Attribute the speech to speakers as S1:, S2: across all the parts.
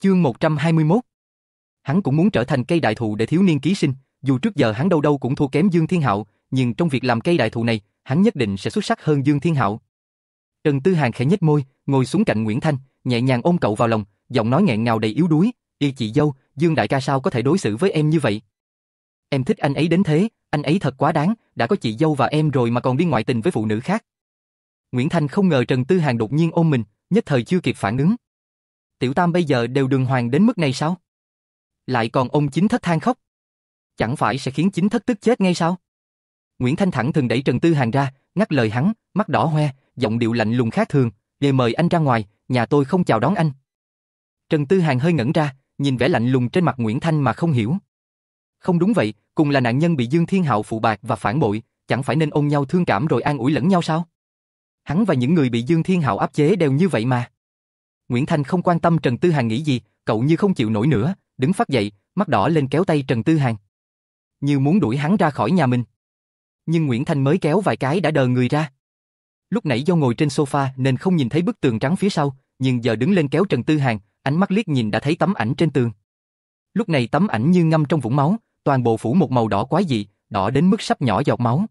S1: Chương 121. Hắn cũng muốn trở thành cây đại thụ để thiếu niên ký sinh, dù trước giờ hắn đâu đâu cũng thua kém Dương Thiên Hạo, nhưng trong việc làm cây đại thụ này, hắn nhất định sẽ xuất sắc hơn Dương Thiên Hạo. Trần Tư Hàn khẽ nhếch môi, ngồi xuống cạnh Nguyễn Thanh, nhẹ nhàng ôm cậu vào lòng, giọng nói nghẹn ngào đầy yếu đuối, "Y chị dâu, Dương đại ca sao có thể đối xử với em như vậy? Em thích anh ấy đến thế, anh ấy thật quá đáng, đã có chị dâu và em rồi mà còn đi ngoại tình với phụ nữ khác." Nguyễn Thanh không ngờ Trần Tư Hàn đột nhiên ôm mình, nhất thời chưa kịp phản ứng. Tiểu Tam bây giờ đều đường hoàng đến mức này sao? Lại còn ôm chính thất than khóc. Chẳng phải sẽ khiến chính thất tức chết ngay sao? Nguyễn Thanh thẳng thừng đẩy Trần Tư Hàn ra, ngắt lời hắn, mắt đỏ hoe, giọng điệu lạnh lùng khác thường, "Để mời anh ra ngoài, nhà tôi không chào đón anh." Trần Tư Hàn hơi ngẩn ra, nhìn vẻ lạnh lùng trên mặt Nguyễn Thanh mà không hiểu. Không đúng vậy, cùng là nạn nhân bị Dương Thiên Hạo phụ bạc và phản bội, chẳng phải nên ôm nhau thương cảm rồi an ủi lẫn nhau sao? Hắn và những người bị Dương Thiên Hạo áp chế đều như vậy mà. Nguyễn Thanh không quan tâm Trần Tư Hàn nghĩ gì, cậu như không chịu nổi nữa, đứng phắt dậy, mắt đỏ lên kéo tay Trần Tư Hàn, như muốn đuổi hắn ra khỏi nhà mình. Nhưng Nguyễn Thanh mới kéo vài cái đã đờ người ra. Lúc nãy do ngồi trên sofa nên không nhìn thấy bức tường trắng phía sau, nhưng giờ đứng lên kéo Trần Tư Hàn, ánh mắt liếc nhìn đã thấy tấm ảnh trên tường. Lúc này tấm ảnh như ngâm trong vũng máu, toàn bộ phủ một màu đỏ quái dị, đỏ đến mức sắp nhỏ giọt máu.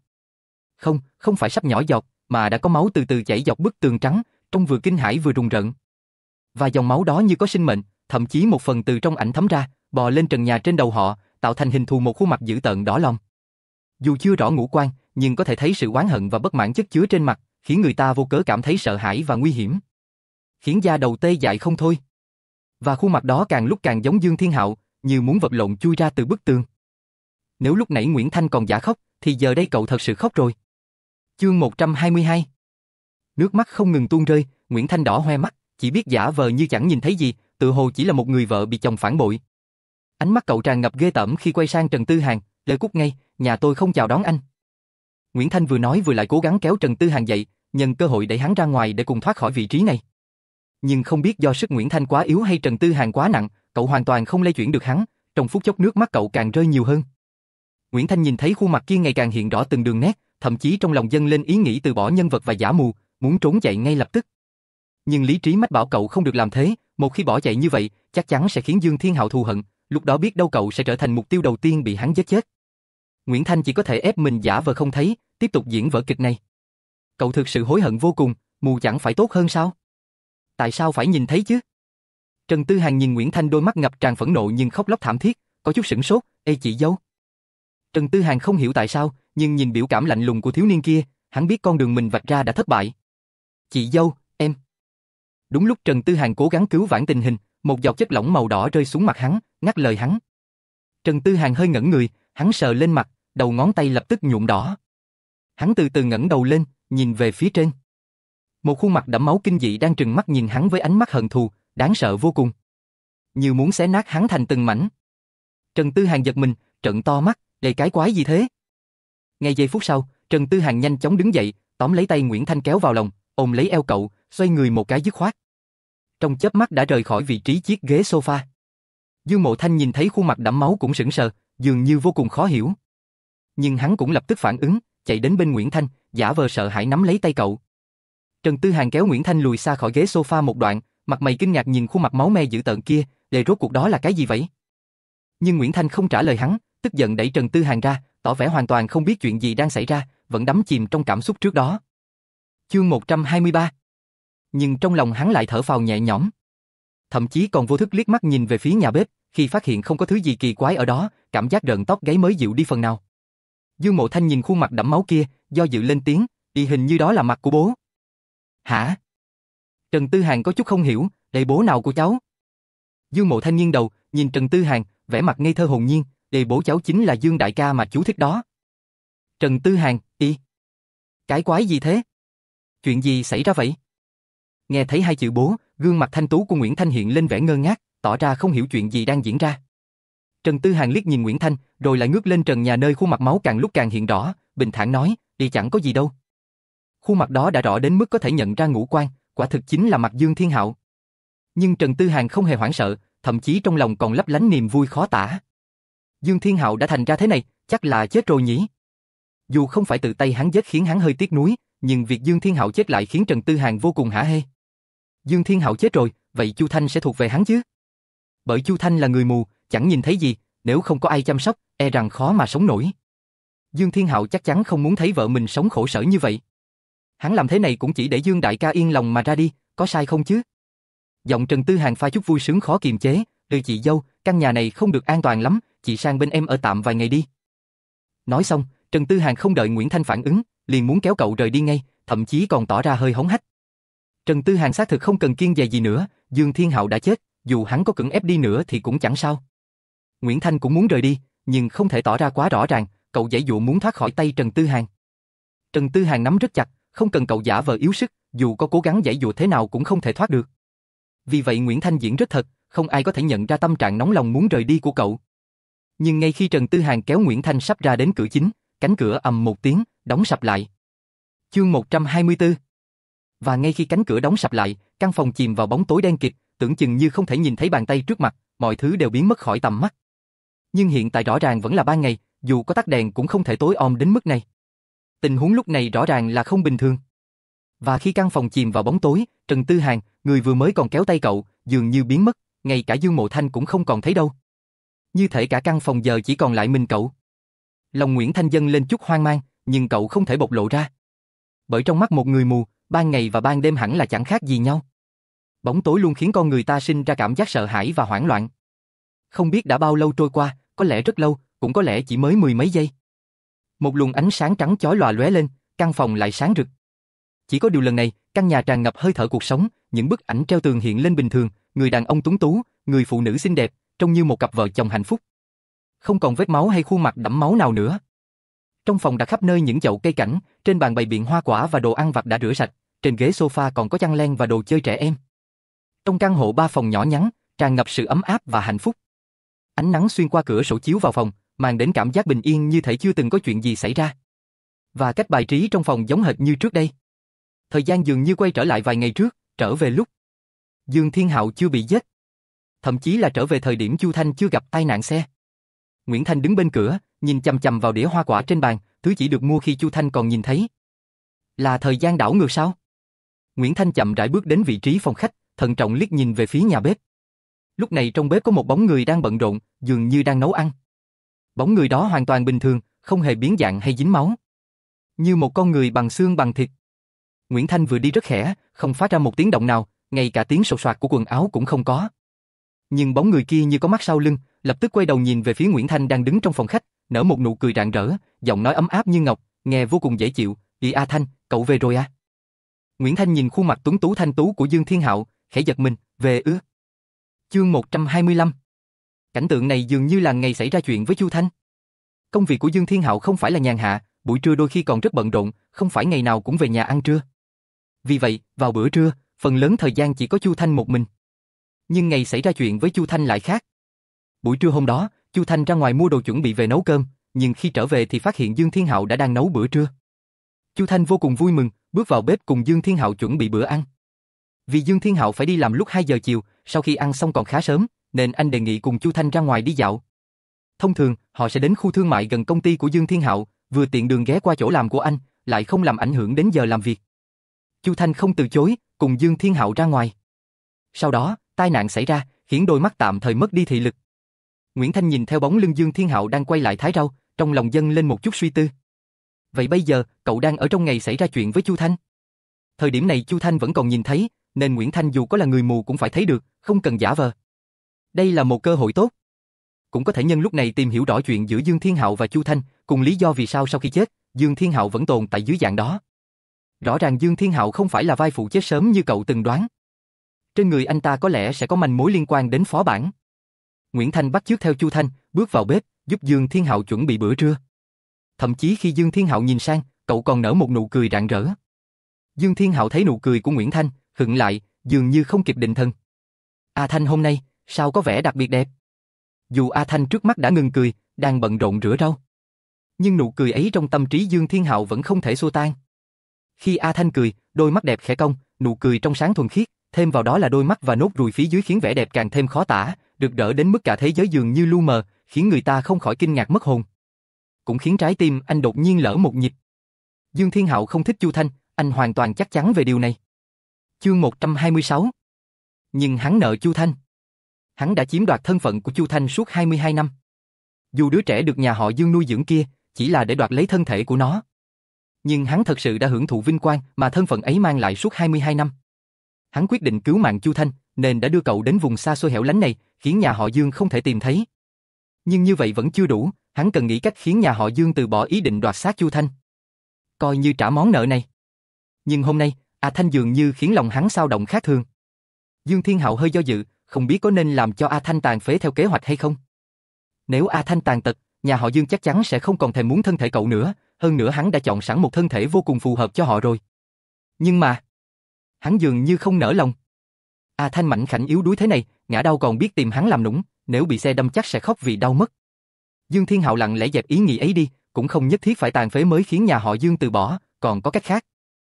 S1: Không phải sắp nhỏ giọt, mà đã có máu từ từ chảy dọc bức tường trắng, trông vừa kinh hãi vừa rùng rợn. Và dòng máu đó như có sinh mệnh, thậm chí một phần từ trong ảnh thấm ra, bò lên trần nhà trên đầu họ, tạo thành hình thù một khuôn mặt dữ tợn đỏ lòm. Dù chưa rõ ngũ quan, nhưng có thể thấy sự oán hận và bất mãn chất chứa trên mặt, khiến người ta vô cớ cảm thấy sợ hãi và nguy hiểm, khiến da đầu tê dại không thôi. Và khuôn mặt đó càng lúc càng giống Dương Thiên Hạo, như muốn vật lộn chui ra từ bức tường. Nếu lúc nãy Nguyễn Thanh còn giả khóc, thì giờ đây cậu thật sự khóc rồi. Chương 122. Nước mắt không ngừng tuôn rơi, Nguyễn Thanh đỏ hoe mắt, chỉ biết giả vờ như chẳng nhìn thấy gì, tự hồ chỉ là một người vợ bị chồng phản bội. Ánh mắt cậu tràn ngập ghê tởm khi quay sang Trần Tư Hàn, "Lời cút ngay, nhà tôi không chào đón anh." Nguyễn Thanh vừa nói vừa lại cố gắng kéo Trần Tư Hàn dậy, nhân cơ hội đẩy hắn ra ngoài để cùng thoát khỏi vị trí này. Nhưng không biết do sức Nguyễn Thanh quá yếu hay Trần Tư Hàn quá nặng, cậu hoàn toàn không lay chuyển được hắn, trong phút chốc nước mắt cậu càng rơi nhiều hơn. Nguyễn Thanh nhìn thấy khuôn mặt kia ngày càng hiện rõ từng đường nét, thậm chí trong lòng dâng lên ý nghĩ từ bỏ nhân vật và giả mù, muốn trốn chạy ngay lập tức. Nhưng lý trí mách bảo cậu không được làm thế, một khi bỏ chạy như vậy, chắc chắn sẽ khiến Dương Thiên Hạo thù hận, lúc đó biết đâu cậu sẽ trở thành mục tiêu đầu tiên bị hắn giết chết. Nguyễn Thanh chỉ có thể ép mình giả vờ không thấy, tiếp tục diễn vở kịch này. Cậu thực sự hối hận vô cùng, mù chẳng phải tốt hơn sao? Tại sao phải nhìn thấy chứ? Trần Tư Hàn nhìn Nguyễn Thanh đôi mắt ngập tràn phẫn nộ nhưng khóc lóc thảm thiết, có chút sửng sốt, "Ê chị dâu." Trần Tư Hàn không hiểu tại sao, nhưng nhìn biểu cảm lạnh lùng của thiếu niên kia, hắn biết con đường mình vạch ra đã thất bại. "Chị dâu, em." Đúng lúc Trần Tư Hàn cố gắng cứu vãn tình hình, một giọt chất lỏng màu đỏ rơi xuống mặt hắn, ngắt lời hắn. Trần Tư Hàn hơi ngẩn người, hắn sờ lên mặt, đầu ngón tay lập tức nhuộm đỏ. Hắn từ từ ngẩng đầu lên, nhìn về phía trên. Một khuôn mặt đẫm máu kinh dị đang trừng mắt nhìn hắn với ánh mắt hận thù, đáng sợ vô cùng, như muốn xé nát hắn thành từng mảnh. Trần Tư Hàn giật mình, trợn to mắt, "Đây cái quái gì thế?" Ngay giây phút sau, Trần Tư Hàn nhanh chóng đứng dậy, tóm lấy tay Nguyễn Thanh kéo vào lòng, ôm lấy eo cậu, xoay người một cái dứt khoát. Trong chớp mắt đã rời khỏi vị trí chiếc ghế sofa. Dương Mộ Thanh nhìn thấy khuôn mặt đẫm máu cũng sững sờ, dường như vô cùng khó hiểu. Nhưng hắn cũng lập tức phản ứng, chạy đến bên Nguyễn Thanh, giả vờ sợ hãi nắm lấy tay cậu. Trần Tư Hàn kéo Nguyễn Thanh lùi xa khỏi ghế sofa một đoạn, mặt mày kinh ngạc nhìn khuôn mặt máu me dữ tợn kia, "Để rốt cuộc đó là cái gì vậy?" Nhưng Nguyễn Thanh không trả lời hắn, tức giận đẩy Trần Tư Hàn ra, tỏ vẻ hoàn toàn không biết chuyện gì đang xảy ra, vẫn đắm chìm trong cảm xúc trước đó. Chương 123. Nhưng trong lòng hắn lại thở phào nhẹ nhõm. Thậm chí còn vô thức liếc mắt nhìn về phía nhà bếp, khi phát hiện không có thứ gì kỳ quái ở đó, cảm giác rợn tóc gáy mới dịu đi phần nào. Dương Mộ Thanh nhìn khuôn mặt đẫm máu kia, do dự lên tiếng, "Y hình như đó là mặt của bố." "Hả?" Trần Tư Hàn có chút không hiểu, "Đây bố nào của cháu?" Dương Mộ Thanh nghiêng đầu, nhìn Trần Tư Hàn, vẻ mặt ngây thơ hồn nhiên, "Đây bố cháu chính là Dương đại ca mà chú thích đó." Trần Tư Hàn, "Y? Cái quái gì thế? Chuyện gì xảy ra vậy?" Nghe thấy hai chữ bố, gương mặt thanh tú của Nguyễn Thanh hiện lên vẻ ngơ ngác, tỏ ra không hiểu chuyện gì đang diễn ra. Trần Tư Hàn liếc nhìn Nguyễn Thanh, rồi lại ngước lên trần nhà nơi khuôn mặt máu càng lúc càng hiện rõ, bình thản nói, "Đi chẳng có gì đâu." Khuôn mặt đó đã rõ đến mức có thể nhận ra ngũ quan, quả thực chính là mặt Dương Thiên Hạo. Nhưng Trần Tư Hàn không hề hoảng sợ, thậm chí trong lòng còn lấp lánh niềm vui khó tả. Dương Thiên Hạo đã thành ra thế này, chắc là chết rồi nhỉ? Dù không phải tự tay hắn giết khiến hắn hơi tiếc nuối, nhưng việc Dương Thiên Hạo chết lại khiến Trần Tư Hàn vô cùng hả hê. Dương Thiên Hạo chết rồi, vậy Chu Thanh sẽ thuộc về hắn chứ? Bởi Chu Thanh là người mù, chẳng nhìn thấy gì, nếu không có ai chăm sóc, e rằng khó mà sống nổi. Dương Thiên Hạo chắc chắn không muốn thấy vợ mình sống khổ sở như vậy. Hắn làm thế này cũng chỉ để Dương đại ca yên lòng mà ra đi, có sai không chứ? Giọng Trần Tư Hàn pha chút vui sướng khó kiềm chế, chị dâu, căn nhà này không được an toàn lắm, chị sang bên em ở tạm vài ngày đi. Nói xong, Trần Tư Hàn không đợi Nguyễn Thanh phản ứng, liền muốn kéo cậu rời đi ngay, thậm chí còn tỏ ra hơi hống hách. Trần Tư Hàn xác thực không cần kiêng dè gì nữa, Dương Thiên Hạo đã chết, dù hắn có cưỡng ép đi nữa thì cũng chẳng sao. Nguyễn Thanh cũng muốn rời đi, nhưng không thể tỏ ra quá rõ ràng, cậu giãy dụa muốn thoát khỏi tay Trần Tư Hàn. Trần Tư Hàn nắm rất chặt, không cần cậu giả vờ yếu sức, dù có cố gắng giãy dụa thế nào cũng không thể thoát được. Vì vậy Nguyễn Thanh diễn rất thật, không ai có thể nhận ra tâm trạng nóng lòng muốn rời đi của cậu. Nhưng ngay khi Trần Tư Hàn kéo Nguyễn Thanh sắp ra đến cửa chính, cánh cửa ầm một tiếng, đóng sập lại. Chương 124. Và ngay khi cánh cửa đóng sập lại, căn phòng chìm vào bóng tối đen kịt, tưởng chừng như không thể nhìn thấy bàn tay trước mặt, mọi thứ đều biến mất khỏi tầm mắt. Nhưng hiện tại rõ ràng vẫn là ban ngày, dù có tắt đèn cũng không thể tối om đến mức này. Tình huống lúc này rõ ràng là không bình thường. Và khi căn phòng chìm vào bóng tối, Trần Tư Hàn, người vừa mới còn kéo tay cậu, dường như biến mất, ngay cả Dương Mộ Thanh cũng không còn thấy đâu. Như thể cả căn phòng giờ chỉ còn lại mình cậu. Lòng Nguyễn Thanh dâng lên chút hoang mang, nhưng cậu không thể bộc lộ ra. Bởi trong mắt một người mù, ban ngày và ban đêm hẳn là chẳng khác gì nhau. Bóng tối luôn khiến con người ta sinh ra cảm giác sợ hãi và hoảng loạn. Không biết đã bao lâu trôi qua, có lẽ rất lâu, cũng có lẽ chỉ mới mười mấy giây. Một luồng ánh sáng trắng chói lòa lóe lên, căn phòng lại sáng rực. Chỉ có điều lần này, căn nhà tràn ngập hơi thở cuộc sống, những bức ảnh treo tường hiện lên bình thường, người đàn ông tuấn tú, người phụ nữ xinh đẹp, trông như một cặp vợ chồng hạnh phúc. Không còn vết máu hay khuôn mặt đẫm máu nào nữa. Trong phòng đặt khắp nơi những chậu cây cảnh, trên bàn bày biện hoa quả và đồ ăn vặt đã rửa sạch, trên ghế sofa còn có chăn len và đồ chơi trẻ em. Trong căn hộ 3 phòng nhỏ nhắn, tràn ngập sự ấm áp và hạnh phúc. Ánh nắng xuyên qua cửa sổ chiếu vào phòng, mang đến cảm giác bình yên như thể chưa từng có chuyện gì xảy ra. Và cách bài trí trong phòng giống hệt như trước đây. Thời gian dường như quay trở lại vài ngày trước, trở về lúc Dương Thiên Hạo chưa bị giết. Thậm chí là trở về thời điểm Chu Thanh chưa gặp tai nạn xe. Nguyễn Thanh đứng bên cửa, nhìn chằm chằm vào đĩa hoa quả trên bàn, thứ chỉ được mua khi Chu Thanh còn nhìn thấy. Là thời gian đảo ngược sao? Nguyễn Thanh chậm rãi bước đến vị trí phòng khách, thận trọng liếc nhìn về phía nhà bếp. Lúc này trong bếp có một bóng người đang bận rộn, dường như đang nấu ăn. Bóng người đó hoàn toàn bình thường, không hề biến dạng hay dính máu. Như một con người bằng xương bằng thịt. Nguyễn Thanh vừa đi rất khẽ, không phát ra một tiếng động nào, ngay cả tiếng sột soạt của quần áo cũng không có. Nhưng bóng người kia như có mắt sau lưng, lập tức quay đầu nhìn về phía Nguyễn Thanh đang đứng trong phòng khách, nở một nụ cười rạng rỡ, giọng nói ấm áp như ngọc, nghe vô cùng dễ chịu. "Đi A Thanh, cậu về rồi à?" Nguyễn Thanh nhìn khuôn mặt tuấn tú thanh tú của Dương Thiên Hạo, khẽ giật mình, "Về ư?" Chương 125. Cảnh tượng này dường như là ngày xảy ra chuyện với Chu Thanh. Công việc của Dương Thiên Hạo không phải là nhàn hạ, buổi trưa đôi khi còn rất bận rộn, không phải ngày nào cũng về nhà ăn trưa. Vì vậy, vào bữa trưa, phần lớn thời gian chỉ có Chu Thanh một mình. Nhưng ngày xảy ra chuyện với Chu Thanh lại khác. Buổi trưa hôm đó, Chu Thanh ra ngoài mua đồ chuẩn bị về nấu cơm, nhưng khi trở về thì phát hiện Dương Thiên Hạo đã đang nấu bữa trưa. Chu Thanh vô cùng vui mừng, bước vào bếp cùng Dương Thiên Hạo chuẩn bị bữa ăn. Vì Dương Thiên Hạo phải đi làm lúc 2 giờ chiều, sau khi ăn xong còn khá sớm, nên anh đề nghị cùng Chu Thanh ra ngoài đi dạo. Thông thường, họ sẽ đến khu thương mại gần công ty của Dương Thiên Hạo, vừa tiện đường ghé qua chỗ làm của anh, lại không làm ảnh hưởng đến giờ làm việc. Chu Thanh không từ chối, cùng Dương Thiên Hạo ra ngoài. Sau đó, tai nạn xảy ra, khiến đôi mắt tạm thời mất đi thị lực. Nguyễn Thanh nhìn theo bóng lưng Dương Thiên Hạo đang quay lại thái rau, trong lòng dâng lên một chút suy tư. Vậy bây giờ, cậu đang ở trong ngày xảy ra chuyện với Chu Thanh. Thời điểm này Chu Thanh vẫn còn nhìn thấy, nên Nguyễn Thanh dù có là người mù cũng phải thấy được, không cần giả vờ. Đây là một cơ hội tốt. Cũng có thể nhân lúc này tìm hiểu rõ chuyện giữa Dương Thiên Hạo và Chu Thanh, cùng lý do vì sao sau khi chết, Dương Thiên Hạo vẫn tồn tại dưới dạng đó. Rõ ràng Dương Thiên Hạo không phải là vai phụ chết sớm như cậu từng đoán. Trên người anh ta có lẽ sẽ có manh mối liên quan đến phó bản. Nguyễn Thanh bắt chước theo Chu Thanh, bước vào bếp, giúp Dương Thiên Hạo chuẩn bị bữa trưa. Thậm chí khi Dương Thiên Hạo nhìn sang, cậu còn nở một nụ cười rạng rỡ. Dương Thiên Hạo thấy nụ cười của Nguyễn Thanh, khựng lại, dường như không kịp định thần. A Thanh hôm nay, sao có vẻ đặc biệt đẹp? Dù A Thanh trước mắt đã ngừng cười, đang bận rộn rửa rau. Nhưng nụ cười ấy trong tâm trí Dương Thiên Hạo vẫn không thể xua tan. Khi A Thanh cười, đôi mắt đẹp khẽ cong, nụ cười trong sáng thuần khiết, thêm vào đó là đôi mắt và nốt ruồi phía dưới khiến vẻ đẹp càng thêm khó tả, rực rỡ đến mức cả thế giới dường như lu mờ, khiến người ta không khỏi kinh ngạc mất hồn. Cũng khiến trái tim anh đột nhiên lỡ một nhịp. Dương Thiên Hạo không thích Chu Thanh, anh hoàn toàn chắc chắn về điều này. Chương 126. Nhưng hắn nợ Chu Thanh. Hắn đã chiếm đoạt thân phận của Chu Thanh suốt 22 năm. Dù đứa trẻ được nhà họ Dương nuôi dưỡng kia chỉ là để đoạt lấy thân thể của nó, nhưng hắn thật sự đã hưởng thụ vinh quang mà thân phận ấy mang lại suốt 22 năm. Hắn quyết định cứu mạng Chu Thanh, nên đã đưa cậu đến vùng xa xôi hẻo lánh này, khiến nhà họ Dương không thể tìm thấy. Nhưng như vậy vẫn chưa đủ, hắn cần nghĩ cách khiến nhà họ Dương từ bỏ ý định đoạt xác Chu Thanh, coi như trả món nợ này. Nhưng hôm nay, A Thanh dường như khiến lòng hắn xao động khác thường. Dương Thiên Hạo hơi do dự, không biết có nên làm cho A Thanh tàn phế theo kế hoạch hay không. Nếu A Thanh tàn tật, nhà họ Dương chắc chắn sẽ không còn thèm muốn thân thể cậu nữa, hơn nữa hắn đã chọn sẵn một thân thể vô cùng phù hợp cho họ rồi. Nhưng mà, hắn dường như không nỡ lòng. A Thanh mảnh khảnh yếu đuối thế này, ngã đau còn biết tìm hắn làm nũng, nếu bị xe đâm chắc sẽ khóc vì đau mất. Dương Thiên Hạo lặng lẽ dẹp ý nghĩ ấy đi, cũng không nhất thiết phải tàn phế mới khiến nhà họ Dương từ bỏ, còn có cách khác.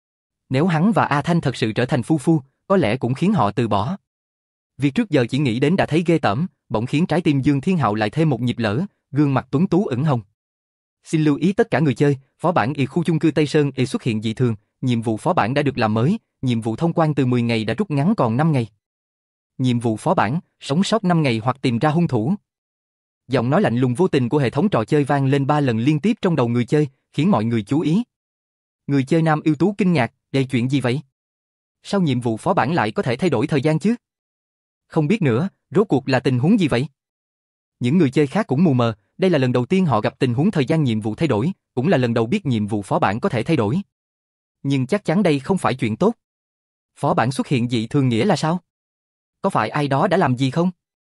S1: Nếu hắn và A Thanh thật sự trở thành phu phu, có lẽ cũng khiến họ từ bỏ. Việc trước giờ chỉ nghĩ đến đã thấy ghê tởm, bỗng khiến trái tim Dương Thiên Hạo lại thêm một nhịp lở, gương mặt tuấn tú ửng hồng. Xin lưu ý tất cả người chơi, phó bản khu chung cư Tây Sơn xuất hiện dị thường, nhiệm vụ phó bản đã được làm mới, nhiệm vụ thông quan từ 10 ngày đã rút ngắn còn 5 ngày. Nhiệm vụ phó bản, sống sót 5 ngày hoặc tìm ra hung thủ. Giọng nói lạnh lùng vô tình của hệ thống trò chơi vang lên 3 lần liên tiếp trong đầu người chơi, khiến mọi người chú ý. Người chơi nam ưu tú kinh ngạc, đây chuyện gì vậy? Sao nhiệm vụ phó bản lại có thể thay đổi thời gian chứ? Không biết nữa, rốt cuộc là tình huống gì vậy? Những người chơi khác cũng mù mờ, đây là lần đầu tiên họ gặp tình huống thời gian nhiệm vụ thay đổi, cũng là lần đầu biết nhiệm vụ phó bản có thể thay đổi. Nhưng chắc chắn đây không phải chuyện tốt. Phó bản xuất hiện dị thường nghĩa là sao? Có phải ai đó đã làm gì không?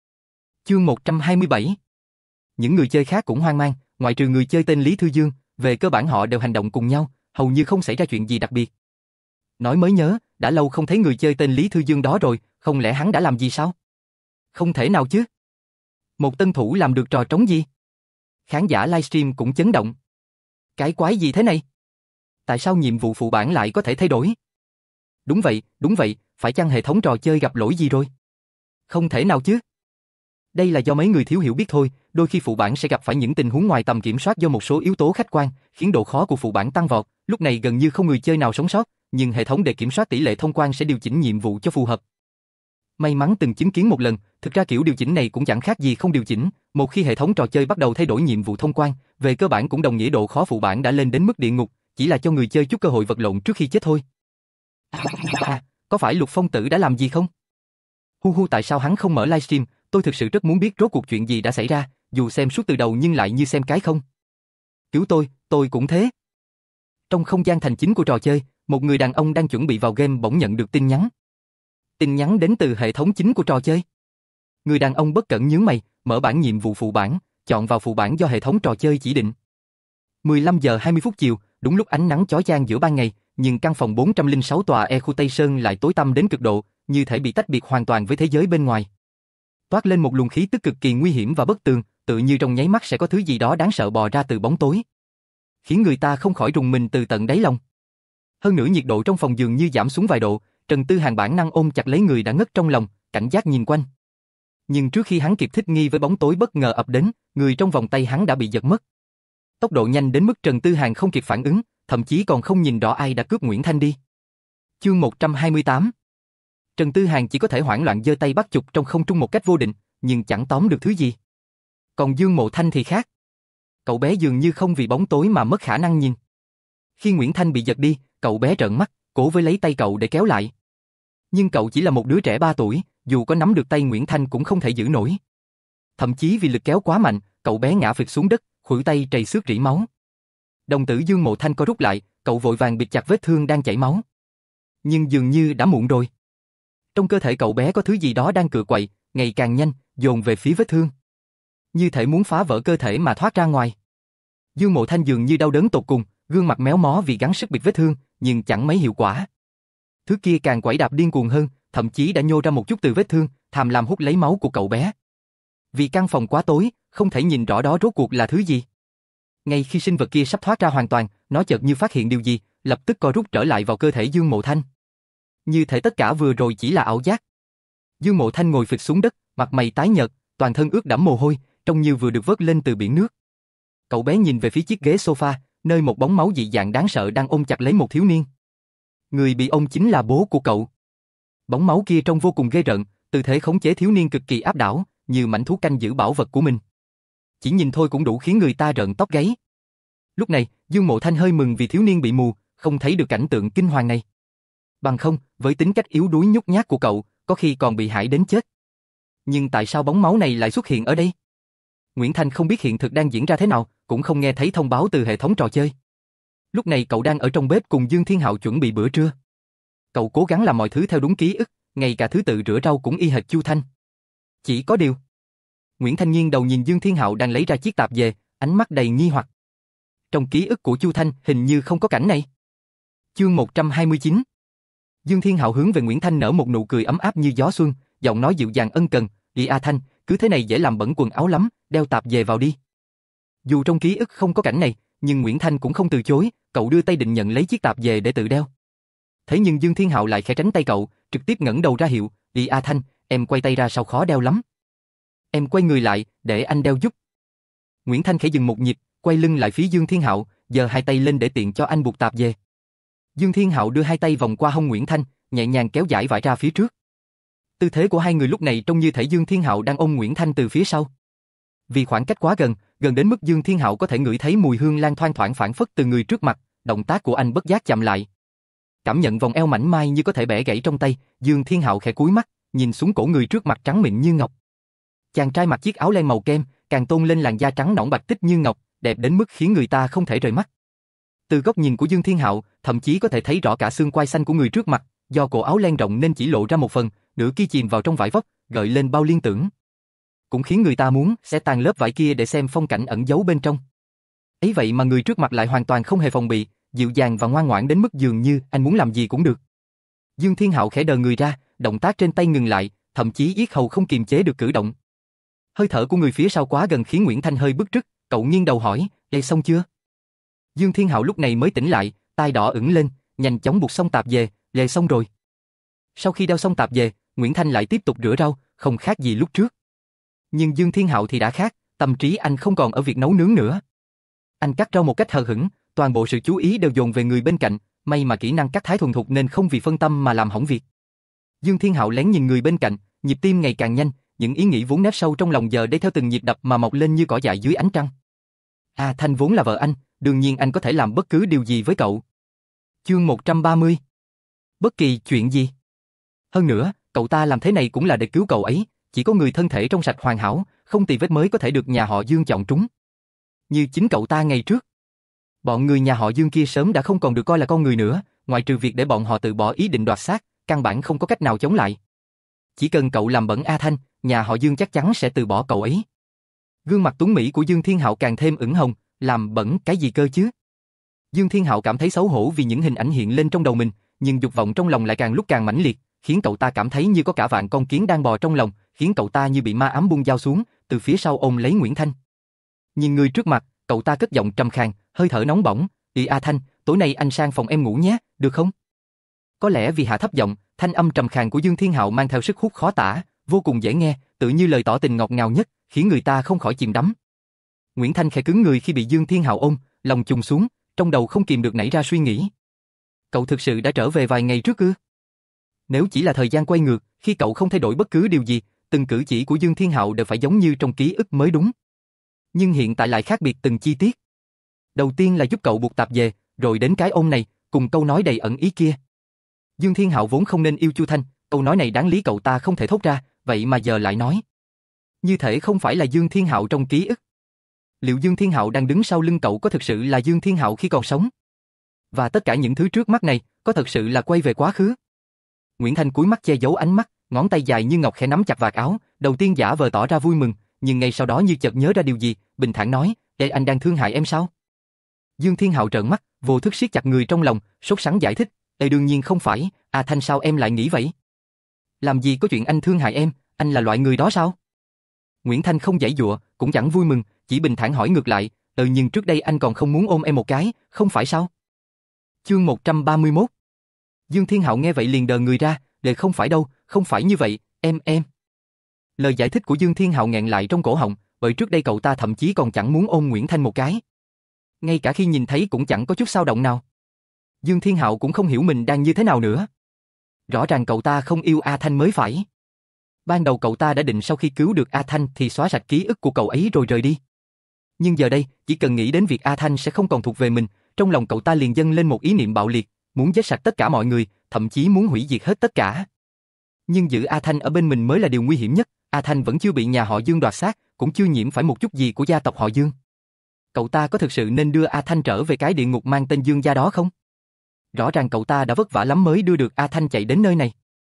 S1: Chương 127. Những người chơi khác cũng hoang mang, ngoại trừ người chơi tên Lý Thư Dương, về cơ bản họ đều hành động cùng nhau, hầu như không xảy ra chuyện gì đặc biệt. Nói mới nhớ, đã lâu không thấy người chơi tên Lý Thư Dương đó rồi, không lẽ hắn đã làm gì sao? Không thể nào chứ. Một tân thủ làm được trò trống gì? Khán giả livestream cũng chấn động. Cái quái gì thế này? Tại sao nhiệm vụ phụ bản lại có thể thay đổi? Đúng vậy, phải chăng hệ thống trò chơi gặp lỗi gì rồi? Không thể nào chứ. Đây là do mấy người thiếu hiểu biết thôi, đôi khi phụ bản sẽ gặp phải những tình huống ngoài tầm kiểm soát do một số yếu tố khách quan, khiến độ khó của phụ bản tăng vọt, lúc này gần như không người chơi nào sống sót, nhưng hệ thống để kiểm soát tỷ lệ thông quan sẽ điều chỉnh nhiệm vụ cho phù hợp. May mắn từng chứng kiến một lần, thực ra kiểu điều chỉnh này cũng chẳng khác gì không điều chỉnh, một khi hệ thống trò chơi bắt đầu thay đổi nhiệm vụ thông quan, về cơ bản cũng đồng nghĩa độ khó phụ bản đã lên đến mức địa ngục, chỉ là cho người chơi chút cơ hội vật lộn trước khi chết thôi. Có phải Lục Phong Tử đã làm gì không? Tại sao hắn không mở livestream, tôi thực sự rất muốn biết rốt cuộc chuyện gì đã xảy ra, dù xem suốt từ đầu nhưng lại như xem cái không. Cứu tôi cũng thế. Trong không gian thành chính của trò chơi, một người đàn ông đang chuẩn bị vào game bỗng nhận được tin nhắn. Tin nhắn đến từ hệ thống chính của trò chơi. Người đàn ông bất cẩn nhướng mày, mở bảng nhiệm vụ phụ bản, chọn vào phụ bản do hệ thống trò chơi chỉ định. 15 giờ 20 phút chiều, đúng lúc ánh nắng chói chang giữa ban ngày, nhưng căn phòng 406 tòa khu Tây Sơn lại tối tăm đến cực độ, như thể bị tách biệt hoàn toàn với thế giới bên ngoài. Toát lên một luồng khí tức cực kỳ nguy hiểm và bất tường, tự như trong nháy mắt sẽ có thứ gì đó đáng sợ bò ra từ bóng tối, khiến người ta không khỏi rùng mình từ tận đáy lòng. Hơn nữa nhiệt độ trong phòng dường như giảm xuống vài độ, Trần Tư Hàn bản năng ôm chặt lấy người đã ngất trong lòng, cảnh giác nhìn quanh. Nhưng trước khi hắn kịp thích nghi với bóng tối bất ngờ ập đến, người trong vòng tay hắn đã bị giật mất. Tốc độ nhanh đến mức Trần Tư Hàn không kịp phản ứng, thậm chí còn không nhìn rõ ai đã cướp Nguyễn Thanh đi. Chương 128. Trần Tư Hàn chỉ có thể hoảng loạn giơ tay bắt chụp trong không trung một cách vô định, nhưng chẳng tóm được thứ gì. Còn Dương Mộ Thanh thì khác. Cậu bé dường như không vì bóng tối mà mất khả năng nhìn. Khi Nguyễn Thanh bị giật đi, cậu bé trợn mắt, cố với lấy tay cậu để kéo lại. Nhưng cậu chỉ là một đứa trẻ 3 tuổi, dù có nắm được tay Nguyễn Thanh cũng không thể giữ nổi. Thậm chí vì lực kéo quá mạnh, cậu bé ngã phịch xuống đất, khuỷu tay trầy xước rỉ máu. Đồng tử Dương Mộ Thanh co rút lại, cậu vội vàng bịt chặt vết thương đang chảy máu. Nhưng dường như đã muộn rồi. Trong cơ thể cậu bé có thứ gì đó đang cựa quậy, ngày càng nhanh, dồn về phía vết thương. Như thể muốn phá vỡ cơ thể mà thoát ra ngoài. Dương Mộ Thanh dường như đau đớn tột cùng, gương mặt méo mó vì gắng sức bịt vết thương, nhưng chẳng mấy hiệu quả. Thứ kia càng quẩy đạp điên cuồng hơn, thậm chí đã nhô ra một chút từ vết thương, tham lam hút lấy máu của cậu bé. Vì căn phòng quá tối, không thể nhìn rõ đó rốt cuộc là thứ gì. Ngay khi sinh vật kia sắp thoát ra hoàn toàn, nó chợt như phát hiện điều gì, lập tức co rút trở lại vào cơ thể Dương Mộ Thanh. Như thể tất cả vừa rồi chỉ là ảo giác. Dương Mộ Thanh ngồi phịch xuống đất, mặt mày tái nhợt, toàn thân ướt đẫm mồ hôi, trông như vừa được vớt lên từ biển nước. Cậu bé nhìn về phía chiếc ghế sofa, nơi một bóng máu dị dạng đáng sợ đang ôm chặt lấy một thiếu niên. Người bị ôm chính là bố của cậu. Bóng máu kia trông vô cùng ghê rợn, tư thế khống chế thiếu niên cực kỳ áp đảo, như mãnh thú canh giữ bảo vật của mình. Chỉ nhìn thôi cũng đủ khiến người ta rợn tóc gáy. Lúc này, Dương Mộ Thanh hơi mừng vì thiếu niên bị mù, không thấy được cảnh tượng kinh hoàng này. Bằng không, với tính cách yếu đuối nhút nhát của cậu, có khi còn bị hại đến chết. Nhưng tại sao bóng máu này lại xuất hiện ở đây? Nguyễn Thanh không biết hiện thực đang diễn ra thế nào, cũng không nghe thấy thông báo từ hệ thống trò chơi. Lúc này cậu đang ở trong bếp cùng Dương Thiên Hạo chuẩn bị bữa trưa. Cậu cố gắng làm mọi thứ theo đúng ký ức, ngay cả thứ tự rửa rau cũng y hệt Chu Thanh. Chỉ có điều, Nguyễn Thanh nghiêng đầu nhìn Dương Thiên Hạo đang lấy ra chiếc tạp dề, ánh mắt đầy nghi hoặc. Trong ký ức của Chu Thanh hình như không có cảnh này. Chương 129. Dương Thiên Hạo hướng về Nguyễn Thanh nở một nụ cười ấm áp như gió xuân, giọng nói dịu dàng ân cần, "Đi A Thanh, cứ thế này dễ làm bẩn quần áo lắm, đeo tạp dề vào đi." Dù trong ký ức không có cảnh này, nhưng Nguyễn Thanh cũng không từ chối, cậu đưa tay định nhận lấy chiếc tạp dề để tự đeo. Thế nhưng Dương Thiên Hạo lại khẽ tránh tay cậu, trực tiếp ngẩng đầu ra hiệu, "Đi A Thanh, em quay tay ra sao khó đeo lắm. Em quay người lại, để anh đeo giúp." Nguyễn Thanh khẽ dừng một nhịp, quay lưng lại phía Dương Thiên Hạo, giơ hai tay lên để tiện cho anh buộc tạp dề. Dương Thiên Hạo đưa hai tay vòng qua hông Nguyễn Thanh, nhẹ nhàng kéo dải vải ra phía trước. Tư thế của hai người lúc này trông như thể Dương Thiên Hạo đang ôm Nguyễn Thanh từ phía sau. Vì khoảng cách quá gần, gần đến mức Dương Thiên Hạo có thể ngửi thấy mùi hương lan thoang thoảng phảng phất từ người trước mặt, động tác của anh bất giác chậm lại. Cảm nhận vòng eo mảnh mai như có thể bẻ gãy trong tay, Dương Thiên Hạo khẽ cúi mắt, nhìn xuống cổ người trước mặt trắng mịn như ngọc. Chàng trai mặc chiếc áo len màu kem, càng tôn lên làn da trắng nõn bạch tích như ngọc, đẹp đến mức khiến người ta không thể rời mắt. Từ góc nhìn của Dương Thiên Hạo, thậm chí có thể thấy rõ cả xương quai xanh của người trước mặt, do cổ áo len rộng nên chỉ lộ ra một phần, nửa kia chìm vào trong vải vóc, gợi lên bao liên tưởng. Cũng khiến người ta muốn sẽ tàn lớp vải kia để xem phong cảnh ẩn giấu bên trong. Ấy vậy mà người trước mặt lại hoàn toàn không hề phòng bị, dịu dàng và ngoan ngoãn đến mức dường như anh muốn làm gì cũng được. Dương Thiên Hạo khẽ đờ người ra, động tác trên tay ngừng lại, thậm chí yết hầu không kiềm chế được cử động. Hơi thở của người phía sau quá gần khiến Nguyễn Thanh hơi bứt rứt, cậu nghiêng đầu hỏi, "Đây xong chưa?" Dương Thiên Hạo lúc này mới tỉnh lại, tai đỏ ửng lên, nhanh chóng buộc xong tạp dề, "Lề xong rồi." Sau khi đeo xong tạp dề, Nguyễn Thanh lại tiếp tục rửa rau, không khác gì lúc trước. Nhưng Dương Thiên Hạo thì đã khác, tâm trí anh không còn ở việc nấu nướng nữa. Anh cắt rau một cách hờ hững, toàn bộ sự chú ý đều dồn về người bên cạnh, may mà kỹ năng cắt thái thuần thục nên không vì phân tâm mà làm hỏng việc. Dương Thiên Hạo lén nhìn người bên cạnh, nhịp tim ngày càng nhanh, những ý nghĩ vốn nếp sâu trong lòng giờ đây theo từng nhịp đập mà mọc lên như cỏ dại dưới ánh trăng. A Thanh vốn là vợ anh, đương nhiên anh có thể làm bất cứ điều gì với cậu. Chương 130. Bất kỳ chuyện gì. Hơn nữa, cậu ta làm thế này cũng là để cứu cậu ấy, chỉ có người thân thể trong sạch hoàn hảo, không tì vết mới có thể được nhà họ Dương chọn trúng. Như chính cậu ta ngày trước. Bọn người nhà họ Dương kia sớm đã không còn được coi là con người nữa, ngoại trừ việc để bọn họ từ bỏ ý định đoạt xác, căn bản không có cách nào chống lại. Chỉ cần cậu làm bẩn A Thanh, nhà họ Dương chắc chắn sẽ từ bỏ cậu ấy. Gương mặt tuấn mỹ của Dương Thiên Hạo càng thêm ửng hồng, làm bẩn cái gì cơ chứ? Dương Thiên Hạo cảm thấy xấu hổ vì những hình ảnh hiện lên trong đầu mình, nhưng dục vọng trong lòng lại càng lúc càng mãnh liệt, khiến cậu ta cảm thấy như có cả vạn con kiến đang bò trong lòng, khiến cậu ta như bị ma ám buông dao xuống, từ phía sau ôm lấy Nguyễn Thanh. Nhìn người trước mặt, cậu ta cất giọng trầm khàn, hơi thở nóng bỏng, "Đi A Thanh, tối nay anh sang phòng em ngủ nhé, được không?" Có lẽ vì hạ thấp giọng, thanh âm trầm khàn của Dương Thiên Hạo mang theo sức hút khó tả, vô cùng dễ nghe, tự như lời tỏ tình ngọt ngào nhất, khiến người ta không khỏi chìm đắm. Nguyễn Thanh khẽ cứng người khi bị Dương Thiên Hạo ôm, lòng trùng xuống, trong đầu không kìm được nảy ra suy nghĩ. Cậu thực sự đã trở về vài ngày trước ư? Nếu chỉ là thời gian quay ngược, khi cậu không thay đổi bất cứ điều gì, từng cử chỉ của Dương Thiên Hạo đều phải giống như trong ký ức mới đúng. Nhưng hiện tại lại khác biệt từng chi tiết. Đầu tiên là giúp cậu buộc tạp dề, rồi đến cái ôm này, cùng câu nói đầy ẩn ý kia. Dương Thiên Hạo vốn không nên yêu Chu Thanh, câu nói này đáng lý cậu ta không thể thốt ra, vậy mà giờ lại nói. Như thể không phải là Dương Thiên Hạo trong ký ức. Liệu Dương Thiên Hạo đang đứng sau lưng cậu có thực sự là Dương Thiên Hạo khi còn sống? Và tất cả những thứ trước mắt này có thực sự là quay về quá khứ? Nguyễn Thanh cúi mắt che giấu ánh mắt, ngón tay dài như ngọc khẽ nắm chặt vạt áo, đầu tiên giả vờ tỏ ra vui mừng, nhưng ngay sau đó như chợt nhớ ra điều gì, bình thản nói, "Ê, anh đang thương hại em sao?" Dương Thiên Hạo trợn mắt, vô thức siết chặt người trong lòng, sốt sắng giải thích, "Ê, đương nhiên không phải, A Thanh sao em lại nghĩ vậy? Làm gì có chuyện anh thương hại em, anh là loại người đó sao?" Nguyễn Thanh không giãy giụa, cũng chẳng vui mừng, chỉ bình thản hỏi ngược lại, nhưng trước đây anh còn không muốn ôm em một cái, không phải sao?" Chương 131. Dương Thiên Hạo nghe vậy liền đờ người ra, "Để không phải đâu, không phải như vậy, em." Lời giải thích của Dương Thiên Hạo nghẹn lại trong cổ họng, bởi trước đây cậu ta thậm chí còn chẳng muốn ôm Nguyễn Thanh một cái. Ngay cả khi nhìn thấy cũng chẳng có chút dao động nào. Dương Thiên Hạo cũng không hiểu mình đang như thế nào nữa. Rõ ràng cậu ta không yêu A Thanh mới phải. Ban đầu cậu ta đã định sau khi cứu được A Thanh thì xóa sạch ký ức của cậu ấy rồi rời đi. Nhưng giờ đây, chỉ cần nghĩ đến việc A Thanh sẽ không còn thuộc về mình, trong lòng cậu ta liền dâng lên một ý niệm bạo liệt, muốn giết sạch tất cả mọi người, thậm chí muốn hủy diệt hết tất cả. Nhưng giữ A Thanh ở bên mình mới là điều nguy hiểm nhất, A Thanh vẫn chưa bị nhà họ Dương đoạt xác, cũng chưa nhiễm phải một chút gì của gia tộc họ Dương. Cậu ta có thực sự nên đưa A Thanh trở về cái địa ngục mang tên Dương gia đó không? Rõ ràng cậu ta đã vất vả lắm mới đưa được A Thanh chạy đến nơi này.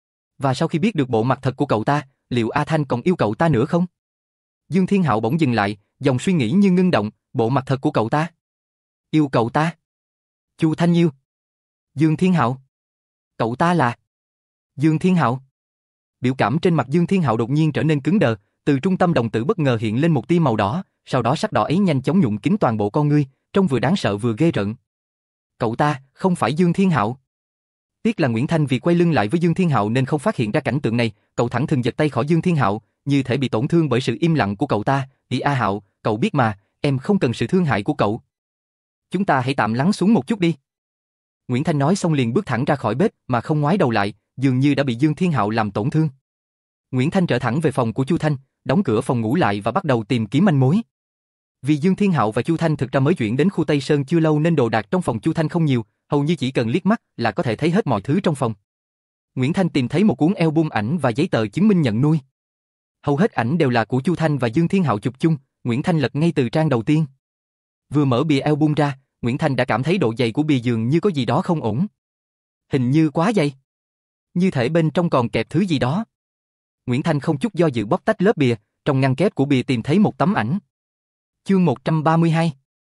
S1: Và sau khi biết được bộ mặt thật của cậu ta, liệu A Thanh còn yêu cậu ta nữa không? Dương Thiên Hạo bỗng dừng lại, dòng suy nghĩ như ngưng động, bộ mặt thật của cậu ta. Yêu cậu ta? Chu Thanh Nhiêu? Dương Thiên Hạo? Cậu ta là Dương Thiên Hạo? Biểu cảm trên mặt Dương Thiên Hạo đột nhiên trở nên cứng đờ, từ trung tâm đồng tử bất ngờ hiện lên một tia màu đỏ, sau đó sắc đỏ ấy nhanh chóng nhuộm kín toàn bộ con ngươi, trông vừa đáng sợ vừa ghê rợn. Cậu ta không phải Dương Thiên Hạo. Tiếc là Nguyễn Thanh vì quay lưng lại với Dương Thiên Hạo nên không phát hiện ra cảnh tượng này, cậu thẳng thừng giật tay khỏi Dương Thiên Hạo, như thể bị tổn thương bởi sự im lặng của cậu ta. "Ý A Hạo, cậu biết mà, em không cần sự thương hại của cậu. Chúng ta hãy tạm lắng xuống một chút đi." Nguyễn Thanh nói xong liền bước thẳng ra khỏi bếp mà không ngoái đầu lại, dường như đã bị Dương Thiên Hạo làm tổn thương. Nguyễn Thanh trở thẳng về phòng của Chu Thanh, đóng cửa phòng ngủ lại và bắt đầu tìm kiếm manh mối. Vì Dương Thiên Hạo và Chu Thanh thực ra mới chuyển đến khu Tây Sơn chưa lâu nên đồ đạc trong phòng Chu Thanh không nhiều, hầu như chỉ cần liếc mắt là có thể thấy hết mọi thứ trong phòng. Nguyễn Thanh tìm thấy một cuốn album ảnh và giấy tờ chứng minh nhận nuôi. Hầu hết ảnh đều là của Chu Thanh và Dương Thiên Hạo chụp chung, Nguyễn Thanh lật ngay từ trang đầu tiên. Vừa mở bìa album ra, Nguyễn Thanh đã cảm thấy độ dày của bìa dường như có gì đó không ổn. Hình như quá dày. Như thể bên trong còn kẹp thứ gì đó. Nguyễn Thanh không chút do dự bóc tách lớp bìa, trong ngăn kép của bìa tìm thấy một tấm ảnh. Chương 132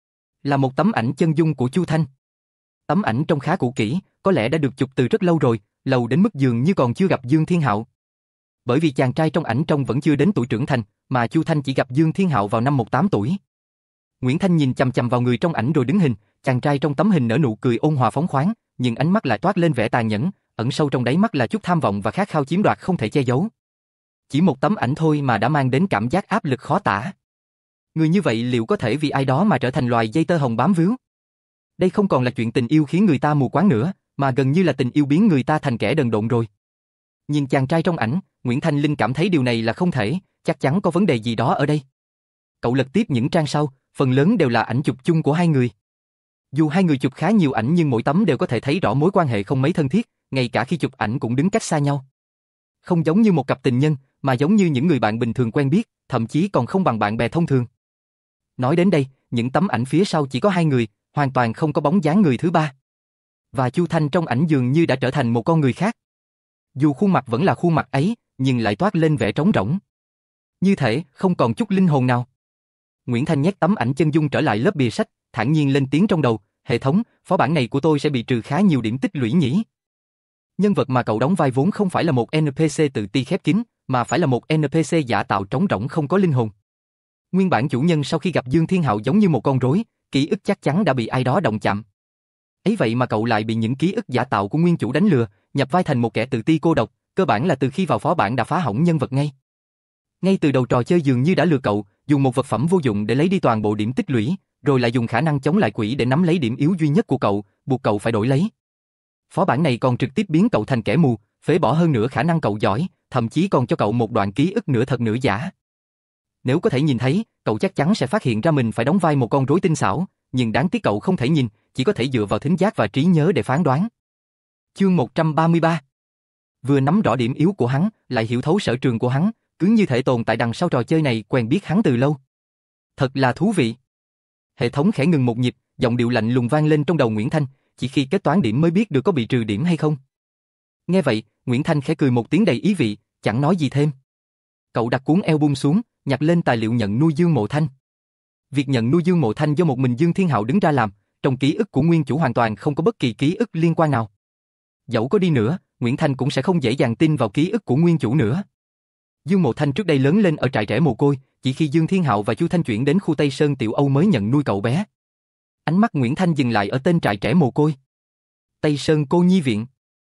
S1: là một tấm ảnh chân dung của Chu Thanh. Tấm ảnh trông khá cũ kỹ, có lẽ đã được chụp từ rất lâu rồi, lâu đến mức dường như còn chưa gặp Dương Thiên Hạo. Bởi vì chàng trai trong ảnh trông vẫn chưa đến tuổi trưởng thành, mà Chu Thanh chỉ gặp Dương Thiên Hạo vào năm 18 tuổi. Nguyễn Thanh nhìn chằm chằm vào người trong ảnh rồi đứng hình, chàng trai trong tấm hình nở nụ cười ôn hòa phóng khoáng, nhưng ánh mắt lại toát lên vẻ tàn nhẫn, ẩn sâu trong đáy mắt là chút tham vọng và khát khao chiếm đoạt không thể che giấu. Chỉ một tấm ảnh thôi mà đã mang đến cảm giác áp lực khó tả. Người như vậy liệu có thể vì ai đó mà trở thành loài dây tơ hồng bám víu? Đây không còn là chuyện tình yêu khiến người ta mù quáng nữa, mà gần như là tình yêu biến người ta thành kẻ đần độn rồi. Nhìn chàng trai trong ảnh, Nguyễn Thanh Linh cảm thấy điều này là không thể, chắc chắn có vấn đề gì đó ở đây. Cậu lật tiếp những trang sau, phần lớn đều là ảnh chụp chung của hai người. Dù hai người chụp khá nhiều ảnh nhưng mỗi tấm đều có thể thấy rõ mối quan hệ không mấy thân thiết, ngay cả khi chụp ảnh cũng đứng cách xa nhau. Không giống như một cặp tình nhân, mà giống như những người bạn bình thường quen biết, thậm chí còn không bằng bạn bè thông thường. Nói đến đây, những tấm ảnh phía sau chỉ có hai người, hoàn toàn không có bóng dáng người thứ ba. Và Chu Thanh trong ảnh dường như đã trở thành một con người khác. Dù khuôn mặt vẫn là khuôn mặt ấy, nhưng lại toát lên vẻ trống rỗng. Như thể không còn chút linh hồn nào. Nguyễn Thanh nhét tấm ảnh chân dung trở lại lớp bìa sách, thản nhiên lên tiếng trong đầu, "Hệ thống, phó bản này của tôi sẽ bị trừ khá nhiều điểm tích lũy nhỉ?" Nhân vật mà cậu đóng vai vốn không phải là một NPC tự ti khép kín, mà phải là một NPC giả tạo trống rỗng không có linh hồn. Nguyên bản chủ nhân sau khi gặp Dương Thiên Hạo giống như một con rối, ký ức chắc chắn đã bị ai đó động chạm. Ấy vậy mà cậu lại bị những ký ức giả tạo của nguyên chủ đánh lừa, nhập vai thành một kẻ tự ti cô độc, cơ bản là từ khi vào phó bản đã phá hỏng nhân vật ngay. Ngay từ đầu trò chơi dường như đã lừa cậu, dùng một vật phẩm vô dụng để lấy đi toàn bộ điểm tích lũy, rồi lại dùng khả năng chống lại quỷ để nắm lấy điểm yếu duy nhất của cậu, buộc cậu phải đổi lấy. Phó bản này còn trực tiếp biến cậu thành kẻ mù, phế bỏ hơn nữa khả năng cậu giỏi, thậm chí còn cho cậu một đoạn ký ức nửa thật nửa giả. Nếu có thể nhìn thấy, cậu chắc chắn sẽ phát hiện ra mình phải đóng vai một con rối tinh xảo, nhưng đáng tiếc cậu không thể nhìn, chỉ có thể dựa vào thính giác và trí nhớ để phán đoán. Chương 133 Vừa nắm rõ điểm yếu của hắn, lại hiểu thấu sở trường của hắn, cứ như thể tồn tại đằng sau trò chơi này quen biết hắn từ lâu. Thật là thú vị. Hệ thống khẽ ngừng một nhịp, giọng điệu lạnh lùng vang lên trong đầu Nguyễn Thanh, chỉ khi kết toán điểm mới biết được có bị trừ điểm hay không. Nghe vậy, Nguyễn Thanh khẽ cười một tiếng đầy ý vị, chẳng nói gì thêm. Cậu đặt cuốn album xuống, nhặt lên tài liệu nhận nuôi Dương Mộ Thanh. Việc nhận nuôi Dương Mộ Thanh do một mình Dương Thiên Hạo đứng ra làm, trong ký ức của nguyên chủ hoàn toàn không có bất kỳ ký ức liên quan nào. Dẫu có đi nữa, Nguyễn Thanh cũng sẽ không dễ dàng tin vào ký ức của nguyên chủ nữa. Dương Mộ Thanh trước đây lớn lên ở trại trẻ mồ côi, chỉ khi Dương Thiên Hạo và Chu Thanh chuyển đến khu Tây Sơn Tiểu Âu mới nhận nuôi cậu bé. Ánh mắt Nguyễn Thanh dừng lại ở tên trại trẻ mồ côi. Tây Sơn Cô Nhi Viện.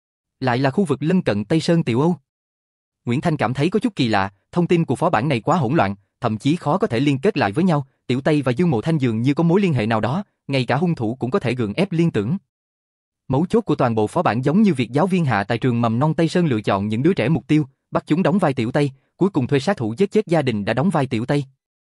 S1: Lại là khu vực lân cận Tây Sơn Tiểu Âu. Nguyễn Thanh cảm thấy có chút kỳ lạ, thông tin của phó bản này quá hỗn loạn, thậm chí khó có thể liên kết lại với nhau, Tiểu Tây và Dương Mộ Thanh dường như có mối liên hệ nào đó, ngay cả hung thủ cũng có thể gượng ép liên tưởng. Mấu chốt của toàn bộ phó bản giống như việc giáo viên hạ tại trường mầm non Tây Sơn lựa chọn những đứa trẻ mục tiêu, bắt chúng đóng vai Tiểu Tây, cuối cùng thuê sát thủ giết chết gia đình đã đóng vai Tiểu Tây.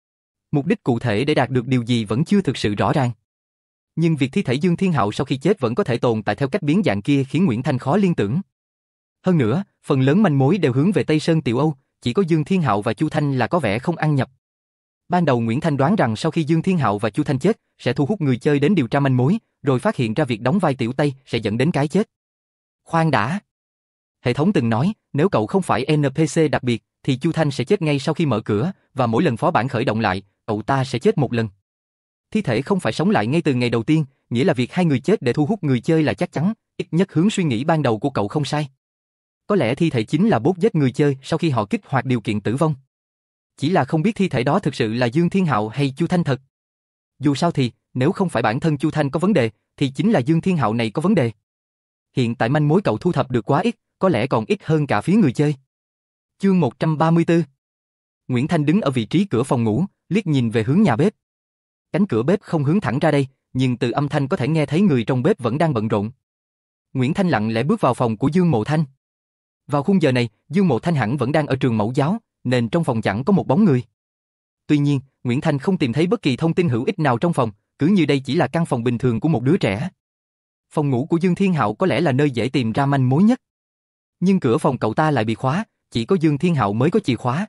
S1: Mục đích cụ thể để đạt được điều gì vẫn chưa thực sự rõ ràng. Nhưng việc thi thể Dương Thiên Hạo sau khi chết vẫn có thể tồn tại theo cách biến dạng kia khiến Nguyễn Thanh khó liên tưởng. Hơn nữa, phần lớn manh mối đều hướng về Tây Sơn Tiểu Âu, chỉ có Dương Thiên Hạo và Chu Thanh là có vẻ không ăn nhập. Ban đầu Nguyễn Thanh đoán rằng sau khi Dương Thiên Hạo và Chu Thanh chết, sẽ thu hút người chơi đến điều tra manh mối, rồi phát hiện ra việc đóng vai Tiểu Tây sẽ dẫn đến cái chết. Khoan đã. Hệ thống từng nói, nếu cậu không phải NPC đặc biệt, thì Chu Thanh sẽ chết ngay sau khi mở cửa, và mỗi lần phó bản khởi động lại, cậu ta sẽ chết một lần. Thi thể không phải sống lại ngay từ ngày đầu tiên, nghĩa là việc hai người chết để thu hút người chơi là chắc chắn, ít nhất hướng suy nghĩ ban đầu của cậu không sai. Có lẽ thi thể chính là bot giết người chơi sau khi họ kích hoạt điều kiện tử vong. Chỉ là không biết thi thể đó thực sự là Dương Thiên Hạo hay Chu Thanh thật. Dù sao thì, nếu không phải bản thân Chu Thanh có vấn đề, thì chính là Dương Thiên Hạo này có vấn đề. Hiện tại manh mối cậu thu thập được quá ít, có lẽ còn ít hơn cả phía người chơi. Chương 134. Nguyễn Thanh đứng ở vị trí cửa phòng ngủ, liếc nhìn về hướng nhà bếp. Cánh cửa bếp không hướng thẳng ra đây, nhưng từ âm thanh có thể nghe thấy người trong bếp vẫn đang bận rộn. Nguyễn Thanh lặng lẽ bước vào phòng của Dương Mộ Thanh. Vào khung giờ này, Dương Mộ Thanh hẳn vẫn đang ở trường mẫu giáo, nên trong phòng chẳng có một bóng người. Tuy nhiên, Nguyễn Thanh không tìm thấy bất kỳ thông tin hữu ích nào trong phòng, cứ như đây chỉ là căn phòng bình thường của một đứa trẻ. Phòng ngủ của Dương Thiên Hạo có lẽ là nơi dễ tìm ra manh mối nhất. Nhưng cửa phòng cậu ta lại bị khóa, chỉ có Dương Thiên Hạo mới có chìa khóa.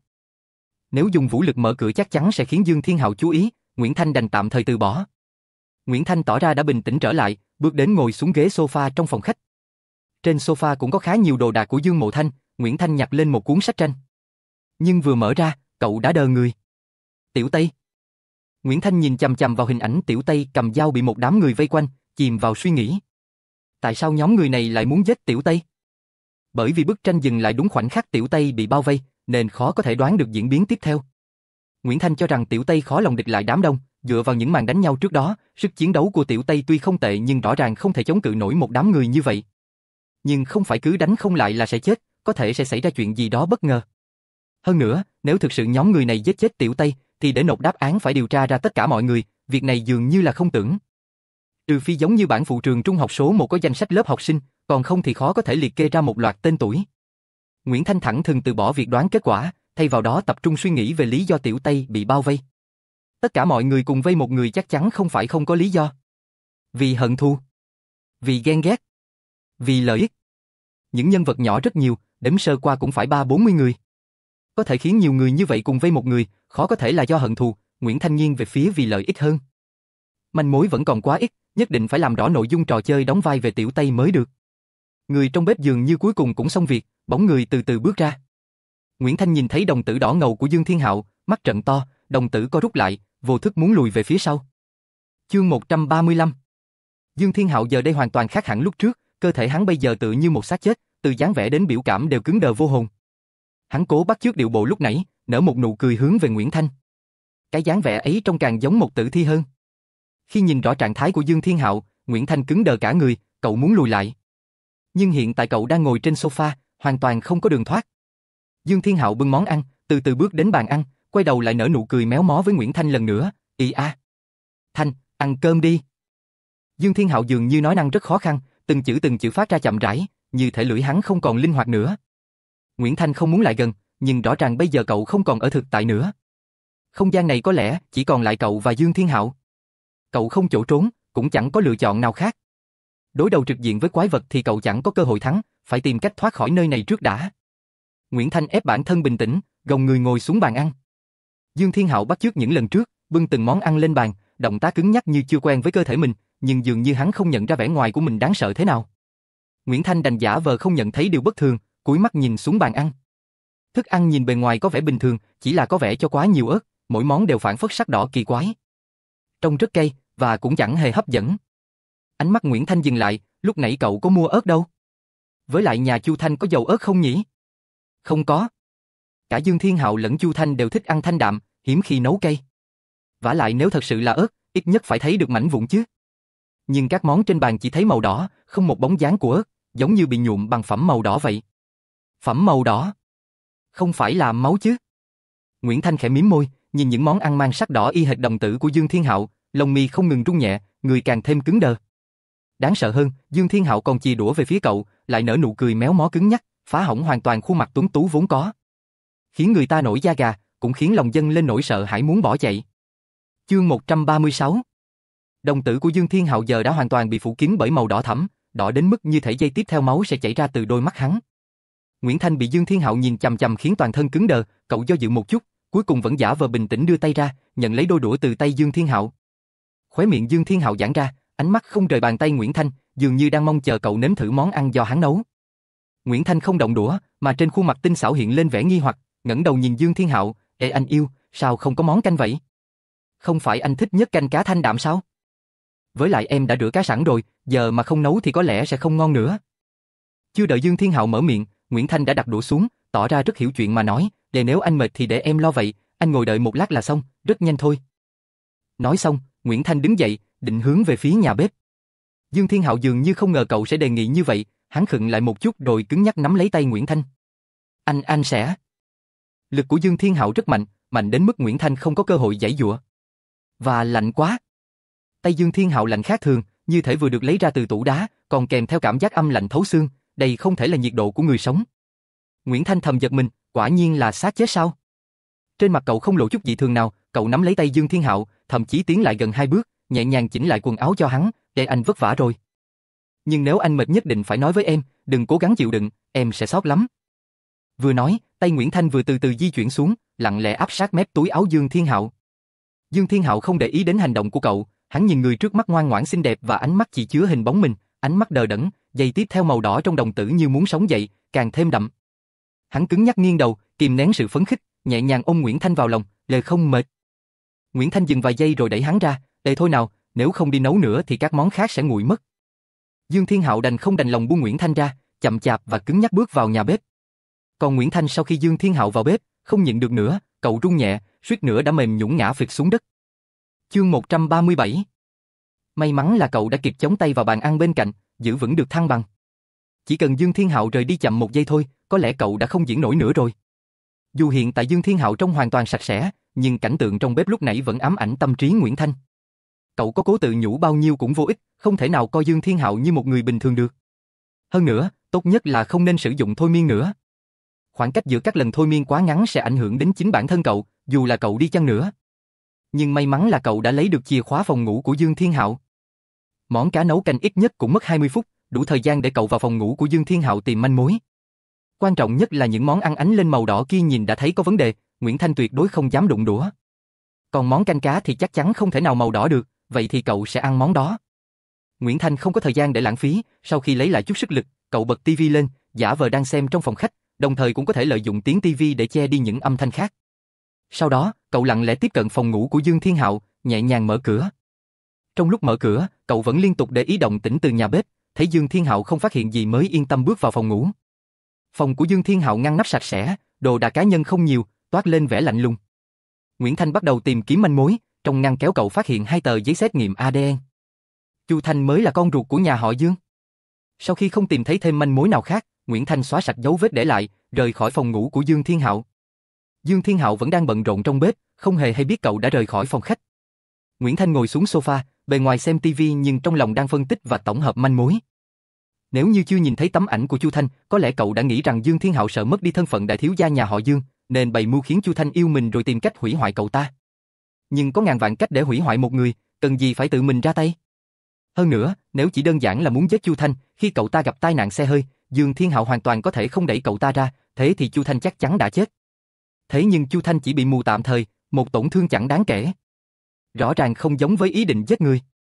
S1: Nếu dùng vũ lực mở cửa chắc chắn sẽ khiến Dương Thiên Hạo chú ý, Nguyễn Thanh đành tạm thời từ bỏ. Nguyễn Thanh tỏ ra đã bình tĩnh trở lại, bước đến ngồi xuống ghế sofa trong phòng khách. Trên sofa cũng có khá nhiều đồ đạc của Dương Mộ Thanh, Nguyễn Thanh nhặt lên một cuốn sách tranh. Nhưng vừa mở ra, cậu đã đờ người. Tiểu Tây. Nguyễn Thanh nhìn chằm chằm vào hình ảnh Tiểu Tây cầm dao bị một đám người vây quanh, chìm vào suy nghĩ. Tại sao nhóm người này lại muốn giết Tiểu Tây? Bởi vì bức tranh dừng lại đúng khoảnh khắc Tiểu Tây bị bao vây, nên khó có thể đoán được diễn biến tiếp theo. Nguyễn Thanh cho rằng Tiểu Tây khó lòng địch lại đám đông, dựa vào những màn đánh nhau trước đó, sức chiến đấu của Tiểu Tây tuy không tệ nhưng rõ ràng không thể chống cự nổi một đám người như vậy. Nhưng không phải cứ đánh không lại là sẽ chết, có thể sẽ xảy ra chuyện gì đó bất ngờ. Hơn nữa, nếu thực sự nhóm người này giết chết Tiểu Tây, thì để nộp đáp án phải điều tra ra tất cả mọi người, việc này dường như là không tưởng. Trừ phi giống như bản phụ trường trung học số 1 có danh sách lớp học sinh, còn không thì khó có thể liệt kê ra một loạt tên tuổi. Nguyễn Thanh thẳng thừng từ bỏ việc đoán kết quả, thay vào đó tập trung suy nghĩ về lý do Tiểu Tây bị bao vây. Tất cả mọi người cùng vây một người chắc chắn không phải không có lý do. Vì hận thù, vì ghen ghét, vì lợi ích. Những nhân vật nhỏ rất nhiều, đếm sơ qua cũng phải 30-40 người. Có thể khiến nhiều người như vậy cùng vây một người, khó có thể là do hận thù, Nguyễn Thanh nghiêng về phía vì lợi ích hơn. Manh mối vẫn còn quá ít, nhất định phải làm rõ nội dung trò chơi đóng vai về Tiểu Tây mới được. Người trong bếp dường như cuối cùng cũng xong việc, bóng người từ từ bước ra. Nguyễn Thanh nhìn thấy đồng tử đỏ ngầu của Dương Thiên Hạo, mắt trợn to, đồng tử co rút lại, vô thức muốn lùi về phía sau. Chương 135. Dương Thiên Hạo giờ đây hoàn toàn khác hẳn lúc trước, cơ thể hắn bây giờ tựa như một xác chết, từ dáng vẻ đến biểu cảm đều cứng đờ vô hồn. Hắn cố bắt chước điệu bộ lúc nãy, nở một nụ cười hướng về Nguyễn Thanh. Cái dáng vẻ ấy trông càng giống một tử thi hơn. Khi nhìn rõ trạng thái của Dương Thiên Hạo, Nguyễn Thanh cứng đờ cả người, cậu muốn lùi lại. Nhưng hiện tại cậu đang ngồi trên sofa, hoàn toàn không có đường thoát. Dương Thiên Hạo bưng món ăn, từ từ bước đến bàn ăn, quay đầu lại nở nụ cười méo mó với Nguyễn Thanh lần nữa. Thanh, ăn cơm đi. Dương Thiên Hạo dường như nói năng rất khó khăn, từng chữ phát ra chậm rãi, như thể lưỡi hắn không còn linh hoạt nữa. Nguyễn Thanh không muốn lại gần, nhưng rõ ràng bây giờ cậu không còn ở thực tại nữa. Không gian này có lẽ chỉ còn lại cậu và Dương Thiên Hạo. Cậu không chỗ trốn, cũng chẳng có lựa chọn nào khác. Đối đầu trực diện với quái vật thì cậu chẳng có cơ hội thắng, phải tìm cách thoát khỏi nơi này trước đã. Nguyễn Thanh ép bản thân bình tĩnh, gồng người ngồi xuống bàn ăn. Dương Thiên Hạo bắt chước những lần trước, bưng từng món ăn lên bàn, động tác cứng nhắc như chưa quen với cơ thể mình, nhưng dường như hắn không nhận ra vẻ ngoài của mình đáng sợ thế nào. Nguyễn Thanh đành giả vờ không nhận thấy điều bất thường, cúi mắt nhìn xuống bàn ăn. Thức ăn nhìn bề ngoài có vẻ bình thường, chỉ là có vẻ cho quá nhiều ớt, mỗi món đều phản phất sắc đỏ kỳ quái. Trông rất cay, và cũng chẳng hề hấp dẫn. Ánh mắt Nguyễn Thanh dừng lại, lúc nãy cậu có mua ớt đâu? Với lại nhà Chu Thanh có dầu ớt không nhỉ? Không có. Cả Dương Thiên Hạo lẫn Chu Thanh đều thích ăn thanh đạm, hiếm khi nấu cay. Vả lại nếu thật sự là ớt, ít nhất phải thấy được mảnh vụn chứ. Nhưng các món trên bàn chỉ thấy màu đỏ, không một bóng dáng của ớt, giống như bị nhuộm bằng phẩm màu đỏ vậy. Phẩm màu đỏ? Không phải là máu chứ? Nguyễn Thanh khẽ mím môi, nhìn những món ăn mang sắc đỏ y hệt đồng tử của Dương Thiên Hạo, lông mi không ngừng rung nhẹ, người càng thêm cứng đờ. Đáng sợ hơn, Dương Thiên Hạo còn chìa đũa về phía cậu, lại nở nụ cười méo mó cứng nhắc, phá hỏng hoàn toàn khuôn mặt tuấn tú vốn có. Khiến người ta nổi da gà, cũng khiến lòng dân lên nỗi sợ hãi muốn bỏ chạy. Chương 136. Đồng tử của Dương Thiên Hạo giờ đã hoàn toàn bị phủ kín bởi màu đỏ thẫm, đỏ đến mức như thể giây tiếp theo máu sẽ chảy ra từ đôi mắt hắn. Nguyễn Thanh bị Dương Thiên Hạo nhìn chằm chằm khiến toàn thân cứng đờ, cậu do dự một chút, cuối cùng vẫn giả vờ bình tĩnh đưa tay ra, nhận lấy đôi đũa từ tay Dương Thiên Hạo. Khóe miệng Dương Thiên Hạo giãn ra, ánh mắt không rời bàn tay Nguyễn Thanh, dường như đang mong chờ cậu nếm thử món ăn do hắn nấu. Nguyễn Thanh không động đũa, mà trên khuôn mặt tinh xảo hiện lên vẻ nghi hoặc, ngẩng đầu nhìn Dương Thiên Hạo, "Ê anh yêu, sao không có món canh vậy? Không phải anh thích nhất canh cá thanh đạm sao? Với lại em đã rửa cá sẵn rồi, giờ mà không nấu thì có lẽ sẽ không ngon nữa." Chưa đợi Dương Thiên Hạo mở miệng, Nguyễn Thanh đã đặt đũa xuống, tỏ ra rất hiểu chuyện mà nói, "Để nếu anh mệt thì để em lo vậy, anh ngồi đợi một lát là xong, rất nhanh thôi." Nói xong, Nguyễn Thanh đứng dậy, định hướng về phía nhà bếp. Dương Thiên Hạo dường như không ngờ cậu sẽ đề nghị như vậy, hắn khựng lại một chút rồi cứng nhắc nắm lấy tay Nguyễn Thanh. Anh sẽ..." Lực của Dương Thiên Hạo rất mạnh, mạnh đến mức Nguyễn Thanh không có cơ hội giãy giụa. Và lạnh quá. Tay Dương Thiên Hạo lạnh khác thường, như thể vừa được lấy ra từ tủ đá, còn kèm theo cảm giác âm lạnh thấu xương, đây không thể là nhiệt độ của người sống. Nguyễn Thanh thầm giật mình, quả nhiên là xác chết sao? Trên mặt cậu không lộ chút dị thường nào, cậu nắm lấy tay Dương Thiên Hạo, thậm chí tiến lại gần 2 bước, nhẹ nhàng chỉnh lại quần áo cho hắn, "Để anh vất vả rồi. Nhưng nếu anh mệt nhất định phải nói với em, đừng cố gắng chịu đựng, em sẽ sót lắm." Vừa nói, tay Nguyễn Thanh vừa từ từ di chuyển xuống, lặng lẽ áp sát mép túi áo Dương Thiên Hạo. Dương Thiên Hạo không để ý đến hành động của cậu, hắn nhìn người trước mắt ngoan ngoãn xinh đẹp và ánh mắt chỉ chứa hình bóng mình, ánh mắt đờ đẫn, giây tiếp theo màu đỏ trong đồng tử như muốn sống dậy, càng thêm đậm. Hắn cứng nhắc nghiêng đầu, kìm nén sự phấn khích, nhẹ nhàng ôm Nguyễn Thanh vào lòng, "Lời không mệt." Nguyễn Thanh dừng vài giây rồi đẩy hắn ra, "Để thôi nào, nếu không đi nấu nữa thì các món khác sẽ nguội mất." Dương Thiên Hạo đành không đành lòng buông Nguyễn Thanh ra, chậm chạp và cứng nhắc bước vào nhà bếp. Còn Nguyễn Thanh sau khi Dương Thiên Hạo vào bếp, không nhịn được nữa, cậu run nhẹ, suýt nữa đã mềm nhũn ngã phịch xuống đất. Chương 137. May mắn là cậu đã kịp chống tay vào bàn ăn bên cạnh, giữ vững được thăng bằng. Chỉ cần Dương Thiên Hạo rời đi chậm một giây thôi, có lẽ cậu đã không diễn nổi nữa rồi. Dù hiện tại Dương Thiên Hạo trông hoàn toàn sạch sẽ, nhưng cảnh tượng trong bếp lúc nãy vẫn ám ảnh tâm trí Nguyễn Thanh. Cậu có cố tự nhủ bao nhiêu cũng vô ích, không thể nào coi Dương Thiên Hạo như một người bình thường được. Hơn nữa, tốt nhất là không nên sử dụng thôi miên nữa. Khoảng cách giữa các lần thôi miên quá ngắn sẽ ảnh hưởng đến chính bản thân cậu, dù là cậu đi chăng nữa. Nhưng may mắn là cậu đã lấy được chìa khóa phòng ngủ của Dương Thiên Hạo. Món cá nấu canh ít nhất cũng mất 20 phút, đủ thời gian để cậu vào phòng ngủ của Dương Thiên Hạo tìm manh mối. Quan trọng nhất là những món ăn ánh lên màu đỏ kia nhìn đã thấy có vấn đề, Nguyễn Thanh tuyệt đối không dám đụng đũa. Còn món canh cá thì chắc chắn không thể nào màu đỏ được, vậy thì cậu sẽ ăn món đó. Nguyễn Thanh không có thời gian để lãng phí, sau khi lấy lại chút sức lực, cậu bật tivi lên, giả vờ đang xem trong phòng khách, đồng thời cũng có thể lợi dụng tiếng tivi để che đi những âm thanh khác. Sau đó, cậu lặng lẽ tiếp cận phòng ngủ của Dương Thiên Hạo, nhẹ nhàng mở cửa. Trong lúc mở cửa, cậu vẫn liên tục để ý động tĩnh từ nhà bếp, thấy Dương Thiên Hạo không phát hiện gì mới yên tâm bước vào phòng ngủ. Phòng của Dương Thiên Hạo ngăn nắp sạch sẽ, đồ đạc cá nhân không nhiều, toát lên vẻ lạnh lùng. Nguyễn Thanh bắt đầu tìm kiếm manh mối, trong ngăn kéo cậu phát hiện 2 tờ giấy xét nghiệm ADN. Chu Thanh mới là con ruột của nhà họ Dương. Sau khi không tìm thấy thêm manh mối nào khác, Nguyễn Thanh xóa sạch dấu vết để lại, rời khỏi phòng ngủ của Dương Thiên Hạo. Dương Thiên Hạo vẫn đang bận rộn trong bếp, không hề hay biết cậu đã rời khỏi phòng khách. Nguyễn Thanh ngồi xuống sofa, bề ngoài xem tivi nhưng trong lòng đang phân tích và tổng hợp manh mối. Nếu như chưa nhìn thấy tấm ảnh của Chu Thanh, có lẽ cậu đã nghĩ rằng Dương Thiên Hạo sợ mất đi thân phận đại thiếu gia nhà họ Dương, nên bày mưu khiến Chu Thanh yêu mình rồi tìm cách hủy hoại cậu ta. Nhưng có ngàn vạn cách để hủy hoại một người, cần gì phải tự mình ra tay. Hơn nữa, nếu chỉ đơn giản là muốn giết Chu Thanh, khi cậu ta gặp tai nạn xe hơi, Dương Thiên Hạo hoàn toàn có thể không đẩy cậu ta ra, thế thì Chu Thanh chắc chắn đã chết. Thế nhưng Chu Thanh chỉ bị mù tạm thời, một tổn thương chẳng đáng kể. Rõ ràng không giống với ý định giết người.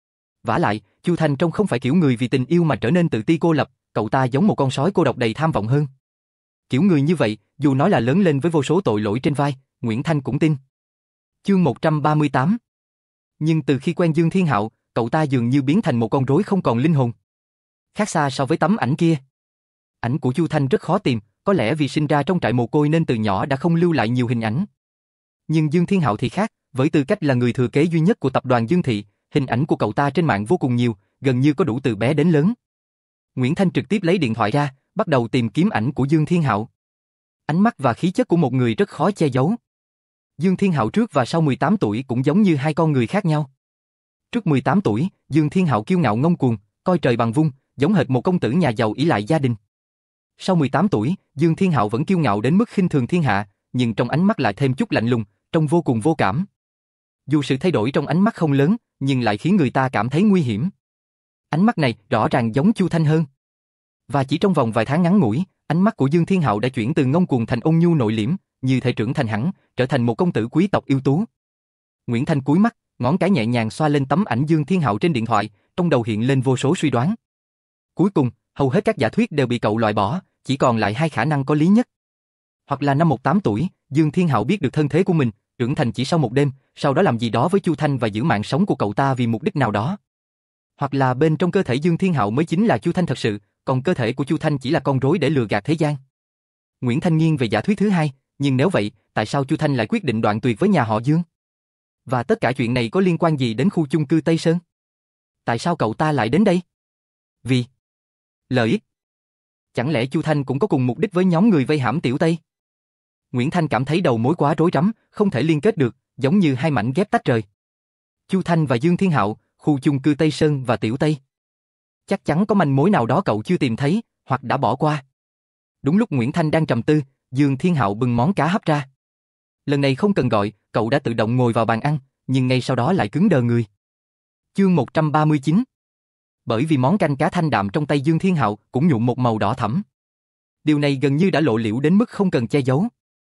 S1: Vả lại, Chu Thanh trông không phải kiểu người vì tình yêu mà trở nên tự ti cô lập, cậu ta giống một con sói cô độc đầy tham vọng hơn. Kiểu người như vậy, dù nói là lớn lên với vô số tội lỗi trên vai, Nguyễn Thanh cũng tin. Chương 138. Nhưng từ khi quen Dương Thiên Hạo, cậu ta dường như biến thành một con rối không còn linh hồn. Khác xa so với tấm ảnh kia. Ảnh của Chu Thanh rất khó tìm, có lẽ vì sinh ra trong trại mồ côi nên từ nhỏ đã không lưu lại nhiều hình ảnh. Nhưng Dương Thiên Hạo thì khác, với tư cách là người thừa kế duy nhất của tập đoàn Dương Thị, hình ảnh của cậu ta trên mạng vô cùng nhiều, gần như có đủ từ bé đến lớn. Nguyễn Thanh trực tiếp lấy điện thoại ra, bắt đầu tìm kiếm ảnh của Dương Thiên Hạo. Ánh mắt và khí chất của một người rất khó che giấu. Dương Thiên Hạo trước và sau 18 tuổi cũng giống như hai con người khác nhau. Trước 18 tuổi, Dương Thiên Hạo kiêu ngạo ngông cuồng, coi trời bằng vung, giống hệt một công tử nhà giàu ỷ lại gia đình. Sau 18 tuổi, Dương Thiên Hạo vẫn kiêu ngạo đến mức khinh thường thiên hạ, nhưng trong ánh mắt lại thêm chút lạnh lùng, trông vô cùng vô cảm. Dù sự thay đổi trong ánh mắt không lớn, nhưng lại khiến người ta cảm thấy nguy hiểm. Ánh mắt này rõ ràng giống Chu Thanh hơn. Và chỉ trong vòng vài tháng ngắn ngủi, ánh mắt của Dương Thiên Hạo đã chuyển từ ngông cuồng thành ôn nhu nội liễm, như thể trưởng thành hẳn, trở thành một công tử quý tộc ưu tú. Nguyễn Thanh cúi mắt, ngón cái nhẹ nhàng xoa lên tấm ảnh Dương Thiên Hạo trên điện thoại, trong đầu hiện lên vô số suy đoán. Cuối cùng, hầu hết các giả thuyết đều bị cậu loại bỏ, chỉ còn lại hai khả năng có lý nhất. Hoặc là năm 18 tuổi, Dương Thiên Hạo biết được thân thế của mình, trưởng thành chỉ sau một đêm, sau đó làm gì đó với Chu Thanh và giữ mạng sống của cậu ta vì mục đích nào đó. Hoặc là bên trong cơ thể Dương Thiên Hạo mới chính là Chu Thanh thật sự, còn cơ thể của Chu Thanh chỉ là con rối để lừa gạt thế gian. Nguyễn Thanh nghiêng về giả thuyết thứ hai, nhưng nếu vậy, tại sao Chu Thanh lại quyết định đoạn tuyệt với nhà họ Dương? Và tất cả chuyện này có liên quan gì đến khu chung cư Tây Sơn? Tại sao cậu ta lại đến đây? Vì lợi ích. Chẳng lẽ Chu Thanh cũng có cùng mục đích với nhóm người vây hãm Tiểu Tây? Nguyễn Thanh cảm thấy đầu mối quá rối rắm, không thể liên kết được, giống như hai mảnh ghép tách rời. Chu Thanh và Dương Thiên Hạo, khu chung cư Tây Sơn và Tiểu Tây. Chắc chắn có manh mối nào đó cậu chưa tìm thấy, hoặc đã bỏ qua. Đúng lúc Nguyễn Thanh đang trầm tư, Dương Thiên Hạo bưng món cá hấp ra. Lần này không cần gọi, cậu đã tự động ngồi vào bàn ăn, nhưng ngay sau đó lại cứng đờ người. Chương 139. Bởi vì món canh cá thanh đạm trong tay Dương Thiên Hạo cũng nhuộm một màu đỏ thẫm. Điều này gần như đã lộ liễu đến mức không cần che giấu.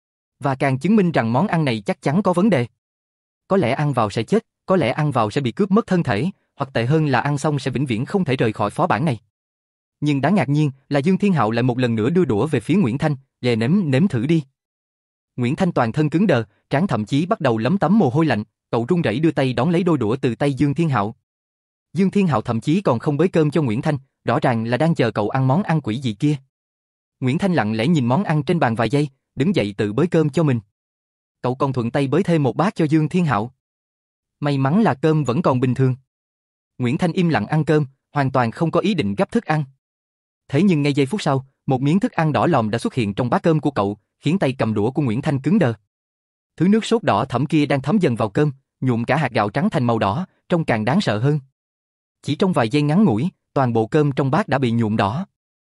S1: Và càng chứng minh rằng món ăn này chắc chắn có vấn đề. Có lẽ ăn vào sẽ chết, có lẽ ăn vào sẽ bị cướp mất thân thể, hoặc tệ hơn là ăn xong sẽ vĩnh viễn không thể rời khỏi phó bản này. Nhưng đáng ngạc nhiên là Dương Thiên Hạo lại một lần nữa đưa đũa về phía Nguyễn Thanh, "Về nếm thử đi." Nguyễn Thanh toàn thân cứng đờ, trán thậm chí bắt đầu lấm tấm mồ hôi lạnh, cậu run rẩy đưa tay đón lấy đôi đũa từ tay Dương Thiên Hạo. Dương Thiên Hạo thậm chí còn không bới cơm cho Nguyễn Thanh, rõ ràng là đang chờ cậu ăn món ăn quỷ dị kia. Nguyễn Thanh lặng lẽ nhìn món ăn trên bàn vài giây, đứng dậy tự bới cơm cho mình. Cậu còn thuận tay bới thêm một bát cho Dương Thiên Hạo. May mắn là cơm vẫn còn bình thường. Nguyễn Thanh im lặng ăn cơm, hoàn toàn không có ý định gắp thức ăn. Thế nhưng ngay giây phút sau, một miếng thức ăn đỏ lòm đã xuất hiện trong bát cơm của cậu, khiến tay cầm đũa của Nguyễn Thanh cứng đờ. Thứ nước sốt đỏ thẫm kia đang thấm dần vào cơm, nhuộm cả hạt gạo trắng thành màu đỏ, trông càng đáng sợ hơn. Chỉ trong vài giây ngắn ngủi, toàn bộ cơm trong bát đã bị nhuộm đỏ.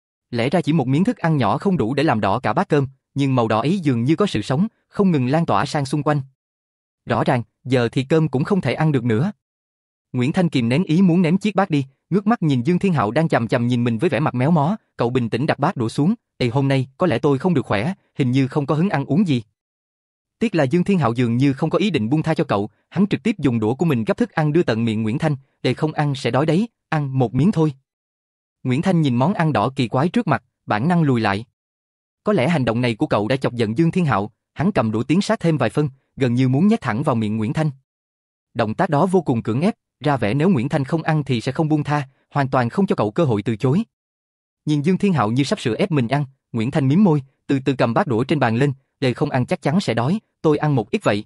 S1: Lẽ ra chỉ một miếng thức ăn nhỏ không đủ để làm đỏ cả bát cơm, nhưng màu đỏ ấy dường như có sự sống, không ngừng lan tỏa sang xung quanh. Rõ ràng, giờ thì cơm cũng không thể ăn được nữa. Nguyễn Thanh kìm nén ý muốn ném chiếc bát đi, ngước mắt nhìn Dương Thiên Hạo đang chằm chằm nhìn mình với vẻ mặt méo mó, cậu bình tĩnh đặt bát đũa xuống, "Ê, hôm nay có lẽ tôi không được khỏe, hình như không có hứng ăn uống gì." Tiếc là Dương Thiên Hạo dường như không có ý định buông tha cho cậu, hắn trực tiếp dùng đũa của mình gắp thức ăn đưa tận miệng Nguyễn Thanh, "Để không ăn sẽ đói đấy, ăn một miếng thôi." Nguyễn Thanh nhìn món ăn đỏ kỳ quái trước mặt, bản năng lùi lại. Có lẽ hành động này của cậu đã chọc giận Dương Thiên Hạo, hắn cầm đũa tiến sát thêm vài phân, gần như muốn nhét thẳng vào miệng Nguyễn Thanh. Động tác đó vô cùng cưỡng ép, ra vẻ nếu Nguyễn Thanh không ăn thì sẽ không buông tha, hoàn toàn không cho cậu cơ hội từ chối. Nhìn Dương Thiên Hạo như sắp sửa ép mình ăn, Nguyễn Thanh mím môi, từ từ cầm bát đũa trên bàn lên, "Để không ăn chắc chắn sẽ đói, tôi ăn một ít vậy."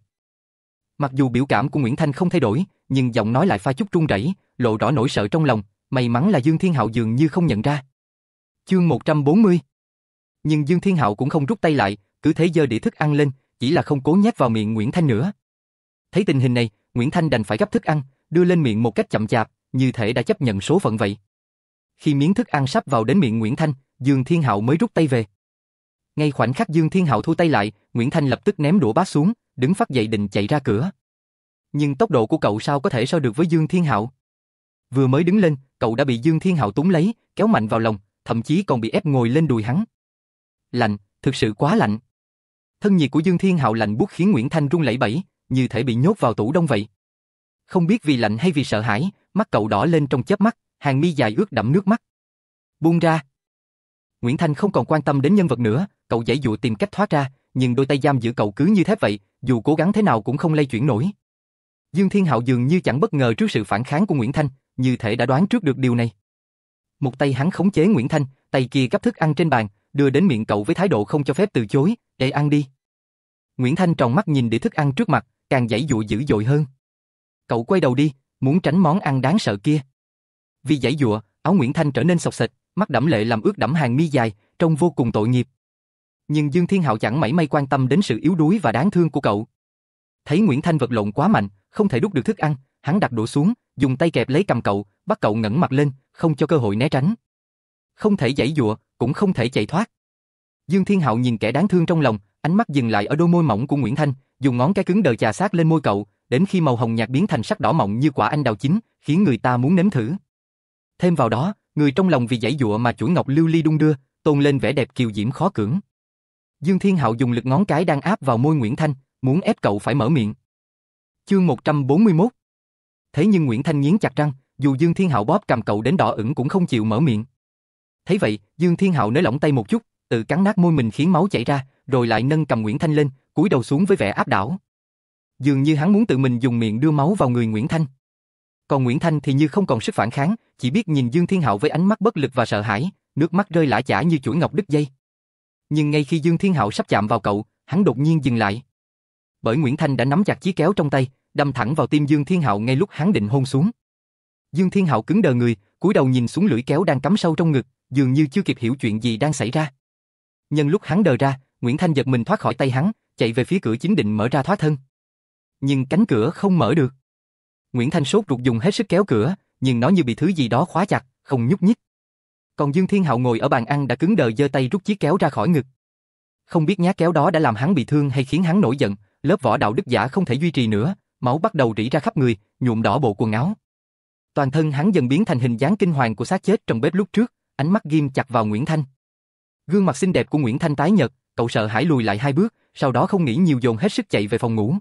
S1: Mặc dù biểu cảm của Nguyễn Thanh không thay đổi, nhưng giọng nói lại pha chút run rẩy, lộ rõ nỗi sợ trong lòng, may mắn là Dương Thiên Hạo dường như không nhận ra. Chương 140. Nhưng Dương Thiên Hạo cũng không rút tay lại, cứ thế giơ đĩa thức ăn lên, chỉ là không cố nhét vào miệng Nguyễn Thanh nữa. Thấy tình hình này, Nguyễn Thanh đành phải gắp thức ăn, đưa lên miệng một cách chậm chạp, như thể đã chấp nhận số phận vậy. Khi miếng thức ăn sắp vào đến miệng Nguyễn Thanh, Dương Thiên Hạo mới rút tay về. Ngay khoảnh khắc Dương Thiên Hạo thu tay lại, Nguyễn Thanh lập tức ném đũa bát xuống, đứng phắt dậy định chạy ra cửa. Nhưng tốc độ của cậu sao có thể so được với Dương Thiên Hạo? Vừa mới đứng lên, cậu đã bị Dương Thiên Hạo túm lấy, kéo mạnh vào lòng, thậm chí còn bị ép ngồi lên đùi hắn. Lạnh, thực sự quá lạnh. Thân nhiệt của Dương Thiên Hạo lạnh buốt khiến Nguyễn Thanh run lẩy bẩy, như thể bị nhốt vào tủ đông vậy. Không biết vì lạnh hay vì sợ hãi, mắt cậu đỏ lên trong chớp mắt, hàng mi dài ướt đẫm nước mắt. "Buông ra." Nguyễn Thanh không còn quan tâm đến nhân vật nữa, cậu giãy giụa tìm cách thoát ra, nhưng đôi tay giam giữ cậu cứ như thép vậy, dù cố gắng thế nào cũng không lay chuyển nổi. Dương Thiên Hạo dường như chẳng bất ngờ trước sự phản kháng của Nguyễn Thanh, như thể đã đoán trước được điều này. Một tay hắn khống chế Nguyễn Thanh, tay kia gắp thức ăn trên bàn, đưa đến miệng cậu với thái độ không cho phép từ chối, "Để ăn đi." Nguyễn Thanh tròn mắt nhìn đĩa thức ăn trước mặt, càng giãy giụa dữ dội hơn. Cậu quay đầu đi, muốn tránh món ăn đáng sợ kia. Vì giãy giụa, áo Nguyễn Thanh trở nên xộc xệch, mắt đẫm lệ làm ướt đẫm hàng mi dài, trông vô cùng tội nghiệp. Nhưng Dương Thiên Hạo chẳng mảy may quan tâm đến sự yếu đuối và đáng thương của cậu. Thấy Nguyễn Thanh vật lộn quá mạnh, không thể đút được thức ăn, hắn đặt đũa xuống, dùng tay kẹp lấy cầm cậu, bắt cậu ngẩng mặt lên, không cho cơ hội né tránh. không thể giãy giụa, cũng không thể chạy thoát. Dương Thiên Hạo nhìn kẻ đáng thương trong lòng, ánh mắt dừng lại ở đôi môi mỏng của Nguyễn Thanh, dùng ngón cái cứng đờ chà sát lên môi cậu, đến khi màu hồng nhạt biến thành sắc đỏ mọng như quả anh đào chín, khiến người ta muốn nếm thử. Thêm vào đó, người trong lòng vì giãy giụa mà chuỗi ngọc lưu ly đung đưa, tôn lên vẻ đẹp kiều diễm khó cưỡng. Dương Thiên Hạo dùng lực ngón cái đang áp vào môi Nguyễn Thanh, muốn ép cậu phải mở miệng. Chương 141. Thế nhưng Nguyễn Thanh nghiến chặt răng, dù Dương Thiên Hạo bóp cầm cậu đến đỏ ửng cũng không chịu mở miệng. Thấy vậy, Dương Thiên Hạo nới lỏng tay một chút, tự cắn nát môi mình khiến máu chảy ra, rồi lại nâng cầm Nguyễn Thanh lên, cúi đầu xuống với vẻ áp đảo. Dường như hắn muốn tự mình dùng miệng đưa máu vào người Nguyễn Thanh. Còn Nguyễn Thanh thì như không còn sức phản kháng, chỉ biết nhìn Dương Thiên Hạo với ánh mắt bất lực và sợ hãi, nước mắt rơi lã chã như chuỗi ngọc đứt dây. Nhưng ngay khi Dương Thiên Hạo sắp chạm vào cậu, hắn đột nhiên dừng lại. Bởi Nguyễn Thanh đã nắm chặt chiếc kéo trong tay, đâm thẳng vào tim Dương Thiên Hạo ngay lúc hắn định hôn xuống. Dương Thiên Hạo cứng đờ người, cúi đầu nhìn xuống lưỡi kéo đang cắm sâu trong ngực, dường như chưa kịp hiểu chuyện gì đang xảy ra. Nhân lúc hắn đờ ra, Nguyễn Thanh giật mình thoát khỏi tay hắn, chạy về phía cửa chính định mở ra thoát thân. Nhưng cánh cửa không mở được. Nguyễn Thanh sốt ruột dùng hết sức kéo cửa, nhưng nó như bị thứ gì đó khóa chặt, không nhúc nhích. Còn Dương Thiên Hạo ngồi ở bàn ăn đã cứng đờ giơ tay rút chiếc kéo ra khỏi ngực. Không biết nhát kéo đó đã làm hắn bị thương hay khiến hắn nổi giận, lớp vỏ đạo đức giả không thể duy trì nữa, máu bắt đầu rỉ ra khắp người, nhuộm đỏ bộ quần áo. Toàn thân hắn dần biến thành hình dáng kinh hoàng của xác chết trong bếp lúc trước, ánh mắt ghim chặt vào Nguyễn Thanh. Gương mặt xinh đẹp của Nguyễn Thanh tái nhợt, cậu sợ hãi lùi lại 2 bước, sau đó không nghĩ nhiều dồn hết sức chạy về phòng ngủ.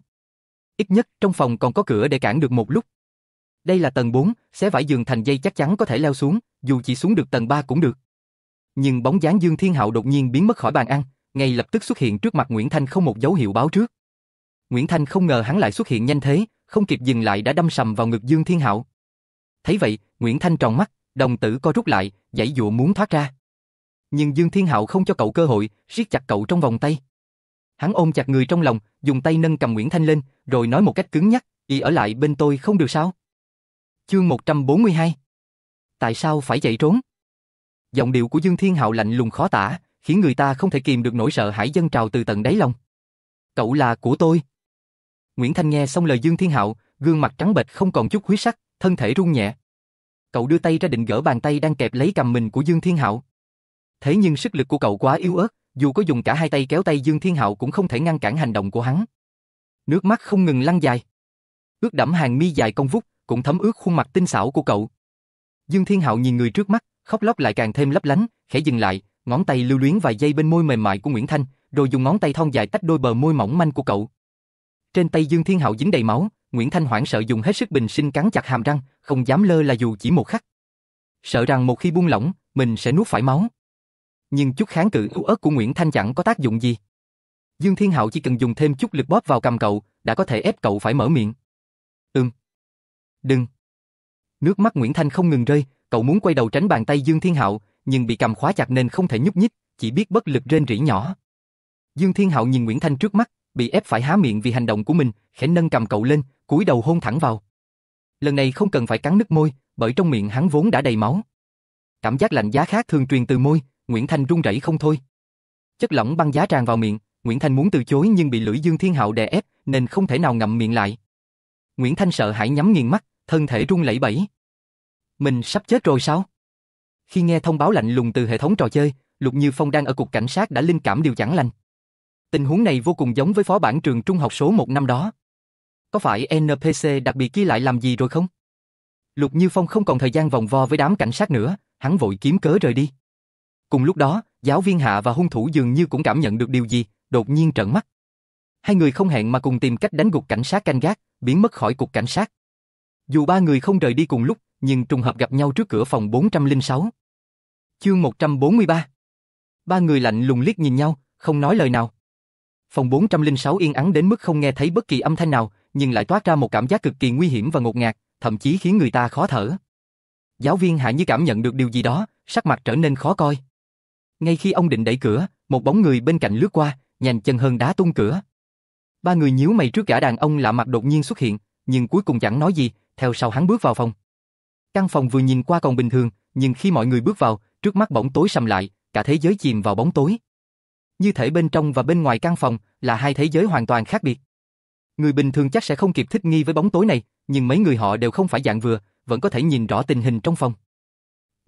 S1: Ít nhất trong phòng còn có cửa để cản được một lúc. Đây là tầng 4, xé vải giường thành dây chắc chắn có thể leo xuống, dù chỉ xuống được tầng 3 cũng được. Nhưng bóng dáng Dương Thiên Hạo đột nhiên biến mất khỏi bàn ăn, ngay lập tức xuất hiện trước mặt Nguyễn Thanh không một dấu hiệu báo trước. Nguyễn Thanh không ngờ hắn lại xuất hiện nhanh thế, không kịp dừng lại đã đâm sầm vào ngực Dương Thiên Hạo. Thấy vậy, Nguyễn Thanh tròn mắt, đồng tử co rút lại, giãy giụa muốn thoát ra. Nhưng Dương Thiên Hạo không cho cậu cơ hội, siết chặt cậu trong vòng tay. Hắn ôm chặt người trong lòng, dùng tay nâng cầm Nguyễn Thanh lên, rồi nói một cách cứng nhắc, "Y ở lại bên tôi không được sao?" Chương 142. Tại sao phải chạy trốn? Giọng điệu của Dương Thiên Hạo lạnh lùng khó tả, khiến người ta không thể kìm được nỗi sợ hãi dâng trào từ tận đáy lòng. "Cậu là của tôi." Nguyễn Thanh nghe xong lời Dương Thiên Hạo, gương mặt trắng bệch không còn chút huyết sắc, thân thể run nhẹ. Cậu đưa tay ra định gỡ bàn tay đang kẹp lấy cằm mình của Dương Thiên Hạo. Thế nhưng sức lực của cậu quá yếu ớt, dù có dùng cả hai tay kéo tay Dương Thiên Hạo cũng không thể ngăn cản hành động của hắn. Nước mắt không ngừng lăn dài. Ướt đẫm hàng mi dài cong vút, cũng thấm ướt khuôn mặt tinh xảo của cậu. Dương Thiên Hạo nhìn người trước mắt, khóc lóc lại càng thêm lấp lánh, khẽ dừng lại, ngón tay lưu luyến vài giây bên môi mềm mại của Nguyễn Thanh, rồi dùng ngón tay thon dài tách đôi bờ môi mỏng manh của cậu. Trên tay Dương Thiên Hạo dính đầy máu, Nguyễn Thanh hoảng sợ dùng hết sức bình sinh cắn chặt hàm răng, không dám lơ là dù chỉ một khắc. Sợ rằng một khi buông lỏng, mình sẽ nuốt phải máu. Nhưng chút kháng cự yếu ớt của Nguyễn Thanh chẳng có tác dụng gì. Dương Thiên Hạo chỉ cần dùng thêm chút lực bóp vào cằm cậu, đã có thể ép cậu phải mở miệng. Đừng. Nước mắt Nguyễn Thanh không ngừng rơi, cậu muốn quay đầu tránh bàn tay Dương Thiên Hạo, nhưng bị cầm khóa chặt nên không thể nhúc nhích, chỉ biết bất lực rên rỉ nhỏ. Dương Thiên Hạo nhìn Nguyễn Thanh trước mắt, bị ép phải há miệng vì hành động của mình, khẽ nâng cầm cậu lên, cúi đầu hôn thẳng vào. Lần này không cần phải cắn nứt môi, bởi trong miệng hắn vốn đã đầy máu. Cảm giác lạnh giá khác thường truyền từ môi, Nguyễn Thanh run rẩy không thôi. Chất lỏng băng giá tràn vào miệng, Nguyễn Thanh muốn từ chối nhưng bị lưỡi Dương Thiên Hạo đè ép nên không thể nào ngậm miệng lại. Nguyễn Thanh sợ hãi nhắm nghiền mắt, thân thể run lẩy bẩy. Mình sắp chết rồi sao? Khi nghe thông báo lạnh lùng từ hệ thống trò chơi, Lục Như Phong đang ở cục cảnh sát đã linh cảm điều chẳng lành. Tình huống này vô cùng giống với phó bản trường trung học số 1 năm đó. Có phải NPC đặc biệt kia lại làm gì rồi không? Lục Như Phong không còn thời gian vòng vo với đám cảnh sát nữa, hắn vội kiếm cớ rời đi. Cùng lúc đó, giáo viên Hạ và hung thủ dường như cũng cảm nhận được điều gì, đột nhiên trợn mắt. Hai người không hẹn mà cùng tìm cách đánh gục cảnh sát canh gác, biến mất khỏi cục cảnh sát. Dù ba người không rời đi cùng lúc, nhưng trùng hợp gặp nhau trước cửa phòng 406. Chương 143. Ba người lạnh lùng liếc nhìn nhau, không nói lời nào. Phòng 406 yên ắng đến mức không nghe thấy bất kỳ âm thanh nào, nhưng lại toát ra một cảm giác cực kỳ nguy hiểm và ngột ngạt, thậm chí khiến người ta khó thở. Giáo viên Hạ như cảm nhận được điều gì đó, sắc mặt trở nên khó coi. Ngay khi ông định đẩy cửa, một bóng người bên cạnh lướt qua, nhanh chân hơn đá tung cửa. Ba người nhíu mày trước gã đàn ông lạ mặt đột nhiên xuất hiện, nhưng cuối cùng chẳng nói gì, theo sau hắn bước vào phòng. Căn phòng vừa nhìn qua còn bình thường, nhưng khi mọi người bước vào, trước mắt bỗng tối sầm lại, cả thế giới chìm vào bóng tối. Như thể bên trong và bên ngoài căn phòng là hai thế giới hoàn toàn khác biệt. Người bình thường chắc sẽ không kịp thích nghi với bóng tối này, nhưng mấy người họ đều không phải dạng vừa, vẫn có thể nhìn rõ tình hình trong phòng.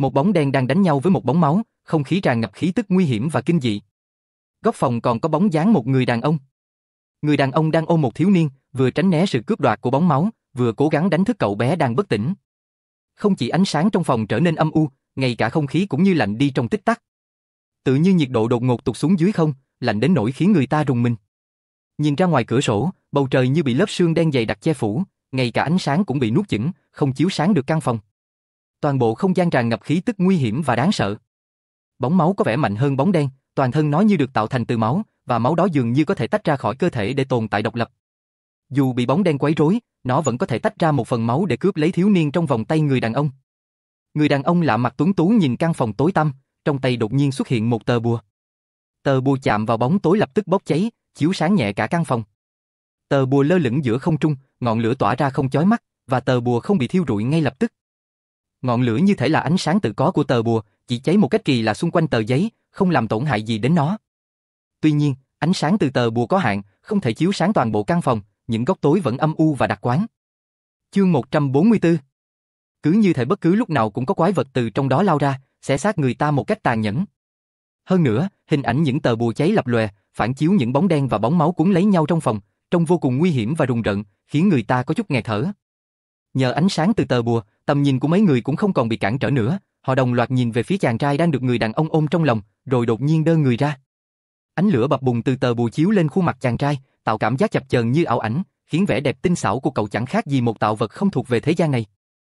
S1: Một bóng đen đang đánh nhau với một bóng máu, không khí tràn ngập khí tức nguy hiểm và kinh dị. Góc phòng còn có bóng dáng một người đàn ông. Người đàn ông đang ôm một thiếu niên, vừa tránh né sự cướp đoạt của bóng máu, vừa cố gắng đánh thức cậu bé đang bất tỉnh. Không chỉ ánh sáng trong phòng trở nên âm u, ngay cả không khí cũng như lạnh đi trong tích tắc. Tự như nhiệt độ đột ngột tụt xuống dưới không, lạnh đến nỗi khiến người ta rùng mình. Nhìn ra ngoài cửa sổ, bầu trời như bị lớp sương đen dày đặc che phủ, ngay cả ánh sáng cũng bị nuốt chửng, không chiếu sáng được căn phòng. Toàn bộ không gian tràn ngập khí tức nguy hiểm và đáng sợ. Bóng máu có vẻ mạnh hơn bóng đen, toàn thân nó như được tạo thành từ máu, và máu đó dường như có thể tách ra khỏi cơ thể để tồn tại độc lập. Dù bị bóng đen quấy rối, nó vẫn có thể tách ra một phần máu để cướp lấy thiếu niên trong vòng tay người đàn ông. Người đàn ông lạ mặt tuấn tú nhìn căn phòng tối tăm, trong tay đột nhiên xuất hiện một tờ bùa. Tờ bùa chạm vào bóng tối lập tức bốc cháy, chiếu sáng nhẹ cả căn phòng. Tờ bùa lơ lửng giữa không trung, ngọn lửa tỏa ra không chói mắt, và tờ bùa không bị thiêu rụi ngay lập tức. Ngọn lửa như thể là ánh sáng tự có của tờ bùa, chỉ cháy một cách kỳ lạ xung quanh tờ giấy, không làm tổn hại gì đến nó. Tuy nhiên, ánh sáng từ tờ bùa có hạn, không thể chiếu sáng toàn bộ căn phòng, những góc tối vẫn âm u và đặc quán. Chương 144. Cứ như thể bất cứ lúc nào cũng có quái vật từ trong đó lao ra, xé xác người ta một cách tàn nhẫn. Hơn nữa, hình ảnh những tờ bùa cháy lập lòe, phản chiếu những bóng đen và bóng máu cuốn lấy nhau trong phòng, trông vô cùng nguy hiểm và rùng rợn, khiến người ta có chút nghẹt thở. Nhờ ánh sáng từ tờ bùa, tầm nhìn của mấy người cũng không còn bị cản trở nữa, họ đồng loạt nhìn về phía chàng trai đang được người đàn ông ôm trong lòng, rồi đột nhiên đơ người ra. Ánh lửa bập bùng từ tờ bùa chiếu lên khuôn mặt chàng trai, tạo cảm giác chập chờn như ảo ảnh, khiến vẻ đẹp tinh xảo của cậu chẳng khác gì một tạo vật không thuộc về thế gian này.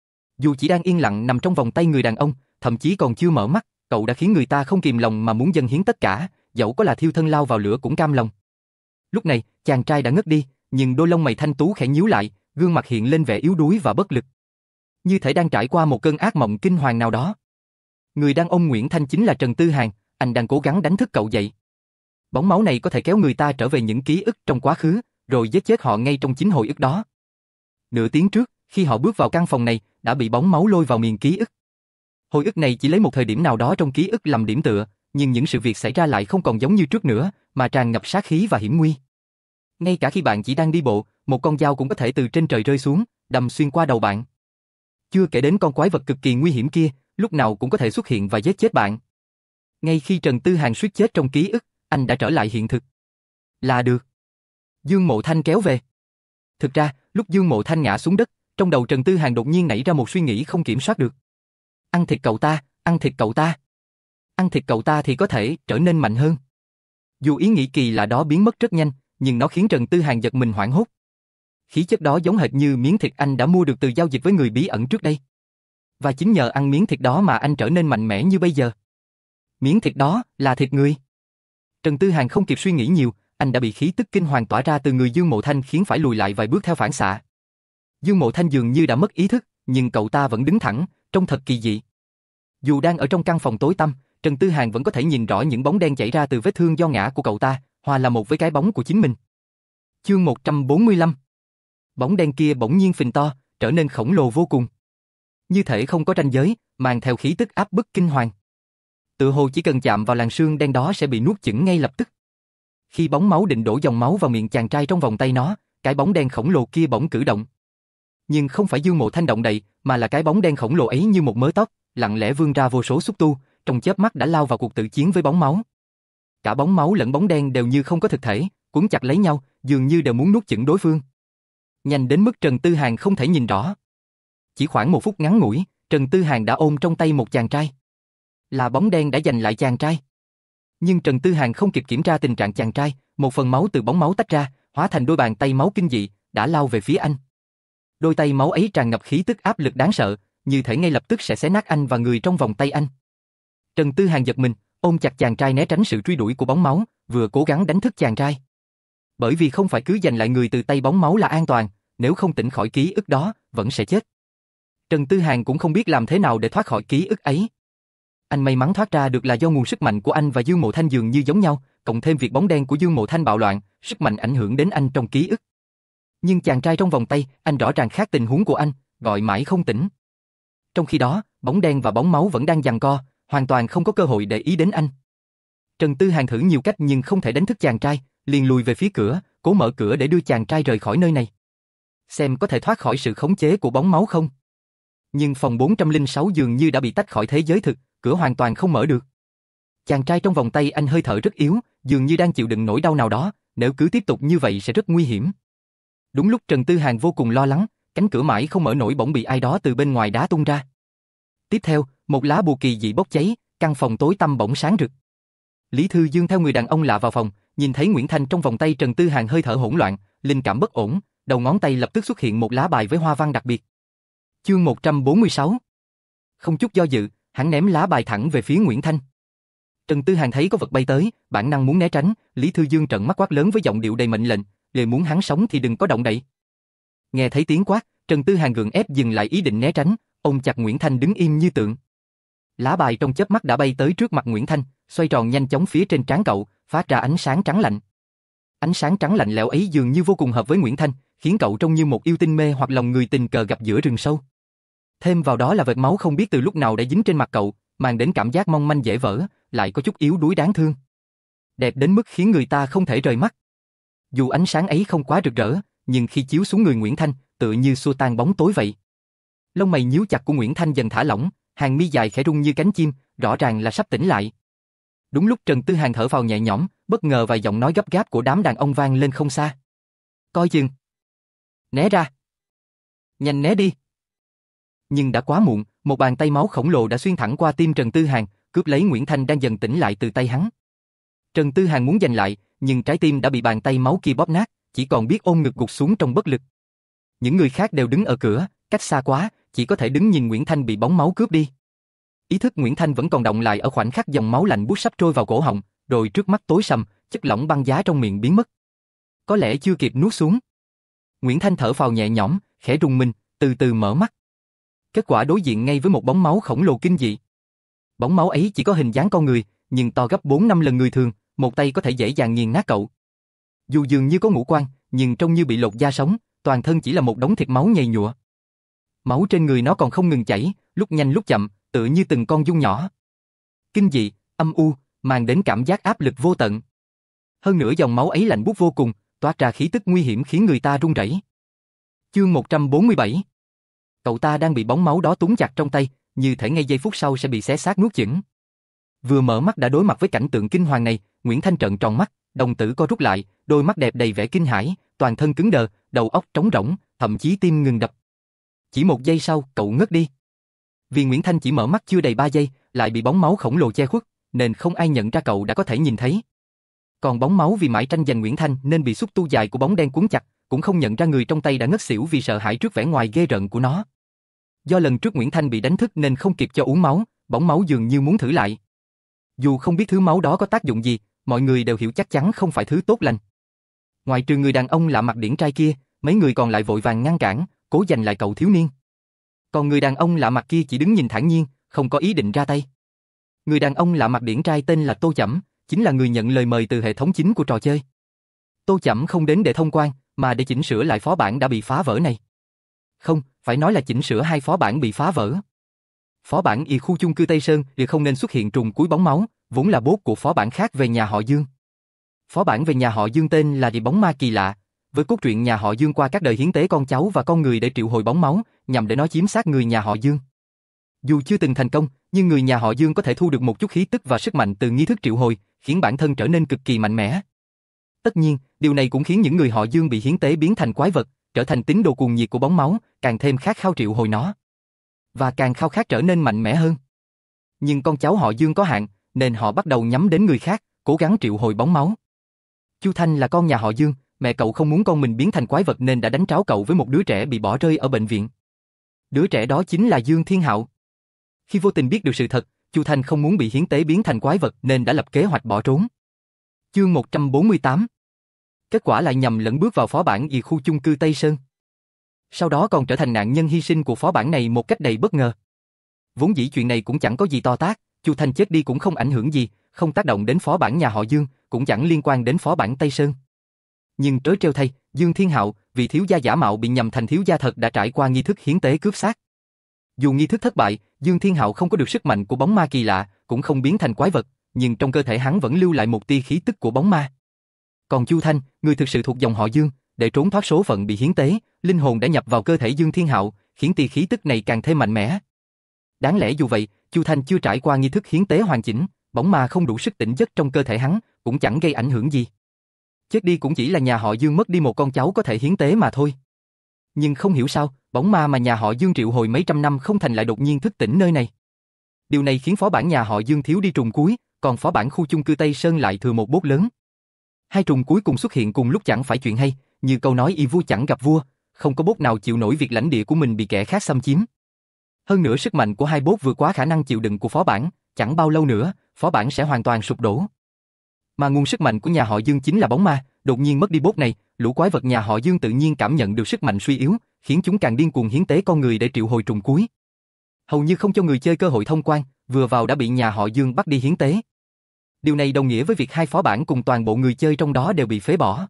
S1: Dù chỉ đang yên lặng nằm trong vòng tay người đàn ông, thậm chí còn chưa mở mắt, cậu đã khiến người ta không kìm lòng mà muốn dâng hiến tất cả, dẫu có là thiêu thân lao vào lửa cũng cam lòng. Lúc này, chàng trai đã ngất đi, nhưng đôi lông mày thanh tú khẽ nhíu lại, gương mặt hiện lên vẻ yếu đuối và bất lực. Như thể đang trải qua một cơn ác mộng kinh hoàng nào đó. Người đang ôm Nguyễn Thanh chính là Trần Tư Hàn, anh đang cố gắng đánh thức cậu dậy. Bóng máu này có thể kéo người ta trở về những ký ức trong quá khứ, rồi giết chết họ ngay trong chính hồi ức đó. Nửa tiếng trước, khi họ bước vào căn phòng này, đã bị bóng máu lôi vào miền ký ức. Hồi ức này chỉ lấy một thời điểm nào đó trong ký ức làm điểm tựa, nhưng những sự việc xảy ra lại không còn giống như trước nữa, mà tràn ngập sát khí và hiểm nguy. Ngay cả khi bạn chỉ đang đi bộ, một con dao cũng có thể từ trên trời rơi xuống, đâm xuyên qua đầu bạn. Chưa kể đến con quái vật cực kỳ nguy hiểm kia, lúc nào cũng có thể xuất hiện và giết chết bạn. Ngay khi Trần Tư Hàn suýt chết trong ký ức, anh đã trở lại hiện thực. Là được. Dương Mộ Thanh kéo về. Thực ra, lúc Dương Mộ Thanh ngã xuống đất, trong đầu Trần Tư Hàn đột nhiên nảy ra một suy nghĩ không kiểm soát được. Ăn thịt cậu ta, ăn thịt cậu ta. Ăn thịt cậu ta thì có thể trở nên mạnh hơn. Dù ý nghĩ kỳ lạ đó biến mất rất nhanh, nhưng nó khiến Trần Tư Hàn giật mình hoảng hốt. Khí chất đó giống hệt như miếng thịt anh đã mua được từ giao dịch với người bí ẩn trước đây. Và chính nhờ ăn miếng thịt đó mà anh trở nên mạnh mẽ như bây giờ. Miếng thịt đó là thịt người. Trần Tư Hàn không kịp suy nghĩ nhiều, anh đã bị khí tức kinh hoàng tỏa ra từ người Dương Mộ Thanh khiến phải lùi lại vài bước theo phản xạ. Dương Mộ Thanh dường như đã mất ý thức, nhưng cậu ta vẫn đứng thẳng, trông thật kỳ dị. Dù đang ở trong căn phòng tối tăm, Trần Tư Hàn vẫn có thể nhìn rõ những bóng đen chảy ra từ vết thương do ngã của cậu ta, hòa là một với cái bóng của chính mình. Chương 145. Bóng đen kia bỗng nhiên phình to, trở nên khổng lồ vô cùng. Như thể không có ranh giới, mang theo khí tức áp bức kinh hoàng. Tựa hồ chỉ cần chạm vào làn sương đen đó sẽ bị nuốt chửng ngay lập tức. Khi bóng máu định đổ dòng máu vào miệng chàng trai trong vòng tay nó, cái bóng đen khổng lồ kia bỗng cử động. Nhưng không phải Dương Mộ Thanh động đậy, mà là cái bóng đen khổng lồ ấy như một mớ tóc, lặng lẽ vươn ra vô số xúc tu, trong chớp mắt đã lao vào cuộc tự chiến với bóng máu. Cả bóng máu lẫn bóng đen đều như không có thực thể, cuốn chặt lấy nhau, dường như đều muốn nuốt chửng đối phương. Nhanh đến mức Trần Tư Hàn không thể nhìn rõ. Chỉ khoảng một phút ngắn ngủi, Trần Tư Hàn đã ôm trong tay một chàng trai. Là bóng đen đã giành lại chàng trai. Nhưng Trần Tư Hàn không kịp kiểm tra tình trạng chàng trai, một phần máu từ bóng máu tách ra, hóa thành đôi bàn tay máu kinh dị, đã lao về phía anh. Đôi tay máu ấy tràn ngập khí tức áp lực đáng sợ, như thể ngay lập tức sẽ xé nát anh và người trong vòng tay anh. Trần Tư Hàn giật mình, ôm chặt chàng trai né tránh sự truy đuổi của bóng máu, vừa cố gắng đánh thức chàng trai. Bởi vì không phải cứ giành lại người từ tay bóng máu là an toàn, nếu không tỉnh khỏi ký ức đó, vẫn sẽ chết. Trần Tư Hàn cũng không biết làm thế nào để thoát khỏi ký ức ấy. Anh may mắn thoát ra được là do nguồn sức mạnh của anh và Dương Mộ Thanh dường như giống nhau, cộng thêm việc bóng đen của Dương Mộ Thanh bạo loạn, sức mạnh ảnh hưởng đến anh trong ký ức. Nhưng chàng trai trong vòng tay, anh rõ ràng khác tình huống của anh, gọi mãi không tỉnh. Trong khi đó, bóng đen và bóng máu vẫn đang giằng co, hoàn toàn không có cơ hội để ý đến anh. Trần Tư Hàn thử nhiều cách nhưng không thể đánh thức chàng trai, liền lùi về phía cửa, cố mở cửa để đưa chàng trai rời khỏi nơi này. Xem có thể thoát khỏi sự khống chế của bóng máu không. Nhưng phòng 406 dường như đã bị tách khỏi thế giới thực, cửa hoàn toàn không mở được. Chàng trai trong vòng tay anh hơi thở rất yếu, dường như đang chịu đựng nỗi đau nào đó, nếu cứ tiếp tục như vậy sẽ rất nguy hiểm. Đúng lúc Trần Tư Hàn vô cùng lo lắng, cánh cửa mãi không mở nổi bỗng bị ai đó từ bên ngoài đá tung ra. Tiếp theo, một lá bùa kỳ dị bốc cháy, căn phòng tối tăm bỗng sáng rực. Lý Thư Dương theo người đàn ông lạ vào phòng, nhìn thấy Nguyễn Thanh trong vòng tay Trần Tư Hàn hơi thở hỗn loạn, linh cảm bất ổn, đầu ngón tay lập tức xuất hiện một lá bài với hoa văn đặc biệt. Chương 146. Không chút do dự, hắn ném lá bài thẳng về phía Nguyễn Thanh. Trần Tư Hàn thấy có vật bay tới, bản năng muốn né tránh, Lý Thư Dương trợn mắt quát lớn với giọng điệu đầy mệnh lệnh, "Nếu muốn hắn sống thì đừng có động đậy." Nghe thấy tiếng quát, Trần Tư Hàn gượng ép dừng lại ý định né tránh, ôm chặt Nguyễn Thanh đứng im như tượng. Lá bài trong chớp mắt đã bay tới trước mặt Nguyễn Thanh, xoay tròn nhanh chóng phía trên trán cậu, phát ra ánh sáng trắng lạnh. Ánh sáng trắng lạnh lẽo ấy dường như vô cùng hợp với Nguyễn Thanh, khiến cậu trông như một yêu tinh mê hoặc lòng người tình cờ gặp giữa rừng sâu. Thêm vào đó là vệt máu không biết từ lúc nào đã dính trên mặt cậu, mang đến cảm giác mong manh dễ vỡ, lại có chút yếu đuối đáng thương. Đẹp đến mức khiến người ta không thể rời mắt. Dù ánh sáng ấy không quá rực rỡ, nhưng khi chiếu xuống người Nguyễn Thanh, tựa như xua tan bóng tối vậy. Lông mày nhíu chặt của Nguyễn Thanh dần thả lỏng, hàng mi dài khẽ rung như cánh chim, rõ ràng là sắp tỉnh lại. Đúng lúc Trần Tư Hàn thở phào nhẹ nhõm, bất ngờ vài giọng nói gấp gáp của đám đàn ông vang lên không xa. "Coi chừng! Né ra! Nhanh né đi!" Nhưng đã quá muộn, một bàn tay máu khổng lồ đã xuyên thẳng qua tim Trần Tư Hàn, cướp lấy Nguyễn Thanh đang dần tỉnh lại từ tay hắn. Trần Tư Hàn muốn giành lại, nhưng trái tim đã bị bàn tay máu kia bóp nát, chỉ còn biết ôm ngực gục xuống trong bất lực. Những người khác đều đứng ở cửa, cách xa quá, chỉ có thể đứng nhìn Nguyễn Thanh bị bóng máu cướp đi. Ý thức Nguyễn Thanh vẫn còn đọng lại ở khoảnh khắc dòng máu lạnh buốt sắp trôi vào cổ họng, rồi trước mắt tối sầm, chất lỏng băng giá trong miệng biến mất. Có lẽ chưa kịp nuốt xuống. Nguyễn Thanh thở phào nhẹ nhõm, khẽ rùng mình, từ từ mở mắt. Kết quả đối diện ngay với một bóng máu khổng lồ kinh dị. Bóng máu ấy chỉ có hình dáng con người, nhưng to gấp 4-5 lần người thường, một tay có thể dễ dàng nghiền nát cậu. Dù dường như có ngũ quan, nhưng trông như bị lột da sống, toàn thân chỉ là một đống thịt máu nhầy nhụa. Máu trên người nó còn không ngừng chảy, lúc nhanh lúc chậm, tựa như từng con giun nhỏ. Kinh dị, âm u, mang đến cảm giác áp lực vô tận. Hơn nữa dòng máu ấy lạnh buốt vô cùng, toát ra khí tức nguy hiểm khiến người ta run rẩy. Chương 147. Cậu ta đang bị bóng máu đó túm chặt trong tay, như thể ngay giây phút sau sẽ bị xé xác nuốt chửng. Vừa mở mắt đã đối mặt với cảnh tượng kinh hoàng này, Nguyễn Thanh trợn tròn mắt, đồng tử co rút lại, đôi mắt đẹp đầy vẻ kinh hãi, toàn thân cứng đờ, đầu óc trống rỗng, thậm chí tim ngừng đập. Chỉ một giây sau, cậu ngất đi. Vì Nguyễn Thanh chỉ mở mắt chưa đầy 3 giây, lại bị bóng máu khổng lồ che khuất, nên không ai nhận ra cậu đã có thể nhìn thấy. Còn bóng máu vì mãi tranh giành Nguyễn Thanh nên bị xúc tu dài của bóng đen cuốn chặt, cũng không nhận ra người trong tay đã ngất xỉu vì sợ hãi trước vẻ ngoài ghê rợn của nó. Do lần trước Nguyễn Thanh bị đánh thức nên không kịp cho uống máu, bóng máu dường như muốn thử lại. Dù không biết thứ máu đó có tác dụng gì, mọi người đều hiểu chắc chắn không phải thứ tốt lành. Ngoài trừ người đàn ông lạ mặt điển trai kia, mấy người còn lại vội vàng ngăn cản, cố giành lại cậu thiếu niên. Còn người đàn ông lạ mặt kia chỉ đứng nhìn thản nhiên, không có ý định ra tay. Người đàn ông lạ mặt điển trai tên là Tô Chẩm, chính là người nhận lời mời từ hệ thống chính của trò chơi. Tô Chẩm không đến để thông quan, mà để chỉnh sửa lại phó bản đã bị phá vỡ này. Không, phải nói là chỉnh sửa 2 phó bản bị phá vỡ. Phó bản Y khu chung cư Tây Sơn thì không nên xuất hiện trùng cuối bóng máu, vốn là boss của phó bản khác về nhà họ Dương. Phó bản về nhà họ Dương tên là Địa bóng ma kỳ lạ, với cốt truyện nhà họ Dương qua các đời hiến tế con cháu và con người để triệu hồi bóng máu, nhằm để nó chiếm xác người nhà họ Dương. Dù chưa từng thành công, nhưng người nhà họ Dương có thể thu được một chút khí tức và sức mạnh từ nghi thức triệu hồi, khiến bản thân trở nên cực kỳ mạnh mẽ. Tất nhiên, điều này cũng khiến những người họ Dương bị hiến tế biến thành quái vật, trở thành tín đồ cuồng nhiệt của bóng máu, càng thêm khát khao triệu hồi nó. Và càng khao khát trở nên mạnh mẽ hơn. Nhưng con cháu họ Dương có hạn, nên họ bắt đầu nhắm đến người khác, cố gắng triệu hồi bóng máu. Chu Thanh là con nhà họ Dương, mẹ cậu không muốn con mình biến thành quái vật nên đã đánh tráo cậu với một đứa trẻ bị bỏ rơi ở bệnh viện. Đứa trẻ đó chính là Dương Thiên Hạo. Khi vô tình biết được sự thật, Chu Thanh không muốn bị hiến tế biến thành quái vật nên đã lập kế hoạch bỏ trốn. Chương 148. Kết quả lại nhầm lẫn bước vào phó bản Y khu chung cư Tây Sơn. Sau đó còn trở thành nạn nhân hy sinh của phó bản này một cách đầy bất ngờ. Vốn dĩ chuyện này cũng chẳng có gì to tát, Chu Thanh chết đi cũng không ảnh hưởng gì, không tác động đến phó bản nhà họ Dương, cũng chẳng liên quan đến phó bản Tây Sơn. Nhưng trớ trêu thay, Dương Thiên Hạo, vì thiếu gia giả mạo bị nhầm thành thiếu gia thật đã trải qua nghi thức hiến tế cướp xác. Dù nghi thức thất bại, Dương Thiên Hạo không có được sức mạnh của bóng ma kỳ lạ, cũng không biến thành quái vật, nhưng trong cơ thể hắn vẫn lưu lại một tia khí tức của bóng ma. Còn Chu Thanh, người thực sự thuộc dòng họ Dương, để trốn thoát số phận bị hiến tế, linh hồn đã nhập vào cơ thể Dương Thiên Hạo, khiến tia khí tức này càng thêm mạnh mẽ. Đáng lẽ dù vậy, Chu Thanh chưa trải qua nghi thức hiến tế hoàn chỉnh, bóng ma không đủ sức tỉnh giấc trong cơ thể hắn, cũng chẳng gây ảnh hưởng gì. Chết đi cũng chỉ là nhà họ Dương mất đi một con cháu có thể hiến tế mà thôi. Nhưng không hiểu sao, bóng ma mà nhà họ Dương triệu hồi mấy trăm năm không thành lại đột nhiên thức tỉnh nơi này. Điều này khiến phó bản nhà họ Dương thiếu đi trùng cuối, còn phó bản khu chung cư Tây Sơn lại thừa một bốt lớn. Hai trùng cuối cùng xuất hiện cùng lúc chẳng phải chuyện hay, như câu nói y vua chẳng gặp vua, không có bốt nào chịu nổi việc lãnh địa của mình bị kẻ khác xâm chiếm. Hơn nữa sức mạnh của hai bốt vượt quá khả năng chịu đựng của phó bản, chẳng bao lâu nữa, phó bản sẽ hoàn toàn sụp đổ. Mà nguồn sức mạnh của nhà họ Dương chính là bóng ma, đột nhiên mất đi bốt này, lũ quái vật nhà họ Dương tự nhiên cảm nhận được sức mạnh suy yếu, khiến chúng càng điên cuồng hiến tế con người để triệu hồi trùng cuối. Hầu như không cho người chơi cơ hội thông quan, vừa vào đã bị nhà họ Dương bắt đi hiến tế. Điều này đồng nghĩa với việc hai phó bản cùng toàn bộ người chơi trong đó đều bị phế bỏ.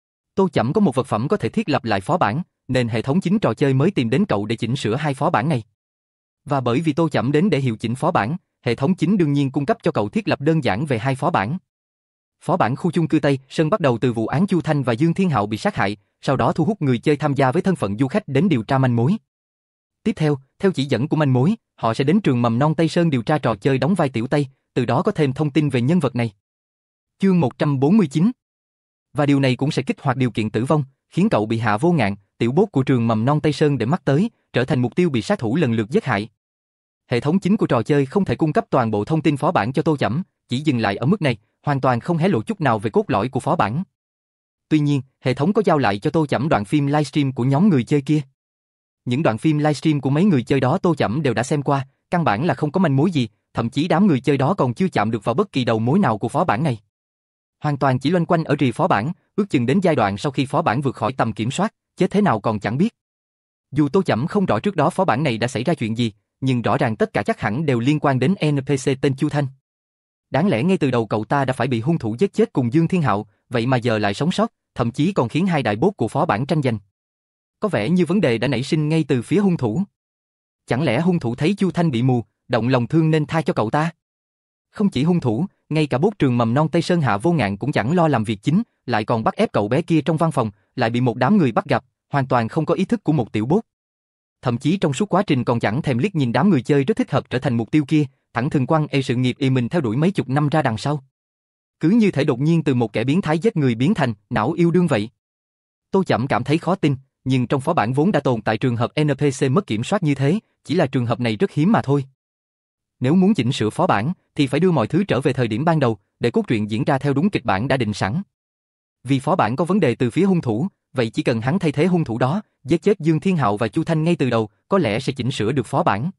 S1: Tô Chẩm có một vật phẩm có thể thiết lập lại phó bản, nên hệ thống chính trò chơi mới tìm đến cậu để chỉnh sửa hai phó bản này. Và bởi vì Tô Chẩm đến để hiệu chỉnh phó bản, hệ thống chính đương nhiên cung cấp cho cậu thiết lập đơn giản về hai phó bản. Phó bản khu chung cư Tây Sơn bắt đầu từ vụ án Chu Thanh và Dương Thiên Hạo bị sát hại, sau đó thu hút người chơi tham gia với thân phận du khách đến điều tra manh mối. Tiếp theo, theo chỉ dẫn của manh mối, họ sẽ đến trường mầm non Tây Sơn điều tra trò chơi đóng vai Tiểu Tây, từ đó có thêm thông tin về nhân vật này. Chương 149. Và điều này cũng sẽ kích hoạt điều kiện tử vong, khiến cậu bị Hạ Vô Ngạn, tiểu bốt của trường mầm non Tây Sơn để mắt tới, trở thành mục tiêu bị sát thủ lần lượt giết hại. Hệ thống chính của trò chơi không thể cung cấp toàn bộ thông tin phó bản cho Tô Chẩm, chỉ dừng lại ở mức này, hoàn toàn không hé lộ chút nào về cốt lõi của phó bản. Tuy nhiên, hệ thống có giao lại cho Tô Chẩm đoạn phim livestream của nhóm người chơi kia. Những đoạn phim livestream của mấy người chơi đó Tô Chẩm đều đã xem qua, căn bản là không có manh mối gì, thậm chí đám người chơi đó còn chưa chạm được vào bất kỳ đầu mối nào của phó bản này. Hoàn toàn chỉ loanh quanh ở rìa phó bản, ước chừng đến giai đoạn sau khi phó bản vượt khỏi tầm kiểm soát, chết thế nào còn chẳng biết. Dù Tô Chẩm không rõ trước đó phó bản này đã xảy ra chuyện gì, nhưng rõ ràng tất cả chắc hẳn đều liên quan đến NPC tên Chu Thanh. Đáng lẽ ngay từ đầu cậu ta đã phải bị hung thủ giết chết cùng Dương Thiên Hạo, vậy mà giờ lại sống sót, thậm chí còn khiến hai đại boss của phó bản tranh giành. Có vẻ như vấn đề đã nảy sinh ngay từ phía hung thủ. Chẳng lẽ hung thủ thấy Chu Thanh bị mù, động lòng thương nên tha cho cậu ta? Không chỉ hung thủ, ngay cả boss trường mầm non Tây Sơn Hạ Vô Ngạn cũng chẳng lo làm việc chính, lại còn bắt ép cậu bé kia trong văn phòng, lại bị một đám người bắt gặp, hoàn toàn không có ý thức của một tiểu boss. Thậm chí trong suốt quá trình còn chẳng thèm liếc nhìn đám người chơi rất thích hợp trở thành mục tiêu kia, thẳng thừng quăng sự nghiệp mình theo đuổi mấy chục năm ra đằng sau. Cứ như thể đột nhiên từ một kẻ biến thái giết người biến thành não yêu đương vậy. Tô Chẩm cảm thấy khó tin, nhưng trong phó bản vốn đã tồn tại trường hợp NPC mất kiểm soát như thế, chỉ là trường hợp này rất hiếm mà thôi. Nếu muốn chỉnh sửa phó bản, thì phải đưa mọi thứ trở về thời điểm ban đầu, để cốt truyện diễn ra theo đúng kịch bản đã định sẵn. Vì phó bản có vấn đề từ phía hung thủ, vậy chỉ cần hắn thay thế hung thủ đó, giết chết Dương Thiên Hạo và Chu Thanh ngay từ đầu, có lẽ sẽ chỉnh sửa được phó bản.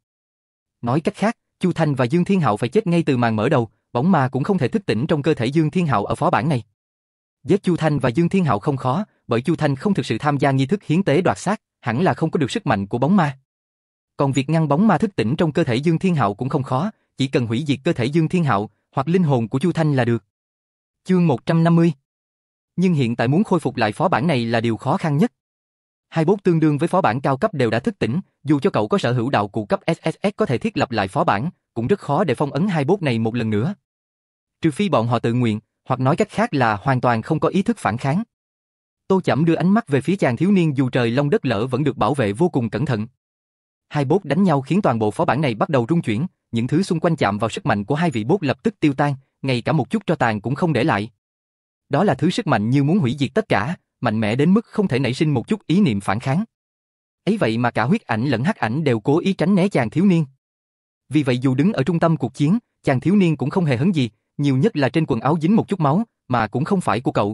S1: Nói cách khác, Chu Thanh và Dương Thiên Hạo phải chết ngay từ màn mở đầu, bóng ma cũng không thể thức tỉnh trong cơ thể Dương Thiên Hạo ở phó bản này. Giết Chu Thanh và Dương Thiên Hạo không khó, bởi Chu Thanh không thực sự tham gia nghi thức hiến tế đoạt xác, hẳn là không có được sức mạnh của bóng ma. Còn việc ngăn bóng ma thức tỉnh trong cơ thể Dương Thiên Hạo cũng không khó, chỉ cần hủy diệt cơ thể Dương Thiên Hạo hoặc linh hồn của Chu Thanh là được. Chương 150. Nhưng hiện tại muốn khôi phục lại phó bản này là điều khó khăn nhất. Hai boss tương đương với phó bản cao cấp đều đã thức tỉnh, dù cho cậu có sở hữu đạo cụ cấp SSS có thể thiết lập lại phó bản, cũng rất khó để phong ấn hai boss này một lần nữa. Trừ phi bọn họ tự nguyện, hoặc nói cách khác là hoàn toàn không có ý thức phản kháng. Tô Chẩm đưa ánh mắt về phía chàng thiếu niên dù trời long đất lở vẫn được bảo vệ vô cùng cẩn thận. Hai boss đánh nhau khiến toàn bộ phó bản này bắt đầu rung chuyển, những thứ xung quanh chạm vào sức mạnh của hai vị boss lập tức tiêu tan, ngay cả một chút tro tàn cũng không để lại. Đó là thứ sức mạnh như muốn hủy diệt tất cả, mạnh mẽ đến mức không thể nảy sinh một chút ý niệm phản kháng. Ấy vậy mà cả huyết ảnh lẫn hắc ảnh đều cố ý tránh né chàng thiếu niên. Vì vậy dù đứng ở trung tâm cuộc chiến, chàng thiếu niên cũng không hề hấn gì, nhiều nhất là trên quần áo dính một chút máu, mà cũng không phải của cậu.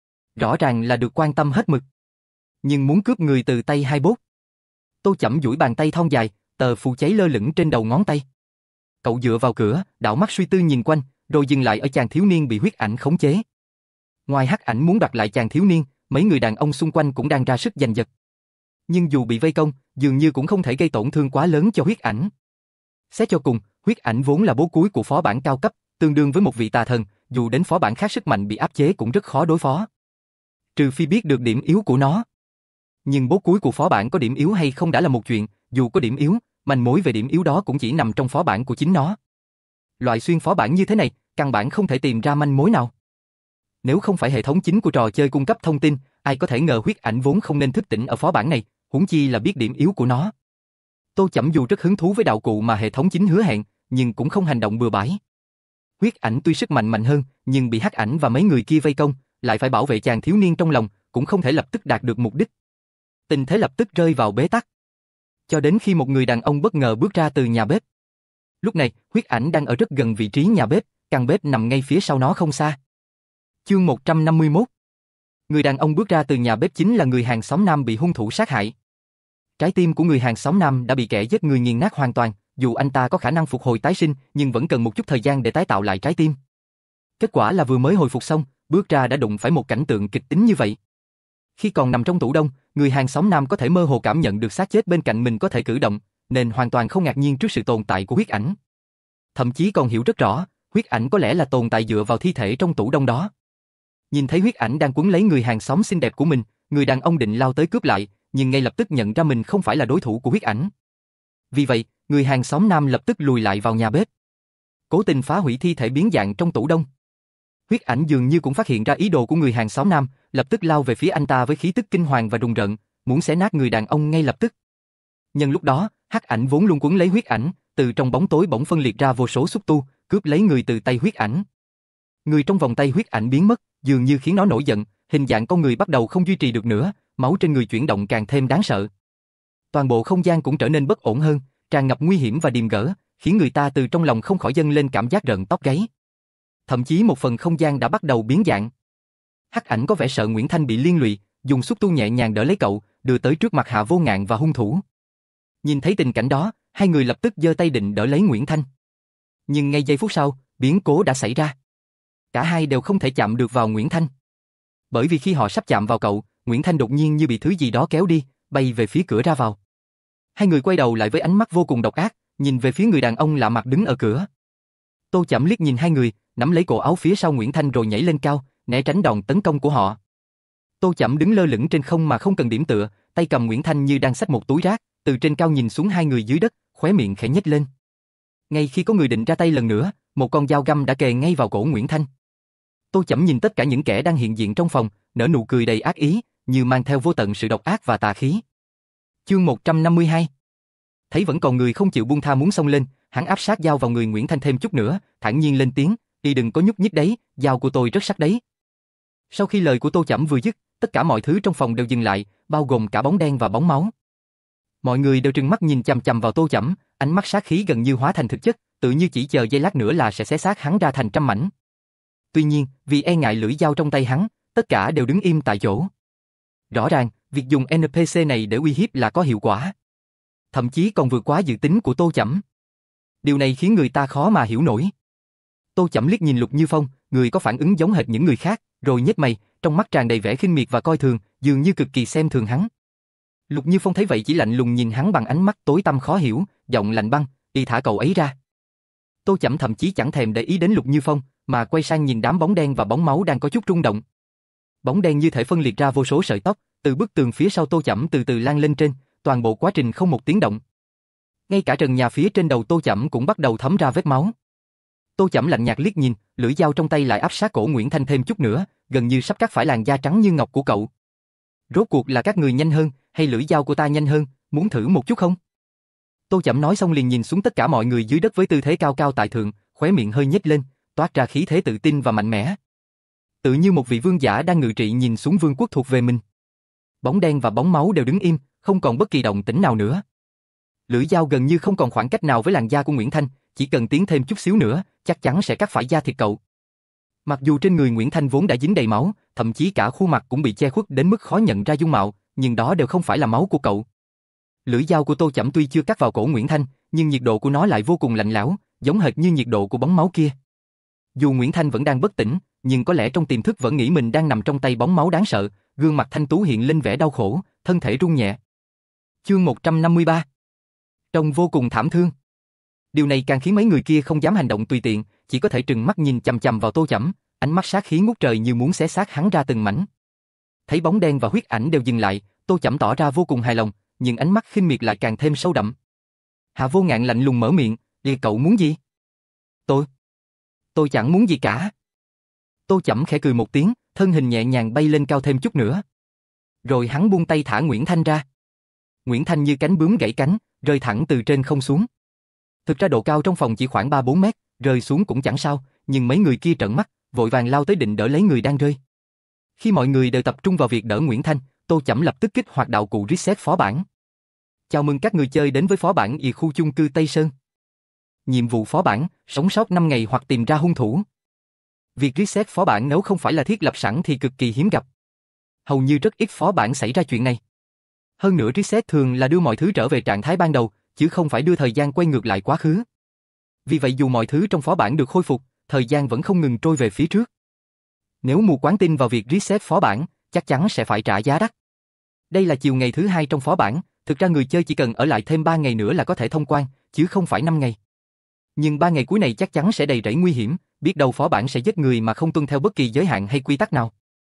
S1: Rõ ràng là được quan tâm hết mực. Nhưng muốn cướp người từ tay hai boss. Tô Chẩm duỗi bàn tay thon dài, tờ phù cháy lơ lửng trên đầu ngón tay. Cậu dựa vào cửa, đảo mắt suy tư nhìn quanh, rồi dừng lại ở chàng thiếu niên bị huyết ảnh khống chế. Ngoài hắc ảnh muốn đoạt lại chàng thiếu niên, mấy người đàn ông xung quanh cũng đang ra sức giành giật. Nhưng dù bị vây công, dường như cũng không thể gây tổn thương quá lớn cho huyết ảnh. Xét cho cùng, huyết ảnh vốn là bố cuối của phó bản cao cấp, tương đương với một vị tà thần, dù đến phó bản khác sức mạnh bị áp chế cũng rất khó đối phó. Trừ phi biết được điểm yếu của nó. Nhưng bố cuối của phó bản có điểm yếu hay không đã là một chuyện, dù có điểm yếu, manh mối về điểm yếu đó cũng chỉ nằm trong phó bản của chính nó. Loại xuyên phó bản như thế này, căn bản không thể tìm ra manh mối nào. Nếu không phải hệ thống chính của trò chơi cung cấp thông tin, ai có thể ngờ huyết ảnh vốn không nên thức tỉnh ở phó bản này, huống chi là biết điểm yếu của nó. Tô Chẩm dù rất hứng thú với đạo cụ mà hệ thống chính hứa hẹn, nhưng cũng không hành động bừa bãi. Huyết ảnh tuy sức mạnh hơn, nhưng bị Hắc ảnh và mấy người kia vây công, lại phải bảo vệ chàng thiếu niên trong lòng, cũng không thể lập tức đạt được mục đích. Tình thế lập tức rơi vào bế tắc. Cho đến khi một người đàn ông bất ngờ bước ra từ nhà bếp. Lúc này, huyết ảnh đang ở rất gần vị trí nhà bếp, căn bếp nằm ngay phía sau nó không xa. Chương 151. Người đàn ông bước ra từ nhà bếp chính là người hàng xóm Nam bị hung thủ sát hại. Trái tim của người hàng xóm Nam đã bị kẻ giết người nghiền nát hoàn toàn, dù anh ta có khả năng phục hồi tái sinh, nhưng vẫn cần một chút thời gian để tái tạo lại trái tim. Kết quả là vừa mới hồi phục xong, bước ra đã đụng phải một cảnh tượng kịch tính như vậy. Khi còn nằm trong tủ đông, người hàng xóm Nam có thể mơ hồ cảm nhận được xác chết bên cạnh mình có thể cử động, nên hoàn toàn không ngạc nhiên trước sự tồn tại của huyết ảnh. Thậm chí còn hiểu rất rõ, huyết ảnh có lẽ là tồn tại dựa vào thi thể trong tủ đông đó. Nhìn thấy huyết ảnh đang quấn lấy người hàng xóm xinh đẹp của mình, người đàn ông định lao tới cướp lại, nhưng ngay lập tức nhận ra mình không phải là đối thủ của huyết ảnh. Vì vậy, người hàng xóm Nam lập tức lùi lại vào nhà bếp, cố tình phá hủy thi thể biến dạng trong tủ đông. Huyết ảnh dường như cũng phát hiện ra ý đồ của người hàng xóm Nam, lập tức lao về phía anh ta với khí tức kinh hoàng và rùng rợn, muốn xé nát người đàn ông ngay lập tức. Nhân lúc đó, Hắc ảnh vốn luôn quấn lấy huyết ảnh, từ trong bóng tối bỗng phân liệt ra vô số xúc tu, cướp lấy người từ tay huyết ảnh. Người trong vòng tay huyết ảnh biến mất, dường như khiến nó nổi giận, hình dạng con người bắt đầu không duy trì được nữa, máu trên người chuyển động càng thêm đáng sợ. Toàn bộ không gian cũng trở nên bất ổn hơn, tràn ngập nguy hiểm và điềm gỡ, khiến người ta từ trong lòng không khỏi dâng lên cảm giác rợn tóc gáy. Thậm chí một phần không gian đã bắt đầu biến dạng. Hắc ảnh có vẻ sợ Nguyễn Thanh bị liên lụy, dùng xúc tu nhẹ nhàng đỡ lấy cậu, đưa tới trước mặt Hạ Vô Ngạn và hung thủ. Nhìn thấy tình cảnh đó, hai người lập tức giơ tay định đỡ lấy Nguyễn Thanh. Nhưng ngay giây phút sau, biến cố đã xảy ra. Cả hai đều không thể chạm được vào Nguyễn Thanh. Bởi vì khi họ sắp chạm vào cậu, Nguyễn Thanh đột nhiên như bị thứ gì đó kéo đi, bay về phía cửa ra vào. Hai người quay đầu lại với ánh mắt vô cùng độc ác, nhìn về phía người đàn ông lạ mặt đứng ở cửa. Tô Chẩm liếc nhìn hai người, nắm lấy cổ áo phía sau Nguyễn Thanh rồi nhảy lên cao, né tránh đòn tấn công của họ. Tô Chẩm đứng lơ lửng trên không mà không cần điểm tựa, tay cầm Nguyễn Thanh như đang xách một túi rác, từ trên cao nhìn xuống hai người dưới đất, khóe miệng khẽ nhếch lên. Ngay khi có người định ra tay lần nữa, một con dao găm đã kề ngay vào cổ Nguyễn Thanh. Tô Chẩm nhìn tất cả những kẻ đang hiện diện trong phòng, nở nụ cười đầy ác ý, như mang theo vô tận sự độc ác và tà khí. Chương 152. Thấy vẫn còn người không chịu buông tha muốn xông lên, hắn áp sát dao vào người Nguyễn Thanh thêm chút nữa, thản nhiên lên tiếng, "Y đừng có nhúc nhích đấy, dao của tôi rất sắc đấy." Sau khi lời của Tô Chẩm vừa dứt, tất cả mọi thứ trong phòng đều dừng lại, bao gồm cả bóng đen và bóng máu. Mọi người đều trừng mắt nhìn chằm chằm vào Tô Chẩm, ánh mắt sát khí gần như hóa thành thực chất, tự như chỉ chờ giây lát nữa là sẽ xé xác hắn ra thành trăm mảnh. Tuy nhiên, vì e ngại lưỡi dao trong tay hắn, tất cả đều đứng im tại chỗ. Rõ ràng, việc dùng NPC này để uy hiếp là có hiệu quả. Thậm chí còn vượt quá dự tính của Tô Chẩm. Điều này khiến người ta khó mà hiểu nổi. Tô Chẩm liếc nhìn Lục Như Phong, người có phản ứng giống hệt những người khác, rồi nhếch mày, trong mắt tràn đầy vẻ khinh miệt và coi thường, dường như cực kỳ xem thường hắn. Lục Như Phong thấy vậy chỉ lạnh lùng nhìn hắn bằng ánh mắt tối tăm khó hiểu, giọng lạnh băng, "Y thả cậu ấy ra." Tô Chẩm thậm chí chẳng thèm để ý đến Lục Như Phong, mà quay sang nhìn đám bóng đen và bóng máu đang có chút rung động. Bóng đen như thể phân liệt ra vô số sợi tóc, từ bức tường phía sau Tô Chẩm từ từ lan lên trên, toàn bộ quá trình không một tiếng động. Ngay cả trần nhà phía trên đầu Tô Chẩm cũng bắt đầu thấm ra vết máu. Tô Chẩm lạnh nhạt liếc nhìn, lưỡi dao trong tay lại áp sát cổ Nguyễn Thanh thêm chút nữa, gần như sắp cắt phải làn da trắng như ngọc của cậu. "Rốt cuộc là các người nhanh hơn, hay lưỡi dao của ta nhanh hơn, muốn thử một chút không?" Tô Chẩm nói xong liền nhìn xuống tất cả mọi người dưới đất với tư thế cao cao tại thượng, khóe miệng hơi nhếch lên, toát ra khí thế tự tin và mạnh mẽ. Tự như một vị vương giả đang ngự trị nhìn xuống vương quốc thuộc về mình. Bóng đen và bóng máu đều đứng im, không còn bất kỳ động tĩnh nào nữa. Lưỡi dao gần như không còn khoảng cách nào với làn da của Nguyễn Thanh, chỉ cần tiến thêm chút xíu nữa, chắc chắn sẽ cắt phải da thịt cậu. Mặc dù trên người Nguyễn Thanh vốn đã dính đầy máu, thậm chí cả khuôn mặt cũng bị che khuất đến mức khó nhận ra dung mạo, nhưng đó đều không phải là máu của cậu. Lưỡi dao của Tô Chẩm tuy chưa cắt vào cổ Nguyễn Thanh, nhưng nhiệt độ của nó lại vô cùng lạnh lẽo, giống hệt như nhiệt độ của bóng máu kia. Dù Nguyễn Thanh vẫn đang bất tỉnh, nhưng có lẽ trong tiềm thức vẫn nghĩ mình đang nằm trong tay bóng máu đáng sợ, gương mặt thanh tú hiện lên vẻ đau khổ, thân thể run nhẹ. Chương 153. Trông vô cùng thảm thương. Điều này càng khiến mấy người kia không dám hành động tùy tiện, chỉ có thể trừng mắt nhìn chằm chằm vào Tô Chẩm, ánh mắt sát khí ngút trời như muốn xé xác hắn ra từng mảnh. Thấy bóng đen và huyết ảnh đều dừng lại, Tô Chẩm tỏ ra vô cùng hài lòng, nhưng ánh mắt khinh miệt lại càng thêm sâu đậm. Hạ Vô Ngạn lạnh lùng mở miệng, "Cậu muốn gì?" Tôi chẳng muốn gì cả." Tô Chẩm khẽ cười một tiếng, thân hình nhẹ nhàng bay lên cao thêm chút nữa. Rồi hắn buông tay thả Nguyễn Thanh ra. Nguyễn Thanh như cánh bướm gãy cánh, rơi thẳng từ trên không xuống. Thực ra độ cao trong phòng chỉ khoảng 3-4 mét, rơi xuống cũng chẳng sao, nhưng mấy người kia trợn mắt, vội vàng lao tới định đỡ lấy người đang rơi. Khi mọi người đều tập trung vào việc đỡ Nguyễn Thanh, Tô Chẩm lập tức kích hoạt đạo cụ reset phó bản. Chào mừng các người chơi đến với phó bản Y khu chung cư Tây Sơn. Nhiệm vụ phó bản, sống sót 5 ngày hoặc tìm ra hung thủ. Việc reset phó bản nếu không phải là thiết lập sẵn thì cực kỳ hiếm gặp. Hầu như rất ít phó bản xảy ra chuyện này. Hơn nữa reset thường là đưa mọi thứ trở về trạng thái ban đầu, chứ không phải đưa thời gian quay ngược lại quá khứ. Vì vậy dù mọi thứ trong phó bản được khôi phục, thời gian vẫn không ngừng trôi về phía trước. Nếu mù quáng tin vào việc reset phó bản, chắc chắn sẽ phải trả giá đắt. Đây là chiều ngày thứ 2 trong phó bản, thực ra người chơi chỉ cần ở lại thêm 3 ngày nữa là có thể thông quan, chứ không phải 5 ngày. Nhưng 3 ngày cuối này chắc chắn sẽ đầy rẫy nguy hiểm, biết đâu phó bản sẽ giết người mà không tuân theo bất kỳ giới hạn hay quy tắc nào.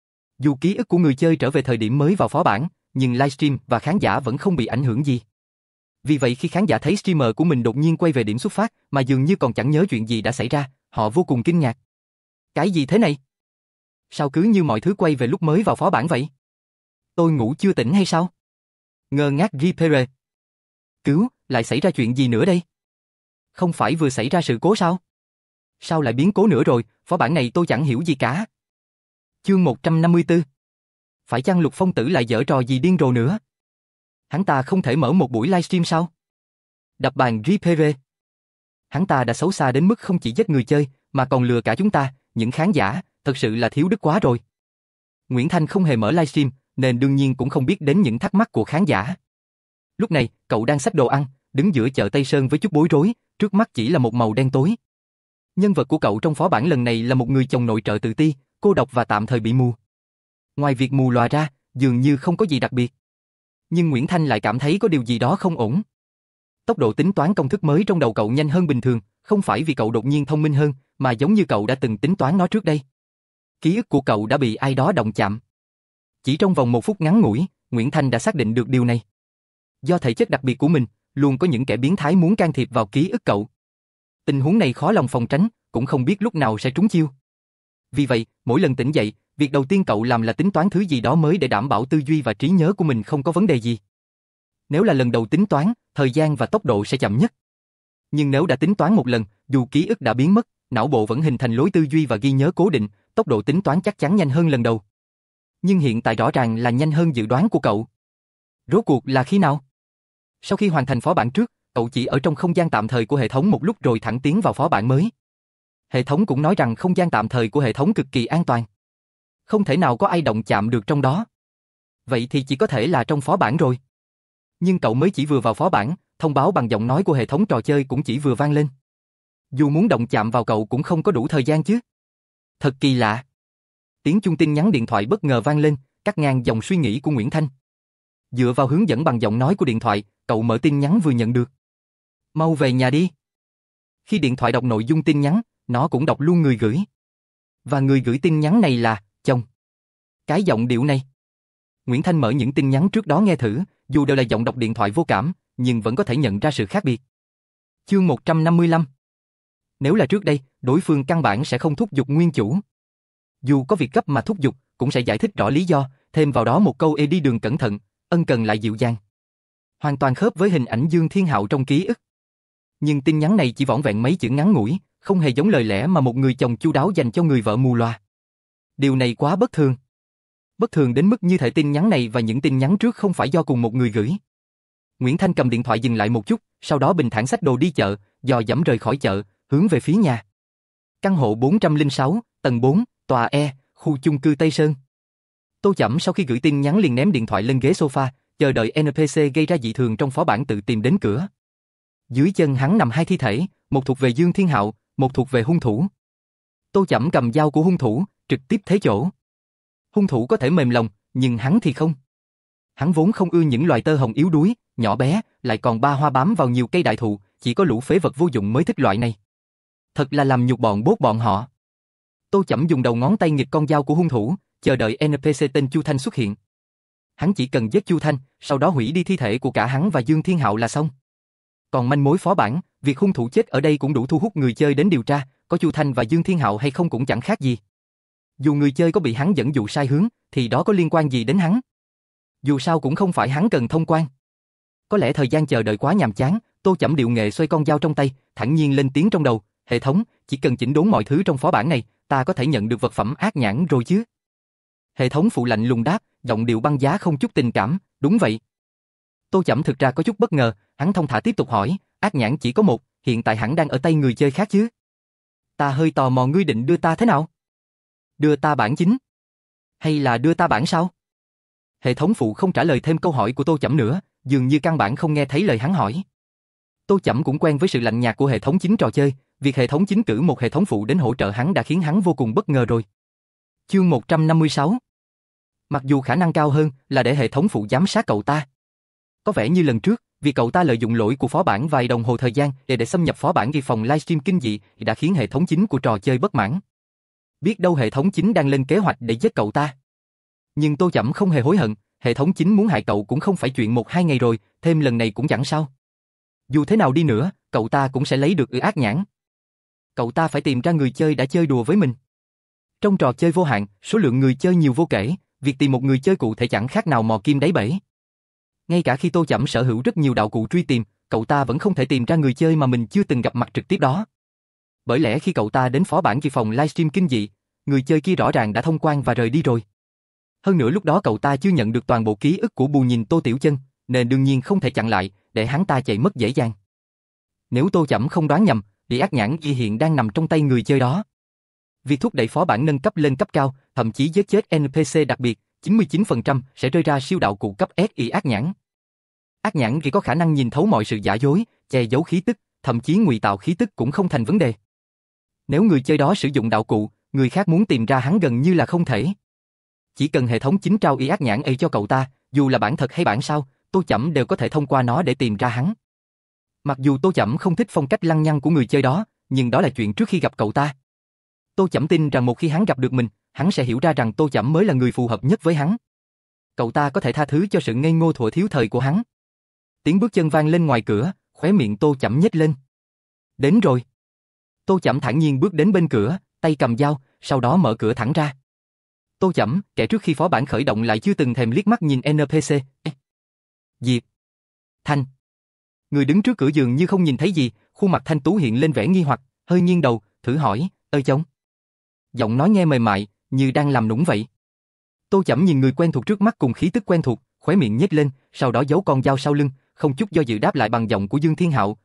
S1: Dù ký ức của người chơi trở về thời điểm mới vào phó bản, nhưng livestream và khán giả vẫn không bị ảnh hưởng gì. Vì vậy khi khán giả thấy streamer của mình đột nhiên quay về điểm xuất phát mà dường như còn chẳng nhớ chuyện gì đã xảy ra, họ vô cùng kinh ngạc. Cái gì thế này? Sao cứ như mọi thứ quay về lúc mới vào phó bản vậy? Tôi ngủ chưa tỉnh hay sao? Ngơ ngác Reaper. Cứu, lại xảy ra chuyện gì nữa đây? Không phải vừa xảy ra sự cố sao? Sao lại biến cố nữa rồi, phó bản này tôi chẳng hiểu gì cả. Chương 154. Phải chăng Lục Phong Tử lại giở trò gì điên rồ nữa? Hắn ta không thể mở một buổi livestream sao? Đập bàn Reaper. Hắn ta đã xấu xa đến mức không chỉ giết người chơi, mà còn lừa cả chúng ta, những khán giả, thật sự là thiếu đức quá rồi. Nguyễn Thanh không hề mở livestream, nên đương nhiên cũng không biết đến những thắc mắc của khán giả. Lúc này, cậu đang xách đồ ăn, đứng giữa chợ Tây Sơn với chút bối rối, trước mắt chỉ là một màu đen tối. Nhân vật của cậu trong phó bản lần này là một người chồng nội trợ tự ti, cô độc và tạm thời bị mù. Ngoài việc mù lòa ra, dường như không có gì đặc biệt. Nhưng Nguyễn Thanh lại cảm thấy có điều gì đó không ổn. Tốc độ tính toán công thức mới trong đầu cậu nhanh hơn bình thường, không phải vì cậu đột nhiên thông minh hơn, mà giống như cậu đã từng tính toán nó trước đây. Ký ức của cậu đã bị ai đó động chạm. Chỉ trong vòng 1 phút ngắn ngủi, Nguyễn Thanh đã xác định được điều này. Do thể chất đặc biệt của mình, luôn có những kẻ biến thái muốn can thiệp vào ký ức cậu. Tình huống này khó lòng phòng tránh, cũng không biết lúc nào sẽ trúng chiêu. Vì vậy, mỗi lần tỉnh dậy, việc đầu tiên cậu làm là tính toán thứ gì đó mới để đảm bảo tư duy và trí nhớ của mình không có vấn đề gì. Nếu là lần đầu tính toán, thời gian và tốc độ sẽ chậm nhất. Nhưng nếu đã tính toán một lần, dù ký ức đã biến mất, não bộ vẫn hình thành lối tư duy và ghi nhớ cố định, tốc độ tính toán chắc chắn nhanh hơn lần đầu. Nhưng hiện tại rõ ràng là nhanh hơn dự đoán của cậu. Rốt cuộc là khi nào? Sau khi hoàn thành phó bản trước, cậu chỉ ở trong không gian tạm thời của hệ thống một lúc rồi thẳng tiến vào phó bản mới. Hệ thống cũng nói rằng không gian tạm thời của hệ thống cực kỳ an toàn. Không thể nào có ai động chạm được trong đó. Vậy thì chỉ có thể là trong phó bản rồi. Nhưng cậu mới chỉ vừa vào phó bản, thông báo bằng giọng nói của hệ thống trò chơi cũng chỉ vừa vang lên. Dù muốn động chạm vào cậu cũng không có đủ thời gian chứ. Thật kỳ lạ. Tiếng chuông tin nhắn điện thoại bất ngờ vang lên, cắt ngang dòng suy nghĩ của Nguyễn Thanh. Dựa vào hướng dẫn bằng giọng nói của điện thoại, cậu mở tin nhắn vừa nhận được. Mau về nhà đi. Khi điện thoại đọc nội dung tin nhắn, nó cũng đọc luôn người gửi. Và người gửi tin nhắn này là chồng. Cái giọng điệu này. Nguyễn Thanh mở những tin nhắn trước đó nghe thử, dù đều là giọng đọc điện thoại vô cảm, nhưng vẫn có thể nhận ra sự khác biệt. Chương 155. Nếu là trước đây, đối phương căn bản sẽ không thúc giục nguyên chủ. Dù có việc cấp mà thúc giục, cũng sẽ giải thích rõ lý do, thêm vào đó một câu "Ê đi đường cẩn thận", ân cần lại dịu dàng. Hoàn toàn khớp với hình ảnh Dương Thiên Hạo trong ký ức. Nhưng tin nhắn này chỉ vỏn vẹn mấy chữ ngắn ngủi, không hề giống lời lẽ mà một người chồng chu đáo dành cho người vợ mù loà. Điều này quá bất thường. Bất thường đến mức như thể tin nhắn này và những tin nhắn trước không phải do cùng một người gửi. Nguyễn Thanh cầm điện thoại dừng lại một chút, sau đó bình thản xách đồ đi chợ, dò dẫm rời khỏi chợ, hướng về phía nhà. Căn hộ 406, tầng 4, tòa E, khu chung cư Tây Sơn. Tô Chẩm sau khi gửi tin nhắn liền ném điện thoại lên ghế sofa, chờ đợi NPC gây ra dị thường trong phó bản tự tìm đến cửa. Dưới chân hắn nằm 2 thi thể, một thuộc về Dương Thiên Hạo, một thuộc về hung thủ. Tô Chẩm cầm dao của hung thủ, trực tiếp thế chỗ. Hung thủ có thể mềm lòng, nhưng hắn thì không. Hắn vốn không ưa những loài tơ hồng yếu đuối, nhỏ bé, lại còn ba hoa bám vào nhiều cây đại thụ, chỉ có lũ phế vật vô dụng mới thích loại này. Thật là làm nhục bọn bốt bọn họ. Tô Chẩm dùng đầu ngón tay nghịch con dao của hung thủ, chờ đợi NPC tên Chu Thanh xuất hiện. Hắn chỉ cần giết Chu Thanh, sau đó hủy đi thi thể của cả hắn và Dương Thiên Hạo là xong. Còn manh mối phó bản, việc hung thủ chết ở đây cũng đủ thu hút người chơi đến điều tra, có Chu Thanh và Dương Thiên Hạo hay không cũng chẳng khác gì. Dù người chơi có bị hắn dẫn dụ sai hướng, thì đó có liên quan gì đến hắn? Dù sao cũng không phải hắn cần thông quan. Có lẽ thời gian chờ đợi quá nhàm chán, Tô Chẩm điệu nghệ xoay con dao trong tay, thản nhiên lên tiếng trong đầu, hệ thống, chỉ cần chỉnh đốn mọi thứ trong phó bản này, ta có thể nhận được vật phẩm ác nhãn rồi chứ? Hệ thống phụ lạnh lùng đáp, giọng điệu băng giá không chút tình cảm, đúng vậy. Tô Chẩm thực ra có chút bất ngờ, hắn thông thả tiếp tục hỏi, ác nhãn chỉ có một, hiện tại hẳn đang ở tay người chơi khác chứ? Ta hơi tò mò ngươi định đưa ta thế nào? Đưa ta bản chính? Hay là đưa ta bản sao? Hệ thống phụ không trả lời thêm câu hỏi của Tô Chẩm nữa, dường như căn bản không nghe thấy lời hắn hỏi. Tô Chẩm cũng quen với sự lạnh nhạt của hệ thống chính trò chơi, việc hệ thống chính cử một hệ thống phụ đến hỗ trợ hắn đã khiến hắn vô cùng bất ngờ rồi. Chương 156. Mặc dù khả năng cao hơn là để hệ thống phụ giám sát cậu ta. Có vẻ như lần trước, vì cậu ta lợi dụng lỗi của phó bản vài đồng hồ thời gian để xâm nhập phó bản ghi phòng livestream kinh dị đã khiến hệ thống chính của trò chơi bất mãn. Biết đâu hệ thống chính đang lên kế hoạch để giết cậu ta. Nhưng Tô Chẩm không hề hối hận, hệ thống chính muốn hại cậu cũng không phải chuyện 1-2 ngày rồi, thêm lần này cũng chẳng sao. Dù thế nào đi nữa, cậu ta cũng sẽ lấy được ác nhãn. Cậu ta phải tìm ra người chơi đã chơi đùa với mình. Trong trò chơi vô hạn, số lượng người chơi nhiều vô kể, việc tìm một người chơi cụ thể chẳng khác nào mò kim đáy bể. Ngay cả khi Tô Chẩm sở hữu rất nhiều đạo cụ truy tìm, cậu ta vẫn không thể tìm ra người chơi mà mình chưa từng gặp mặt trực tiếp đó. Bởi lẽ khi cậu ta đến phó bản kỳ phòng livestream kinh dị, người chơi kia rõ ràng đã thông quan và rời đi rồi. Hơn nữa lúc đó cậu ta chưa nhận được toàn bộ ký ức của Bù Nhìn Tô Tiểu Chân, nên đương nhiên không thể chặn lại, để hắn ta chạy mất dễ dàng. Nếu Tô Chẩm không đoán nhầm, thì ác nhãn y hiện đang nằm trong tay người chơi đó. Việc thúc đẩy phó bản nâng cấp lên cấp cao, thậm chí giết chết NPC đặc biệt, 99% sẽ rơi ra siêu đạo cụ cấp SI ác nhãn. Ác nhãn chỉ có khả năng nhìn thấu mọi sự giả dối, che giấu khí tức, thậm chí ngụy tạo khí tức cũng không thành vấn đề. Nếu người chơi đó sử dụng đạo cụ, người khác muốn tìm ra hắn gần như là không thể. Chỉ cần hệ thống chính trao ác nhãn ấy cho cậu ta, dù là bản thật hay bản sao, Tô Chẩm đều có thể thông qua nó để tìm ra hắn. Mặc dù Tô Chẩm không thích phong cách lăng nhăng của người chơi đó, nhưng đó là chuyện trước khi gặp cậu ta. Tô Chẩm tin rằng một khi hắn gặp được mình, hắn sẽ hiểu ra rằng Tô Chẩm mới là người phù hợp nhất với hắn. Cậu ta có thể tha thứ cho sự ngây ngô thuở thiếu thời của hắn. Tiếng bước chân vang lên ngoài cửa, khóe miệng Tô Chẩm nhếch lên. Đến rồi. Tô Chẩm thản nhiên bước đến bên cửa, tay cầm dao, sau đó mở cửa thẳng ra. Tô Chẩm, kẻ trước khi phó bản khởi động lại chưa từng thèm liếc mắt nhìn NPC. Diệp Thanh. Người đứng trước cửa giường như không nhìn thấy gì, khuôn mặt thanh tú hiện lên vẻ nghi hoặc, hơi nghiêng đầu, thử hỏi, ơi chồng. Giọng nói nghe mềm mại, như đang làm nũng vậy. Tô Chẩm nhìn người quen thuộc trước mắt cùng khí tức quen thuộc, khóe miệng nhếch lên, sau đó giấu con dao sau lưng, không chút do dự đáp lại bằng giọng của Dương Thiên Hạo,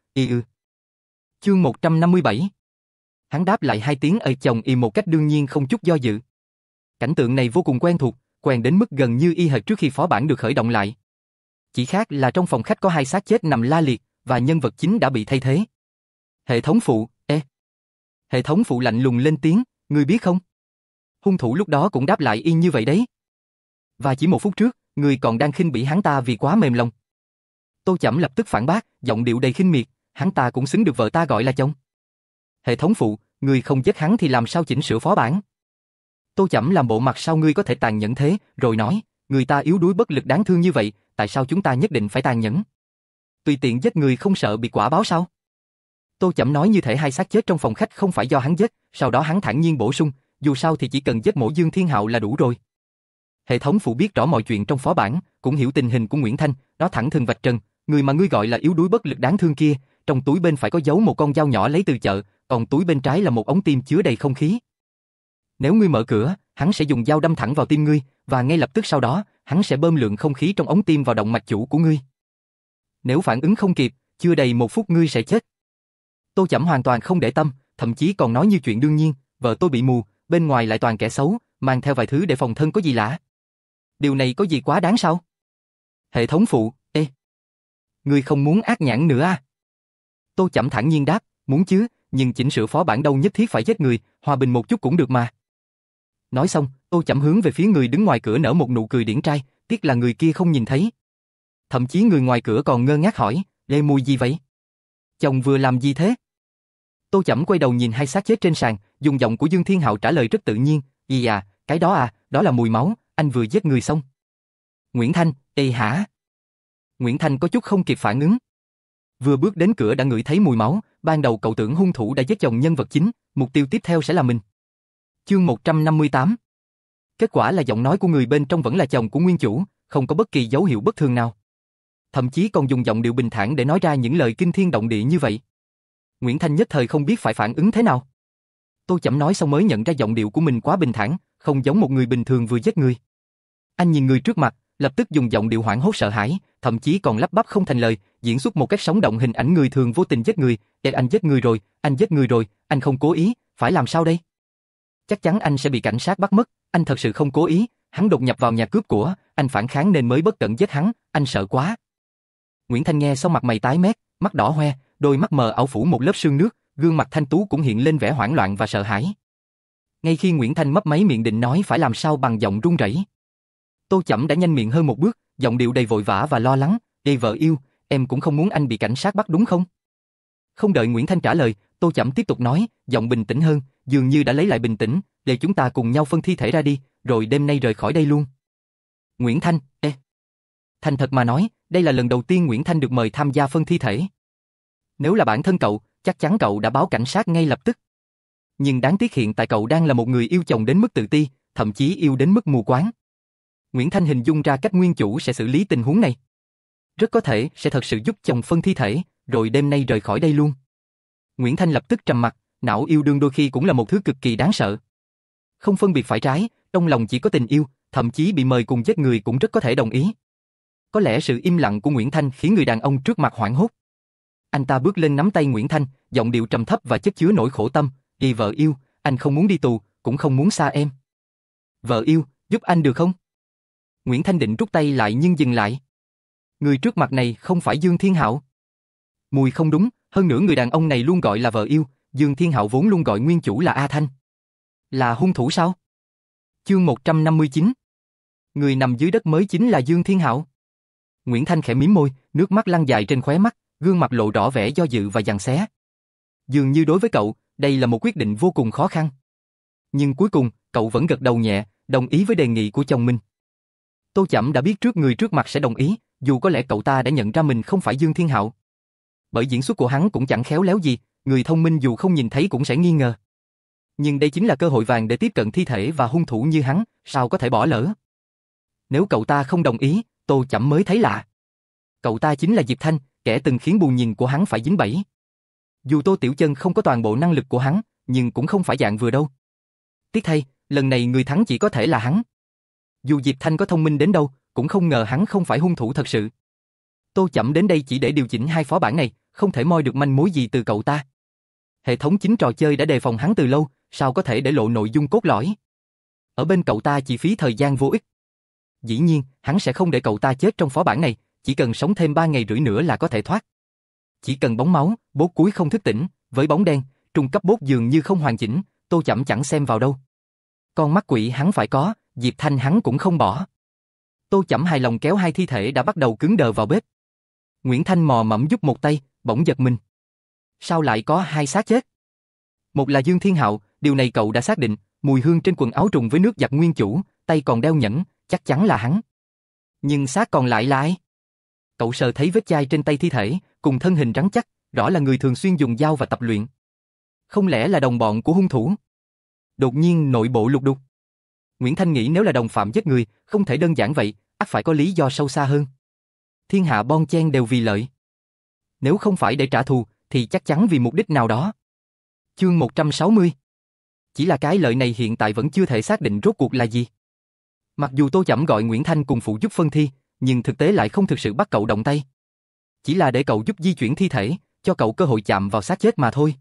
S1: Chương 157. Hắn đáp lại 2 tiếng ơi chồng một cách đương nhiên không chút do dự. Cảnh tượng này vô cùng quen thuộc, quen đến mức gần như y hệt trước khi phó bản được khởi động lại. Chỉ khác là trong phòng khách có 2 xác chết nằm la liệt, và nhân vật chính đã bị thay thế. Hệ thống phụ, Hệ thống phụ lạnh lùng lên tiếng, ngươi biết không? Hung thủ lúc đó cũng đáp lại y như vậy đấy. Và chỉ 1 phút trước, ngươi còn đang khinh bỉ hắn ta vì quá mềm lòng. Tô Chẩm lập tức phản bác, giọng điệu đầy khinh miệt, hắn ta cũng xứng được vợ ta gọi là chồng. Hệ thống phụ, ngươi không giết hắn thì làm sao chỉnh sửa phó bản? Tô Chẩm làm bộ mặt sao ngươi có thể tàn nhẫn thế, rồi nói, người ta yếu đuối bất lực đáng thương như vậy, tại sao chúng ta nhất định phải tàn nhẫn? Tùy tiện giết người không sợ bị quả báo sao? Tô Chẩm nói như thể 2 xác chết trong phòng khách không phải do hắn giết, sau đó hắn thản nhiên bổ sung, dù sao thì chỉ cần giết mổ Dương Thiên Hạo là đủ rồi. Hệ thống phụ biết rõ mọi chuyện trong phó bản, cũng hiểu tình hình của Nguyễn Thanh, nó thẳng thừng vạch trần, người mà ngươi gọi là yếu đuối bất lực đáng thương kia, trong túi bên phải có giấu một con dao nhỏ lấy từ chợ, còn túi bên trái là một ống tim chứa đầy không khí. Nếu ngươi mở cửa, hắn sẽ dùng dao đâm thẳng vào tim ngươi, và ngay lập tức sau đó, hắn sẽ bơm lượng không khí trong ống tim vào động mạch chủ của ngươi. Nếu phản ứng không kịp, chưa đầy 1 phút ngươi sẽ chết. Tô Chẩm hoàn toàn không để tâm, thậm chí còn nói như chuyện đương nhiên, vợ tôi bị mù, bên ngoài lại toàn kẻ xấu, mang theo vài thứ để phòng thân có gì lạ. Điều này có gì quá đáng sao? Hệ thống phụ, ngươi không muốn ác nhãn nữa à? Tô Chẩm thản nhiên đáp, muốn chứ, nhưng chỉnh sửa phó bản đâu nhất thiết phải giết người, hòa bình một chút cũng được mà. Nói xong, Tô Chẩm hướng về phía người đứng ngoài cửa nở một nụ cười điển trai, tiếc là người kia không nhìn thấy. Thậm chí người ngoài cửa còn ngơ ngác hỏi, lê mùi gì vậy? Chồng vừa làm gì thế? Tô Chẩm quay đầu nhìn 2 xác chết trên sàn, dùng giọng của Dương Thiên Hạo trả lời rất tự nhiên, cái đó đó là mùi máu, anh vừa giết người xong. Nguyễn Thanh, hả? Nguyễn Thanh có chút không kịp phản ứng. Vừa bước đến cửa đã ngửi thấy mùi máu, ban đầu cậu tưởng hung thủ đã giết chồng nhân vật chính, mục tiêu tiếp theo sẽ là mình. Chương 158. Kết quả là giọng nói của người bên trong vẫn là chồng của nguyên chủ, không có bất kỳ dấu hiệu bất thường nào. thậm chí còn dùng giọng điệu bình thản để nói ra những lời kinh thiên động địa như vậy. Nguyễn Thanh nhất thời không biết phải phản ứng thế nào. Tô Chẩm nói xong mới nhận ra giọng điệu của mình quá bình thản, không giống một người bình thường vừa giết người. Anh nhìn người trước mặt, lập tức dùng giọng điệu hoảng hốt sợ hãi, thậm chí còn lắp bắp không thành lời, diễn xuất một cách sống động hình ảnh người thường vô tình giết người. Anh giết người rồi, anh giết người rồi, anh không cố ý, phải làm sao đây? Chắc chắn anh sẽ bị cảnh sát bắt mất, anh thật sự không cố ý, hắn đột nhập vào nhà cướp của, anh phản kháng nên mới bất cẩn giết hắn, anh sợ quá. Nguyễn Thanh nghe xong mặt mày tái mét, mắt đỏ hoe, đôi mắt mờ ảo phủ một lớp sương nước, gương mặt thanh tú cũng hiện lên vẻ hoảng loạn và sợ hãi. Ngay khi Nguyễn Thanh mấp máy miệng định nói phải làm sao bằng giọng run rẩy, Tô Chẩm đã nhanh miệng hơn một bước, giọng điệu đầy vội vã và lo lắng, "Ê vợ yêu, em cũng không muốn anh bị cảnh sát bắt đúng không?" Không đợi Nguyễn Thanh trả lời, Tô Chẩm tiếp tục nói, giọng bình tĩnh hơn, dường như đã lấy lại bình tĩnh, "Để chúng ta cùng nhau phân thi thể ra đi, rồi đêm nay rời khỏi đây luôn." Nguyễn Thanh, thành thật mà nói, đây là lần đầu tiên Nguyễn Thanh được mời tham gia phân thi thể. Nếu là bản thân cậu, chắc chắn cậu đã báo cảnh sát ngay lập tức. Nhưng đáng tiếc hiện tại cậu đang là một người yêu chồng đến mức tự ti, thậm chí yêu đến mức mù quáng. Nguyễn Thanh hình dung ra cách nguyên chủ sẽ xử lý tình huống này. Rất có thể sẽ thật sự giúp chồng phân thi thể, rồi đêm nay rời khỏi đây luôn. Nguyễn Thanh lập tức trầm mặt, não yêu đương đôi khi cũng là một thứ cực kỳ đáng sợ. Không phân biệt phải trái, trong lòng chỉ có tình yêu, thậm chí bị mời cùng giết người cũng rất có thể đồng ý. Có lẽ sự im lặng của Nguyễn Thanh khiến người đàn ông trước mặt hoảng hốt. Anh ta bước lên nắm tay Nguyễn Thanh, giọng điệu trầm thấp và chất chứa nỗi khổ tâm, "Đi vợ yêu, anh không muốn đi tù, cũng không muốn xa em. Vợ yêu, giúp anh được không?" Nguyễn Thanh định rút tay lại nhưng dừng lại. Người trước mặt này không phải Dương Thiên Hạo. Mùi không đúng, hơn nữa người đàn ông này luôn gọi là vợ yêu, Dương Thiên Hạo vốn luôn gọi nguyên chủ là A Thanh. Là hung thủ sao? Chương 159. Người nằm dưới đất mới chính là Dương Thiên Hạo. Nguyễn Thanh khẽ mím môi, nước mắt lăn dài trên khóe mắt, gương mặt lộ rõ vẻ do dự và giằng xé. Dường như đối với cậu, đây là một quyết định vô cùng khó khăn. Nhưng cuối cùng, cậu vẫn gật đầu nhẹ, đồng ý với đề nghị của chồng mình. Tô Chẩm đã biết trước người trước mặt sẽ đồng ý, dù có lẽ cậu ta đã nhận ra mình không phải Dương Thiên Hạo. Bởi diễn xuất của hắn cũng chẳng khéo léo gì, người thông minh dù không nhìn thấy cũng sẽ nghi ngờ. Nhưng đây chính là cơ hội vàng để tiếp cận thi thể và hung thủ như hắn, sao có thể bỏ lỡ. Nếu cậu ta không đồng ý, Tô Chẩm mới thấy lạ. Cậu ta chính là Diệp Thanh, kẻ từng khiến bù nhìn của hắn phải dính bẫy. Dù Tô Tiểu Chân không có toàn bộ năng lực của hắn, nhưng cũng không phải dạng vừa đâu. Tiếc thay, lần này người thắng chỉ có thể là hắn. Dù Diệp Thanh có thông minh đến đâu, cũng không ngờ hắn không phải hung thủ thật sự. Tô Chẩm đến đây chỉ để điều chỉnh hai phó bản này, không thể moi được manh mối gì từ cậu ta. Hệ thống chính trò chơi đã đề phòng hắn từ lâu, sao có thể để lộ nội dung cốt lõi. Ở bên cậu ta chỉ phí thời gian vô ích. Dĩ nhiên, hắn sẽ không để cậu ta chết trong phó bản này, chỉ cần sống thêm 3 ngày rưỡi nữa là có thể thoát. Chỉ cần bóng máu, bốt cuối không thức tỉnh, với bóng đen, trung cấp bốt dường như không hoàn chỉnh, Tô Chẩm chẳng xem vào đâu. Con mắt quỷ hắn phải có, Diệp Thanh hắn cũng không bỏ. Tô Chẩm hài lòng kéo hai thi thể đã bắt đầu cứng đờ vào bếp. Nguyễn Thanh mò mẫm giúp một tay, bỗng giật mình. Sao lại có hai xác chết? Một là Dương Thiên Hạo, điều này cậu đã xác định, mùi hương trên quần áo trùng với nước giặt nguyên chủ, tay còn đeo nhẫn, chắc chắn là hắn. Nhưng xác còn lại là ai? Cậu sờ thấy vết chai trên tay thi thể, cùng thân hình rắn chắc, rõ là người thường xuyên dùng dao và tập luyện. Không lẽ là đồng bọn của hung thủ? Đột nhiên nội bộ lục đục. Nguyễn Thanh nghĩ nếu là đồng phạm giết người, không thể đơn giản vậy, ắt phải có lý do sâu xa hơn. Thiên hạ bon chen đều vì lợi. Nếu không phải để trả thù, thì chắc chắn vì mục đích nào đó. Chương 160. Chỉ là cái lợi này hiện tại vẫn chưa thể xác định rốt cuộc là gì. Mặc dù Tô Chẩm gọi Nguyễn Thanh cùng phụ giúp phân thi, nhưng thực tế lại không thực sự bắt cậu động tay. Chỉ là để cậu giúp di chuyển thi thể, cho cậu cơ hội chạm vào xác chết mà thôi.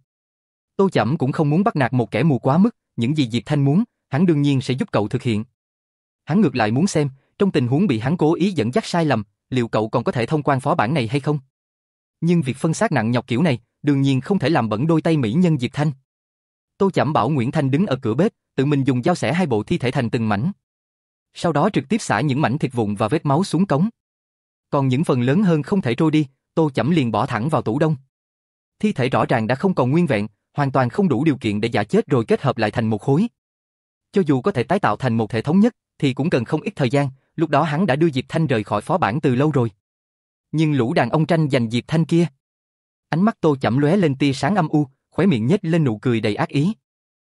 S1: Tô Chẩm cũng không muốn bắt nạt một kẻ mù quá mức, những gì Diệp Thanh muốn, hắn đương nhiên sẽ giúp cậu thực hiện. Hắn ngược lại muốn xem, trong tình huống bị hắn cố ý dẫn dắt sai lầm, liệu cậu còn có thể thông quan phó bản này hay không? Nhưng việc phân xác nặng nhọc kiểu này, đương nhiên không thể làm bẩn đôi tay mỹ nhân Diệp Thanh. Tô Chẩm bảo Nguyễn Thanh đứng ở cửa bếp, tự mình dùng dao xẻ hai bộ thi thể thành từng mảnh. Sau đó trực tiếp xả những mảnh thịt vụn và vết máu xuống cống. Còn những phần lớn hơn không thể trôi đi, Tô Chẩm liền bỏ thẳng vào tủ đông. Thi thể rõ ràng đã không còn nguyên vẹn, hoàn toàn không đủ điều kiện để giả chết rồi kết hợp lại thành một khối. Cho dù có thể tái tạo thành một thể thống nhất, thì cũng cần không ít thời gian, lúc đó hắn đã đưa Diệp Thanh rời khỏi phó bản từ lâu rồi. Nhưng lũ đàn ông tranh giành Diệp Thanh kia. Ánh mắt Tô Chẩm lóe lên tia sáng âm u, khóe miệng nhếch lên nụ cười đầy ác ý.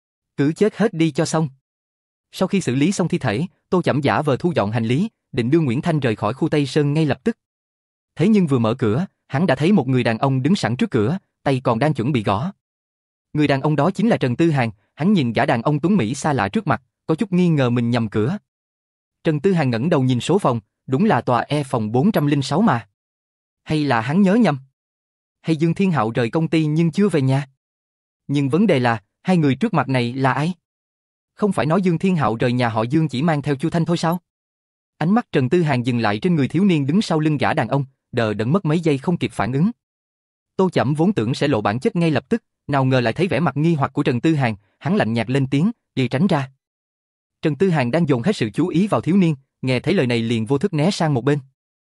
S1: Cứ chết hết đi cho xong. Sau khi xử lý xong thi thể, Tô Chẩm giả vờ thu dọn hành lý, định đưa Nguyễn Thanh rời khỏi khu Tây Sơn ngay lập tức. Thế nhưng vừa mở cửa, hắn đã thấy một người đàn ông đứng sẵn trước cửa, tay còn đang chuẩn bị gõ. Người đàn ông đó chính là Trần Tư Hàn, hắn nhìn gã đàn ông tuấn mỹ xa lạ trước mặt, có chút nghi ngờ mình nhầm cửa. Trần Tư Hàn ngẩng đầu nhìn số phòng, đúng là tòa E phòng 406 mà. Hay là hắn nhớ nhầm? Hay Dương Thiên Hạo rời công ty nhưng chưa về nhà? Nhưng vấn đề là, hai người trước mặt này là ai? Không phải nói Dương Thiên Hạo rời nhà họ Dương chỉ mang theo Chu Thanh thôi sao? Ánh mắt Trần Tư Hàn dừng lại trên người thiếu niên đứng sau lưng gã đàn ông, đờ đẫn mất mấy giây không kịp phản ứng. Tô Chẩm vốn tưởng sẽ lộ bản chất ngay lập tức, nào ngờ lại thấy vẻ mặt nghi hoặc của Trần Tư Hàn, hắn lạnh nhạt lên tiếng, đi tránh ra. Trần Tư Hàn đang dồn hết sự chú ý vào thiếu niên, nghe thấy lời này liền vô thức né sang một bên.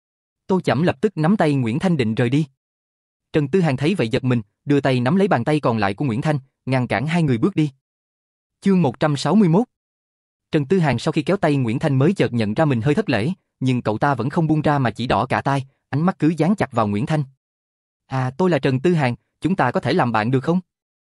S1: Tô Chẩm lập tức nắm tay Nguyễn Thanh định rời đi. Trần Tư Hàn thấy vậy giật mình, đưa tay nắm lấy bàn tay còn lại của Nguyễn Thanh, ngăn cản hai người bước đi. Chương 161. Trần Tư Hàn sau khi kéo tay Nguyễn Thanh mới chợt nhận ra mình hơi thất lễ, nhưng cậu ta vẫn không buông ra mà chỉ đỏ cả tai, ánh mắt cứ dán chặt vào Nguyễn Thanh. À, tôi là Trần Tư Hàn, chúng ta có thể làm bạn được không?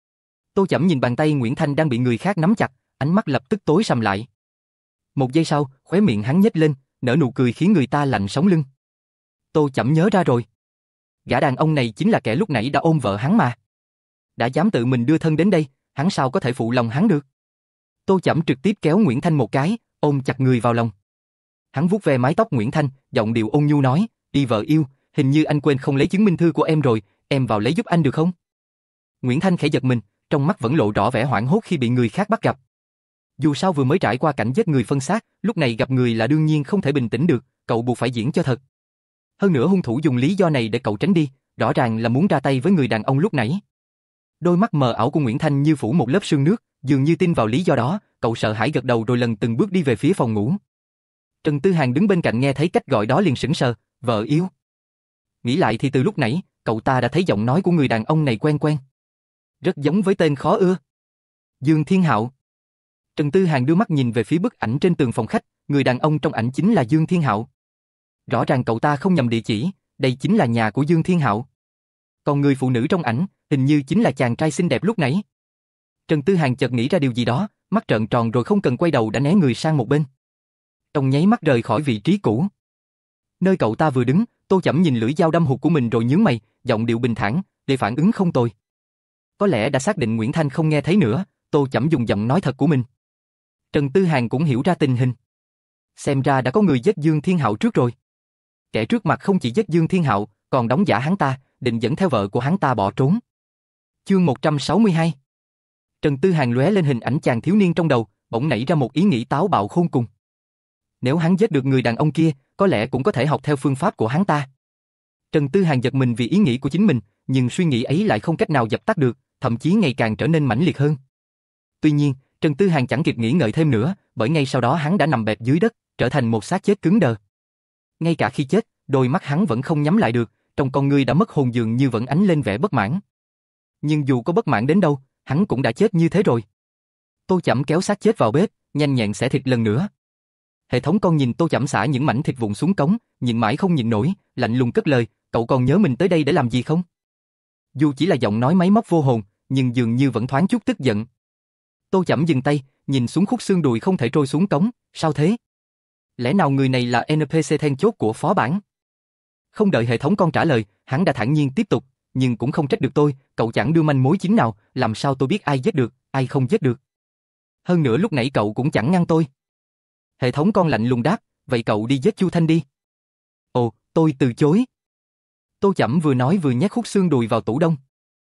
S1: Tô Chẩm nhìn bàn tay Nguyễn Thanh đang bị người khác nắm chặt, ánh mắt lập tức tối sầm lại. Một giây sau, khóe miệng hắn nhếch lên, nở nụ cười khiến người ta lạnh sống lưng. Tô Chẩm nhớ ra rồi. Gã đàn ông này chính là kẻ lúc nãy đã ôm vợ hắn mà. Đã dám tự mình đưa thân đến đây, hắn sao có thể phụ lòng hắn được? Tô Chẩm trực tiếp kéo Nguyễn Thanh một cái, ôm chặt người vào lòng. Hắn vuốt ve mái tóc Nguyễn Thanh, giọng điệu ôn nhu nói, đi vợ yêu, hình như anh quên không lấy chứng minh thư của em rồi, em vào lấy giúp anh được không? Nguyễn Thanh khẽ giật mình, trong mắt vẫn lộ rõ vẻ hoảng hốt khi bị người khác bắt gặp. Dù sao vừa mới trải qua cảnh giết người phân xác, lúc này gặp người là đương nhiên không thể bình tĩnh được, cậu buộc phải diễn cho thật. Hơn nữa hung thủ dùng lý do này để cậu tránh đi, rõ ràng là muốn ra tay với người đàn ông lúc nãy. Đôi mắt mờ ảo của Nguyễn Thanh như phủ một lớp sương nước, dường như tin vào lý do đó, cậu sợ hãi gật đầu rồi lần từng bước đi về phía phòng ngủ. Trần Tư Hàn đứng bên cạnh nghe thấy cách gọi đó liền sững sờ, vợ yêu. Nghĩ lại thì từ lúc nãy, cậu ta đã thấy giọng nói của người đàn ông này quen quen. Rất giống với tên khó ưa. Dương Thiên Hạo. Trần Tư Hàn đưa mắt nhìn về phía bức ảnh trên tường phòng khách, người đàn ông trong ảnh chính là Dương Thiên Hạo. Rõ ràng cậu ta không nhầm địa chỉ, đây chính là nhà của Dương Thiên Hạo. Còn người phụ nữ trong ảnh, hình như chính là chàng trai xinh đẹp lúc nãy. Trần Tư Hàn chợt nghĩ ra điều gì đó, mắt trợn tròn rồi không cần quay đầu đã né người sang một bên. Trong nháy mắt rời khỏi vị trí cũ. Nơi cậu ta vừa đứng, Tô Chẩm nhìn lưỡi dao đâm hụt của mình rồi nhướng mày, giọng điệu bình thản, để phản ứng không tồi. Có lẽ đã xác định Nguyễn Thanh không nghe thấy nữa, Tô Chẩm dùng giọng nói thật của mình. Trần Tư Hàn cũng hiểu ra tình hình. Xem ra đã có người giết Dương Thiên Hạo trước rồi. Kẻ trước mặt không chỉ giết Dương Thiên Hạo, còn đóng giả hắn ta, định dẫn theo vợ của hắn ta bỏ trốn. Chương 162. Trần Tư Hàn lóe lên hình ảnh chàng thiếu niên trong đầu, bỗng nảy ra một ý nghĩ táo bạo khôn cùng. Nếu hắn giết được người đàn ông kia, có lẽ cũng có thể học theo phương pháp của hắn ta. Trần Tư Hàn giật mình vì ý nghĩ của chính mình, nhưng suy nghĩ ấy lại không cách nào dập tắt được, thậm chí ngày càng trở nên mãnh liệt hơn. Tuy nhiên, Trần Tư Hàn chẳng kịp nghĩ ngợi thêm nữa, bởi ngay sau đó hắn đã nằm bẹp dưới đất, trở thành một xác chết cứng đờ. Ngay cả khi chết, đôi mắt hắn vẫn không nhắm lại được, trong con ngươi đã mất hồn dường như vẫn ánh lên vẻ bất mãn. Nhưng dù có bất mãn đến đâu, hắn cũng đã chết như thế rồi. Tô Chẩm kéo xác chết vào bếp, nhanh nhẹn xẻ thịt lần nữa. Hệ thống con nhìn Tô Chẩm xả những mảnh thịt vụn xuống cống, nhìn mãi không nhịn nổi, lạnh lùng cất lời, cậu còn nhớ mình tới đây để làm gì không? Dù chỉ là giọng nói máy móc vô hồn, nhưng dường như vẫn thoáng chút tức giận. Tô Chẩm dừng tay, nhìn xuống khúc xương đùi không thể trôi xuống cống, sao thế? Lẽ nào người này là NPC then chốt của phó bản? Không đợi hệ thống con trả lời, hắn đã thản nhiên tiếp tục, nhưng cũng không trách được tôi, cậu chẳng đưa manh mối chính nào, làm sao tôi biết ai giết được, ai không giết được. Hơn nữa lúc nãy cậu cũng chẳng ngăn tôi. Hệ thống con lạnh lùng đáp, vậy cậu đi giết Chu Thanh đi. Ồ, tôi từ chối. Tô Chẩm vừa nói vừa nhét khúc xương đùi vào tủ đông.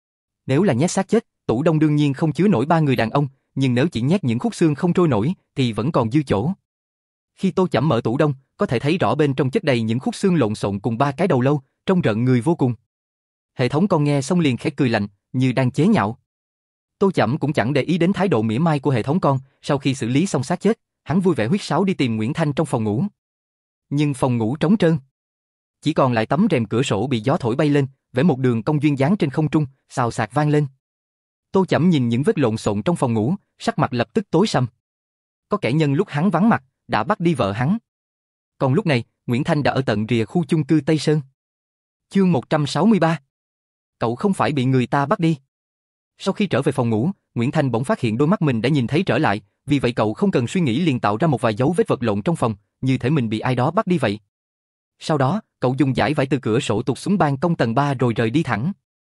S1: Nếu là nhét xác chết, tủ đông đương nhiên không chứa nổi ba người đàn ông, nhưng nếu chỉ nhét những khúc xương không trôi nổi, thì vẫn còn dư chỗ. Khi Tô Chẩm mở tủ đông, có thể thấy rõ bên trong chất đầy những khúc xương lộn xộn cùng ba cái đầu lâu, trông rợn người vô cùng. Hệ thống con nghe xong liền khẽ cười lạnh, như đang chế nhạo. Tô Chẩm cũng chẳng để ý đến thái độ mỉa mai của hệ thống con, sau khi xử lý xong xác chết, hắn vui vẻ huýt sáo đi tìm Nguyễn Thanh trong phòng ngủ. Nhưng phòng ngủ trống trơn. Chỉ còn lại tấm rèm cửa sổ bị gió thổi bay lên, vẽ một đường cong duyên dáng trên không trung, xào xạc vang lên. Tô Chẩm nhìn những vết lộn xộn trong phòng ngủ, sắc mặt lập tức tối sầm. Có kẻ nhân lúc hắn vắng mặt, đã bắt đi vợ hắn. Còn lúc này, Nguyễn Thanh đã ở tận rìa khu chung cư Tây Sơn. Chương 163. Cậu không phải bị người ta bắt đi. Sau khi trở về phòng ngủ, Nguyễn Thanh bỗng phát hiện đôi mắt mình đã nhìn thấy trở lại, vì vậy cậu không cần suy nghĩ liền tạo ra một vài dấu vết vật lộn trong phòng, như thể mình bị ai đó bắt đi vậy. Sau đó, cậu dùng dải vải từ cửa sổ tụt xuống ban công tầng 3 rồi rời đi thẳng.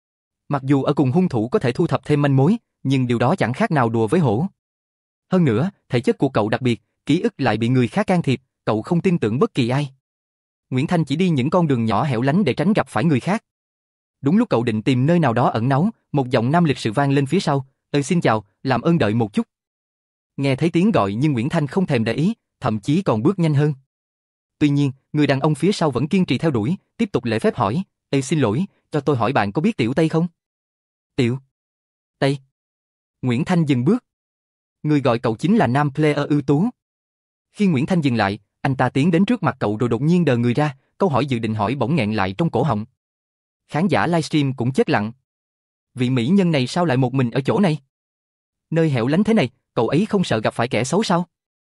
S1: Mặc dù ở cùng hung thủ có thể thu thập thêm manh mối, nhưng điều đó chẳng khác nào đùa với hổ. Hơn nữa, thể chất của cậu đặc biệt, ký ức lại bị người khác can thiệp, cậu không tin tưởng bất kỳ ai. Nguyễn Thanh chỉ đi những con đường nhỏ hẻo lánh để tránh gặp phải người khác. Đúng lúc cậu định tìm nơi nào đó ẩn náu, một giọng nam lịch sự vang lên phía sau, xin chào, làm ơn đợi một chút." Nghe thấy tiếng gọi nhưng Nguyễn Thanh không thèm để ý, thậm chí còn bước nhanh hơn. Tuy nhiên, người đàn ông phía sau vẫn kiên trì theo đuổi, tiếp tục lễ phép hỏi, xin lỗi, cho tôi hỏi bạn có biết Tiểu Tây không?" "Tiểu Tây?" Nguyễn Thanh dừng bước. Người gọi cậu chính là nam player ưu tú. Khi Nguyễn Thanh dừng lại, anh ta tiến đến trước mặt cậu rồi đột nhiên đờ người ra, câu hỏi dự định hỏi bỗng nghẹn lại trong cổ họng. Khán giả livestream cũng chết lặng. Vị mỹ nhân này sao lại một mình ở chỗ này? Nơi hẻo lánh thế này, cậu ấy không sợ gặp phải kẻ xấu sao?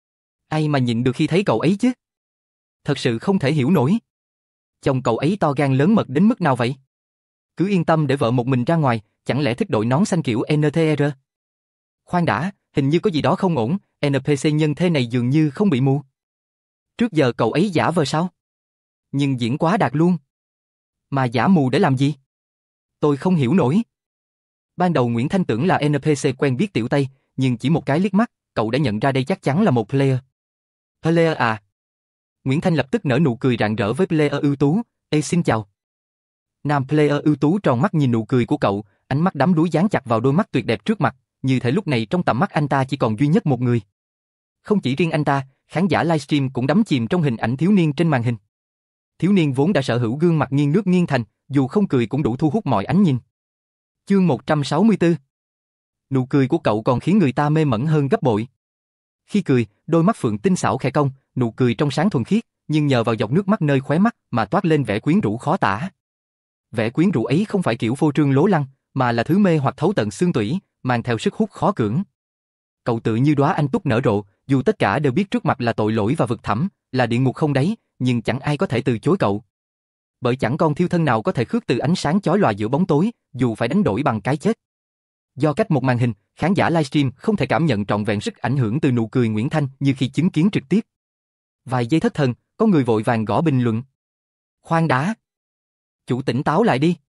S1: Ai mà nhịn được khi thấy cậu ấy chứ? Thật sự không thể hiểu nổi. Chồng cậu ấy to gan lớn mật đến mức nào vậy? Cứ yên tâm để vợ một mình ra ngoài, chẳng lẽ thích đội nón xanh kiểu NTR? Khoan đã, hình như có gì đó không ổn, NPC nhân thế này dường như không bị mù. Trước giờ cậu ấy giả vờ sao? Nhưng diễn quá đạt luôn. Mà giả mù để làm gì? Tôi không hiểu nổi. Ban đầu Nguyễn Thanh tưởng là NPC quen biết Tiểu Tây, nhưng chỉ một cái liếc mắt, cậu đã nhận ra đây chắc chắn là một player. Player à? Nguyễn Thanh lập tức nở nụ cười rạng rỡ với player ưu tú, xin chào. Nam player ưu tú tròn mắt nhìn nụ cười của cậu, ánh mắt đắm đuối dán chặt vào đôi mắt tuyệt đẹp trước mặt, như thể lúc này trong tầm mắt anh ta chỉ còn duy nhất một người. Không chỉ riêng anh ta, khán giả livestream cũng đắm chìm trong hình ảnh thiếu niên trên màn hình. Thiếu niên vốn đã sở hữu gương mặt nghiêng nước nghiêng thành, dù không cười cũng đủ thu hút mọi ánh nhìn. Chương 164. Nụ cười của cậu còn khiến người ta mê mẩn hơn gấp bội. Khi cười, đôi mắt phượng tinh xảo khẽ cong, nụ cười trong sáng thuần khiết, nhưng nhờ vào giọt nước mắt nơi khóe mắt mà toát lên vẻ quyến rũ khó tả. Vẻ quyến rũ ấy không phải kiểu phô trương lố lăng, mà là thứ mê hoặc thấu tận xương tủy, mang theo sức hút khó cưỡng. Cậu tự như đóa anh túc nở rộ, dù tất cả đều biết trước mặt là tội lỗi và vực thẳm, là địa ngục không đáy, nhưng chẳng ai có thể từ chối cậu. Bởi chẳng con thiêu thân nào có thể khước từ ánh sáng chói lòa giữa bóng tối, dù phải đánh đổi bằng cái chết. Do cách một màn hình, khán giả livestream không thể cảm nhận trọn vẹn sức ảnh hưởng từ nụ cười Nguyễn Thanh như khi chứng kiến trực tiếp. Vài giây thất thần, có người vội vàng gõ bình luận. Khoan đã. Chủ tỉnh táo lại đi.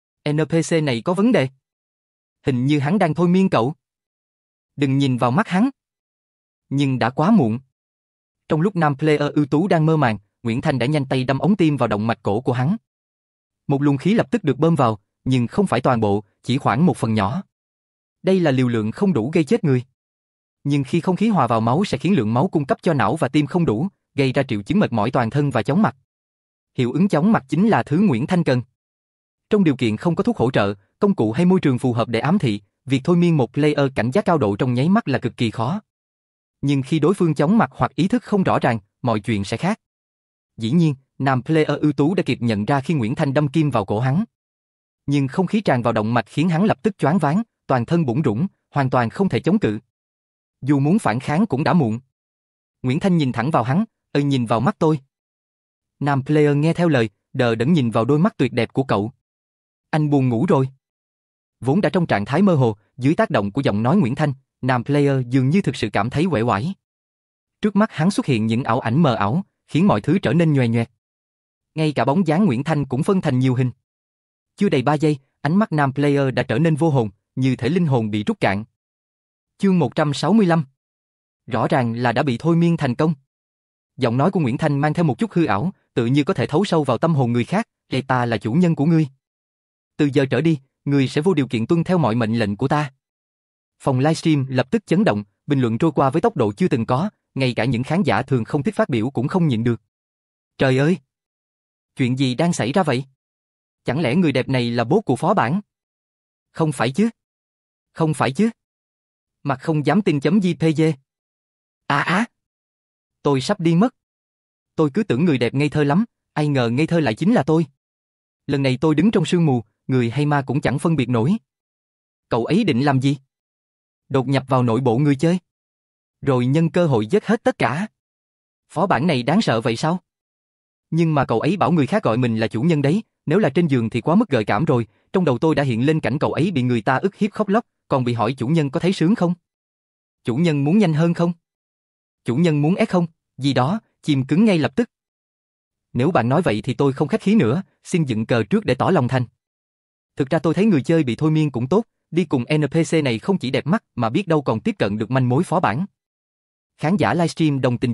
S1: NPC này có vấn đề. Hình như hắn đang thôi miên cậu. Đừng nhìn vào mắt hắn. Nhưng đã quá muộn. Trong lúc nam player ưu tú đang mơ màng, Nguyễn Thanh đã nhanh tay đâm ống tim vào động mạch cổ của hắn. Một luồng khí lập tức được bơm vào, nhưng không phải toàn bộ, chỉ khoảng một phần nhỏ. Đây là liều lượng không đủ gây chết người. Nhưng khi không khí hòa vào máu sẽ khiến lượng máu cung cấp cho não và tim không đủ, gây ra triệu chứng mệt mỏi toàn thân và chóng mặt. Hiệu ứng chóng mặt chính là thứ Nguyễn Thanh cần. Trong điều kiện không có thuốc hỗ trợ, công cụ hay môi trường phù hợp để ám thị, việc thôi miên một player cảnh giác cao độ trong nháy mắt là cực kỳ khó. Nhưng khi đối phương chóng mặt hoặc ý thức không rõ ràng, mọi chuyện sẽ khác. Dĩ nhiên, nam player ưu tú đã kịp nhận ra khi Nguyễn Thanh đâm kim vào cổ hắn. Nhưng không khí tràn vào động mạch khiến hắn lập tức choáng váng, toàn thân bủn rủn, hoàn toàn không thể chống cự. Dù muốn phản kháng cũng đã muộn. Nguyễn Thanh nhìn thẳng vào hắn, nhìn vào mắt tôi. Nam player nghe theo lời, đờ đẫn nhìn vào đôi mắt tuyệt đẹp của cậu. Anh buồn ngủ rồi. Vốn đã trong trạng thái mơ hồ, dưới tác động của giọng nói Nguyễn Thanh, nam player dường như thực sự cảm thấy uể oải. Trước mắt hắn xuất hiện những ảo ảnh mờ ảo, khiến mọi thứ trở nên nhoè nhoẹt. Ngay cả bóng dáng Nguyễn Thanh cũng phân thành nhiều hình. Chưa đầy 3 giây, ánh mắt nam player đã trở nên vô hồn, như thể linh hồn bị rút cạn. Chương 165. Rõ ràng là đã bị thôi miên thành công. Giọng nói của Nguyễn Thanh mang theo một chút hư ảo, tự như có thể thấu sâu vào tâm hồn người khác, ta là chủ nhân của ngươi. Từ giờ trở đi, ngươi sẽ vô điều kiện tuân theo mọi mệnh lệnh của ta. Phòng livestream lập tức chấn động, bình luận trôi qua với tốc độ chưa từng có, ngay cả những khán giả thường không thích phát biểu cũng không nhịn được. Trời ơi! Chuyện gì đang xảy ra vậy? Chẳng lẽ người đẹp này là bố của phó bản? Không phải chứ? Không phải chứ? Mặt không dám tin .jpg. Tôi sắp đi mất. Tôi cứ tưởng người đẹp ngây thơ lắm, ai ngờ ngây thơ lại chính là tôi. Lần này tôi đứng trong sương mù, người hay ma cũng chẳng phân biệt nổi. Cậu ấy định làm gì? Đột nhập vào nội bộ người chơi. Rồi nhân cơ hội giết hết tất cả. Phó bản này đáng sợ vậy sao? Nhưng mà cậu ấy bảo người khác gọi mình là chủ nhân đấy, nếu là trên giường thì quá mức gợi cảm rồi, trong đầu tôi đã hiện lên cảnh cậu ấy bị người ta ức hiếp khóc lóc, còn bị hỏi chủ nhân có thấy sướng không? Chủ nhân muốn nhanh hơn không? Chủ nhân muốn ép không? Gì đó, chìm cứng ngay lập tức. Nếu bạn nói vậy thì tôi không khách khí nữa, xin dựng cờ trước để tỏ lòng thành. Thực ra tôi thấy người chơi bị thôi miên cũng tốt, đi cùng NPC này không chỉ đẹp mắt mà biết đâu còn tiếp cận được manh mối phó bản. Khán giả livestream đồng tình